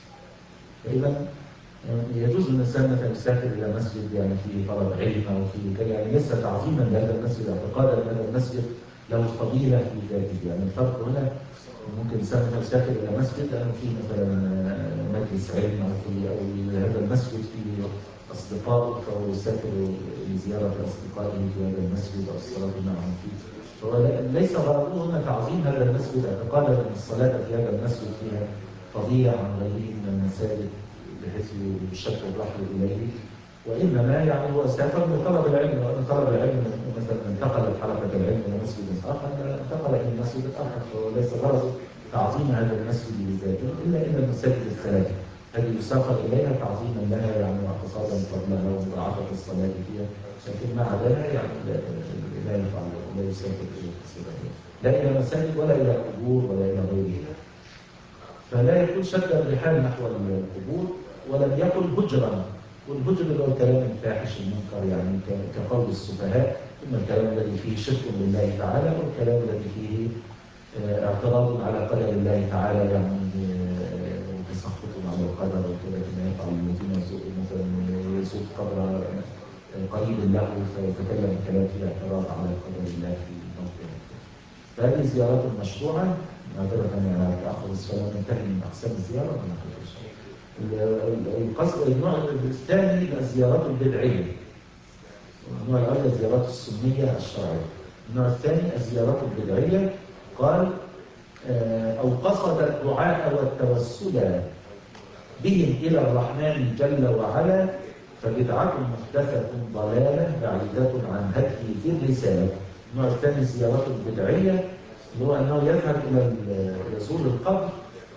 فإذا يجوز للإنسان مثلا يسافر إلى مسجد يعني فيه طلب علم أو فيه كذا، يعني ليس تعظيما لهذا المسجد اعتقادا أن هذا المسجد له فضيلة في ذاته، يعني الفرق هنا ممكن الإنسان يسافر إلى مسجد لأنه فيه مثلا مجلس علم أو في أو هذا المسجد فيه أصدقاء فهو يسافر لزيارة أصدقائه في هذا المسجد أو الصلاة معهم فيه، فهو ليس غرضه هنا تعظيم هذا المسجد اعتقادا أن الصلاة في هذا المسجد فيها فضيلة عن غيره من المساجد بحيث يشد الرحل إليه، وإنما يعني هو سافر لطلب العلم، وإن طلب العلم مثلا انتقلت حلقة العلم إلى مسجد آخر انتقل إلى مسجد آخر، فهو ليس غرض تعظيم هذا المسجد بذاته إلا إلى المساجد الثلاثة هذه يسافر إليها تعظيما لها يعني واقتصادا فضلها ومضاعفة الصلاة فيها، لكن مع ذلك يعني لا يفعل لا يسافر لا إلى مساجد ولا إلى قبور ولا إلى غيرها. فلا يكون شد الرحال نحو القبور، ولم يكن هجرا، والهجر هو الكلام الفاحش المنكر يعني كقول السفهاء، إما الكلام الذي فيه شرك بالله تعالى والكلام الذي فيه اعتراض على قدر الله تعالى يعني وتسخط على القدر وكذا كما يفعل الذين يسوء مثلا يسوء قدر قريب له فيتكلم كلام فيه اعتراض على قدر الله في موقعه. فهذه الزيارات المشروعة معذرة أنا أخذ السلام منتهي من أقسام الزيارة ولا القصد. النوع الثاني الزيارات البدعية، النوع الأول الزيارات السنية الشرعية، النوع الثاني الزيارات البدعية. قال أو قصد الدعاء والتوسل بهم إلى الرحمن جل وعلا فبدعة محدثة ضلالة بعيدة عن هدي في الرسالة. النوع الثاني الزيارات البدعية اللي هو أنه يذهب إلى يزور القبر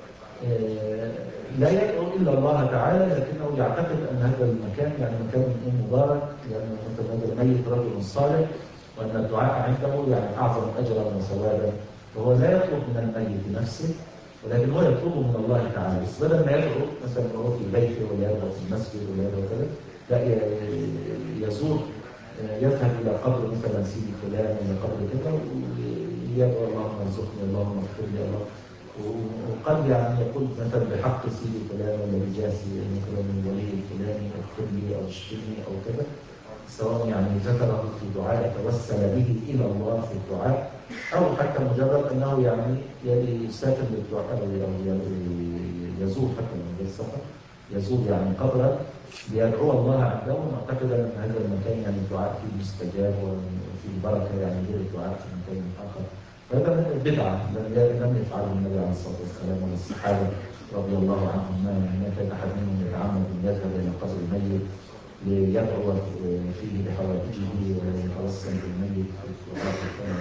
لا يدعو إلا الله تعالى، لكنه يعتقد أن هذا المكان يعني مكان مبارك لأنه مثل هذا الميت رجل صالح وأن الدعاء عنده يعني أعظم أجرا وثوابا، وهو لا يطلب من الميت نفسه ولكن هو يطلبه من الله تعالى، بس بدل ما يدعو مثلا هو في بيته ولا يدعو في المسجد ولا يدعو كذا لا يزور يذهب إلى قبر مثلا سيدي فلان إلى قبر كذا ويدعو اللهم ارزقني اللهم اغفر لي الله، وقد يعني يقول مثلا بحق سيدي فلان ولا بجاه مثلا من ولي الفلاني اغفر لي او اشفني او كذا، سواء يعني ذكره في دعاء توسل به إلى الله في الدعاء، أو حتى مجرد أنه يعني يسافر للدعاء أو يزور حتى من غير سفر، يزور يعني قبرا ليدعو الله عنده، معتقدا أن هذا المكان يعني الدعاء فيه مستجاب وفيه بركة يعني غير الدعاء في مكان آخر. فهذا بدعة لم يفعله النبي عليه الصلاة والسلام ولا الصحابة رضي الله عنهم، ما كان أحد منهم يتعمد أن يذهب إلى قبر الميت ليدعو فيه بحوائجه ويتوسل بالميت في الدعاء.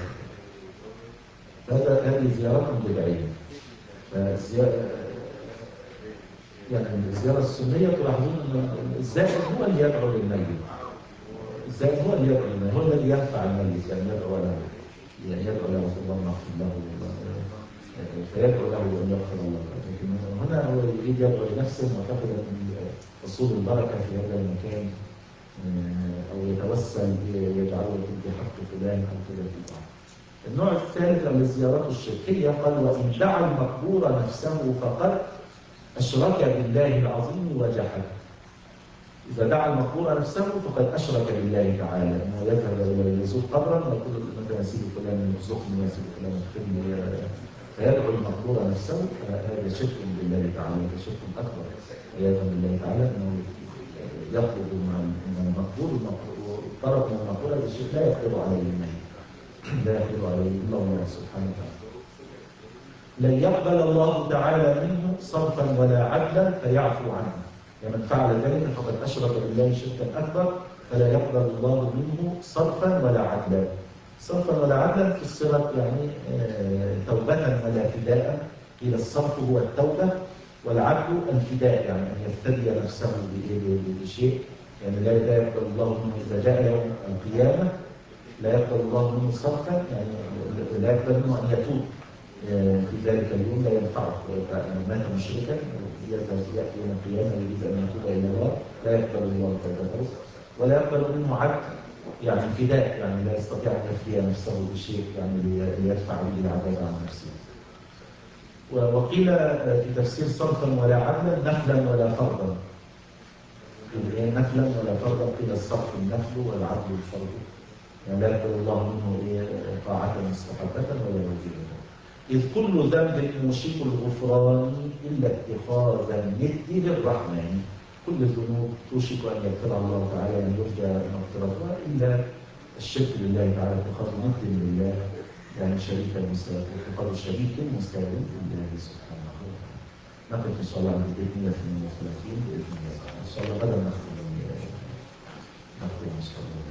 هذا هذه زيارة بدعية. يعني الزيارة السنية تلاحظون أن الزائر هو اللي يدعو للميت. الزائر هو اللي يدعو للميت، هو الذي ينفع الميت، يعني يدعو له، يعني يدعو له الله يغفر له، فيدعو له أن يغفر الله. لكن هنا هو يريد يدعو لنفسه معتقدا أن حصول البركة في هذا المكان، أو يتوسل يجعله بحق فلان أو كذا في بعض. النوع الثالث من الزيارات الشركية قال: وإن دعا المقبور نفسه فقد أشرك بالله العظيم وجحد. إذا دعا المقبور نفسه فقد أشرك بالله تعالى، أنه يذهب إلى يزور قبرا ويقول مثلا سيدي فلان يرزقني وسيدي فلان يغفرني، فيدعو المقبور نفسه، فهذا شرك بالله تعالى، هذا شرك أكبر عياذا بالله تعالى، أنه يطلب من المقبور طلب من المقبور هذا الشيء لا يقدر عليه الميت، لا يقدر عليه إلا الله سبحانه وتعالى. لن يقبل الله تعالى منه صرفا ولا عدلا فيعفو عنه، ومن فعل ذلك فقد أشرك بالله شركا أكبر، فلا يقبل الله منه صرفا ولا عدلا. صرفا ولا عدلا فسرت يعني توبة ولا فداء، إلى الصرف هو التوبة، والعدل الفداء، يعني أن يفتدي نفسه بشيء، يعني لا يقبل الله منه إذا جاء يوم القيامة، لا يقبل الله منه صرفا، يعني لا يقبل منه أن يتوب في ذلك اليوم، لا ينفعه، من مات مشركا يأتي يوم القيامة يريد أن يتوب إلى الله، لا يقبل الله توبته، ولا يقبل منه عدل، يعني فداء، يعني لا يستطيع أن يفدي نفسه بشيء يعني ليدفع به العذاب عن نفسه. وقيل في تفسير صرفا ولا عدلا نفلا ولا فرضا. نفلا ولا فرضا، قيل الصرف النفل والعدل الفرض، يعني لا يقبل الله منه طاعة مستحبة ولا واجبة. إذ كل ذنب موشك الغفران إلا اتخاذ الند للرحمن. كل الذنوب توشك أن يغفر الله تعالى، أن يرجى مغفرتها، إلا الشرك لله تعالى، اتخاذ ند لله، يعني شريك المستوى، اتخاذ شريك مستوى لله سبحانه وتعالى. نقف إن شاء الله عند البيت مئة وثمانية وثلاثين بإذن الله. إن شاء الله غدا نختم نختم إن شاء الله.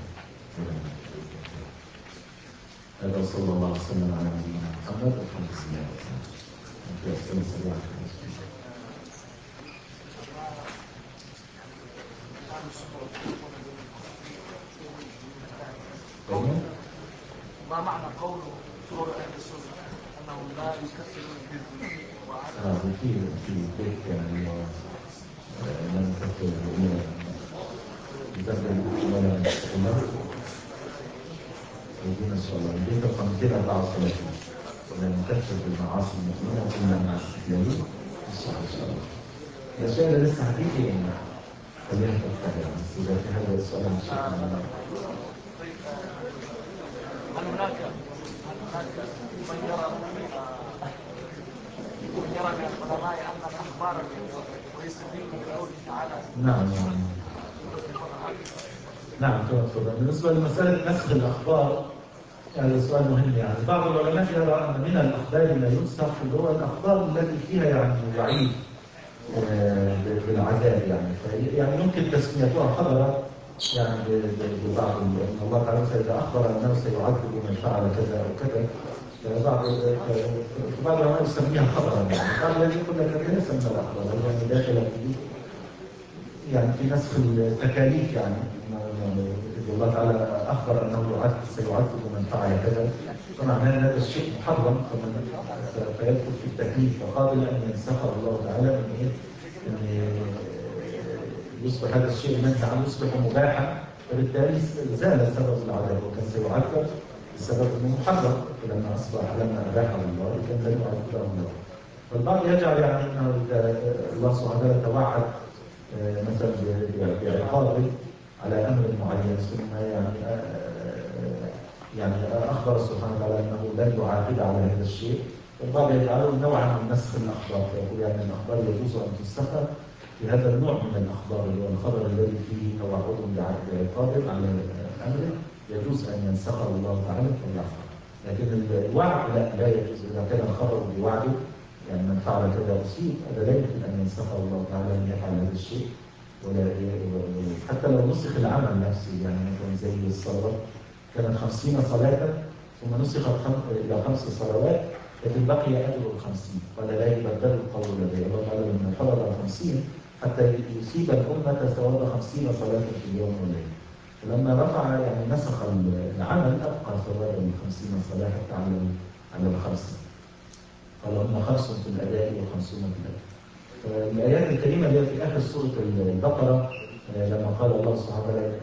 هذا صلى الله وسلم على نبينا محمد والحمد لله. في أسئلة سريعة. ما معنى قوله قول أهل السنة أنهم لا يكفرون الكذب؟ آه في في بيت يعني لا نكفر الأمور بذنب ولا نستقبل. ودينا إن شاء الله البيت رقم مئتين وأربعة وثلاثين، ولا نكفر بالمعاصي المؤمنة إلا مع الاستقلالية إن شاء الله. الأشياء اللي لسه هتيجي خلينا نفكر يعني، بس إذا في هذا السؤال إن شاء الله. هل هناك هل هناك من يرى من يرى من العلماء أن الأخبار ويستدل بقوله تعالى؟ نعم نعم تفضل. بالنسبة لمسألة نسخ الأخبار، هذا سؤال مهم. يعني بعض العلماء يرى أن من الأخبار ما ينسخ اللي هو الأخبار التي فيها يعني وعيد بالعذاب، يعني يعني يمكن تسميتها خبرا، يعني ببعض ان الله تعالى اذا اخبر انه سيعذب من فعل كذا او كذا، بعض بعض العلماء يسميها خبرا، يعني بعض الذين يقول لك لا يسمى الاخبار، يعني داخله في يعني في نسخ التكاليف، يعني إذا الله تعالى أخبر أنه يعذب سيعذب من فعل كذا، فمعناه أن هذا الشيء محرم فيدخل في التكليف، فقابل أن ينسخه الله تعالى من إيه؟ أن يصبح هذا الشيء منهي عنه يصبح مباحا، فبالتالي زال سبب العذاب، وكان سيعذب بسبب أنه محرم، فلما أصبح لما أباحه الله كان لا يعذبه الله. فالبعض يجعل يعني أنه الله سبحانه وتعالى توعد مثلا بعقابه على امر معين ثم يعني يعني أخبر سبحانه وتعالى أنه لن يعاقب على هذا الشيء. البعض يجعله نوعا من نسخ الأخبار، فيقول يعني الأخبار يجوز أن تستخدم في هذا النوع من الأخبار اللي هو الخبر الذي فيه توعد بعقاب على أمر يجوز أن ينسخه الله تعالى فيعقب. لكن الوعد لا لا يجوز. إذا كان الخبر بوعده يعني من فعل كذا أصيب، هذا لا يمكن أن ينسخه الله تعالى أن يفعل هذا الشيء، ولا حتى لو نسخ العمل نفسه. يعني مثلا زي الصلوات كانت خمسين صلاة ثم نسخت إلى خمس صلوات لكن بقي أجر الخمسين، قال لا يبدل القول لدي الله تعالى من فرض الخمسين حتى يصيب الأمة ثواب خمسين صلاة في اليوم والليل. فلما رفع يعني نسخ العمل أبقى ثواب الخمسين صلاة حتى على على الخمسين. قال هم خمس في الأداء وخمسون في الأداء. فالآيات الكريمة اللي في آخر سورة البقرة لما قال الله سبحانه وتعالى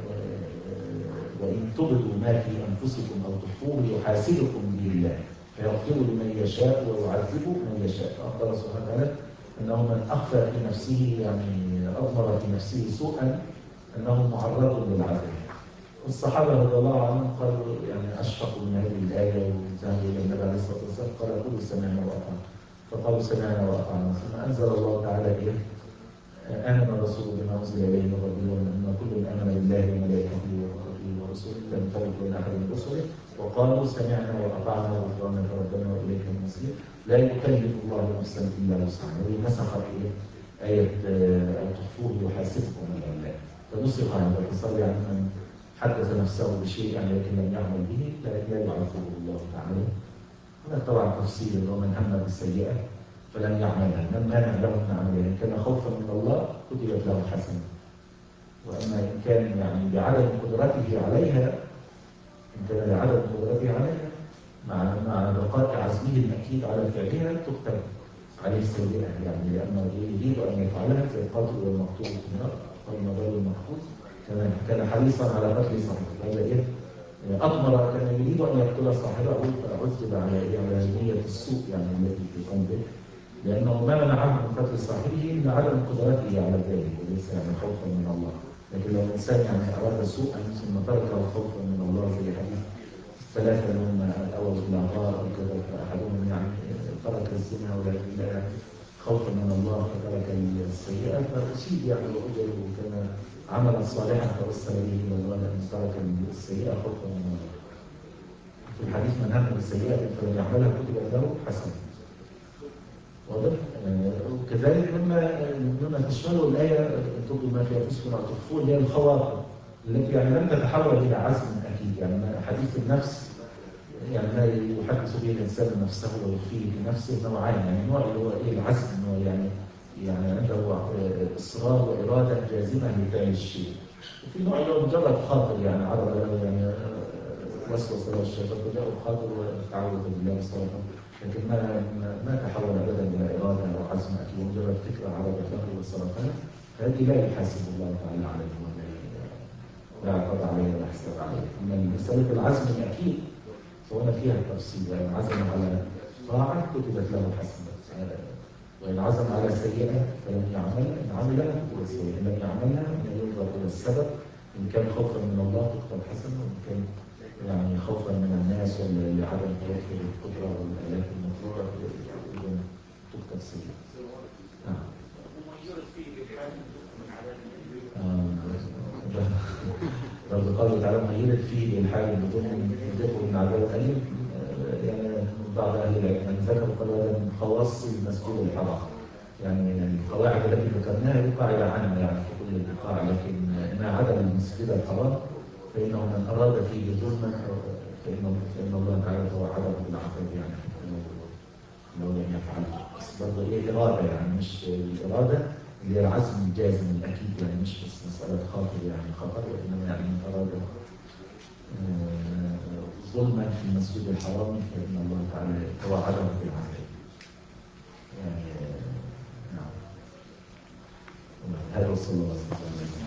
وإن تبدوا ما في أنفسكم أو تخفوه يحاسبكم به الله فيغفر لمن يشاء ويعذب من يشاء. فأخبر سبحانه وتعالى أنه من أخفى في نفسه يعني أضمر في نفسه سوءا أنه معرض للعذاب. والصحابة رضي الله عنهم قالوا يعني أشفقوا من هذه الآية وذهبوا إلى النبي عليه الصلاة والسلام قال قولوا سمعنا وأطعنا، فقالوا سمعنا وأطعنا. ثم أنزل الله تعالى إيه؟ آمن الرسول بما أنزل إليه من ربه وأن كل آمن بالله وملائكته ورسوله لا نفرق بين أحد من رسله وقالوا سمعنا وأطعنا غفرانك ربنا وإليك المصير. لا يكلف الله نفسا إلا وسعها. وهي نسخت إيه؟ آية أو تخفوه يحاسبكم من الله، فنسخ هذا. فصلي عن من حدث نفسه بشيء يعني لكن لم يعمل به لا يعاقبه الله تعالى. هذا طبعا تفصيل اللي هو من هم بالسيئة فلم يعملها، من مانع له من عملها. إن كان خوفا من الله كتبت له حسنة، وأما إن كان يعني بعدم قدرته عليها إن كان بعدم قدرته عليها مع مع بقاء عزمه الأكيد على فعلها تكتب عليه السيئة، يعني لأنه يريد أن يفعلها زي القاتل والمقتول في النار. قال ما بال المقتول كان حريصا على قتل صاحبه، هذا إيه؟ أضمر كان يريد أن يقتل صاحبه فعذب على على نية السوء يعني التي في قلبه، لأنه ما منعه من قتل صاحبه إلا عدم قدرته على ذلك وليس يعني خوفا من الله. لكن لو الإنسان يعني أراد سوءا ثم تركه خوفا من الله زي حديث الثلاثة اللي هم الأول في الأغار أو كذا، فأحدهم يعني ترك الزنا ولا يعني خوفا من الله فترك السيئة فأصيب يعني وأجره كما عملا صالحا توسل به إلى الله لأنه ترك السيئة خوفا من الله. في الحديث من هم بالسيئة فلم يعملها كتبت له حسنة. واضح؟ وكذلك مما مما تشمله الآية تبدو ما في أنفسكم أو تخفوه هي الخواطر التي يعني لم تتحول إلى عزم أكيد. يعني حديث النفس يعني ما يحدث به الإنسان نفسه ويخفيه في نفسه نوعين، يعني نوع اللي هو إيه العزم إنه يعني يعني عنده إصرار وإرادة جازمة لفعل الشيء، وفي نوع اللي هو مجرد خاطر يعني عرض له يعني وسوس له الشيطان فجاءه خاطر وتعوذ بالله صراحة، لكن ما ما تحول أبدا إلى إرادة أو عزم أكيد مجرد فكرة عرضت له وصرفها، هذه لا يحاسب الله تعالى عليه ولا لا عقاب عليه ولا حساب عليه. أما مسألة العزم الأكيد فهنا فيها التفصيل، يعني عزم على طاعة كتبت له حسنة، وإن عزم على سيئة فلم يعملها، إن عملها كتبت سيئة، إن لم يعملها من ينظر إلى السبب، إن كان خوفا من الله تكتب حسنة، وإن كان يعني خوفا من الناس ولا لعدم توفر القدرة والآلات المطلوبة تكتب سيئة. نعم. برضه قالوا تعالى ما يرد فيه الحال بدون يذكر من عذاب أليم، يعني بعض أهل العلم ذكروا قالوا هذا من خواص المسجد الحرام، يعني القواعد التي ذكرناها هي قاعدة عامة يعني في كل البقاع، لكن ما عدا المسجد الحرام فإنه من أراد فيه ظلما فإن فإن الله تعالى توعده بالعذاب يعني لو لم يفعله. بس برضه هي إرادة يعني مش الإرادة اللي هي العزم الجازم الأكيد، يعني مش بس مسألة خاطر يعني خطر، وإنما يعني من أراد ظلما في المسجد الحرام فإن الله تعالى توعده بالعذاب. يعني نعم. هذا صلى الله عليه وسلم.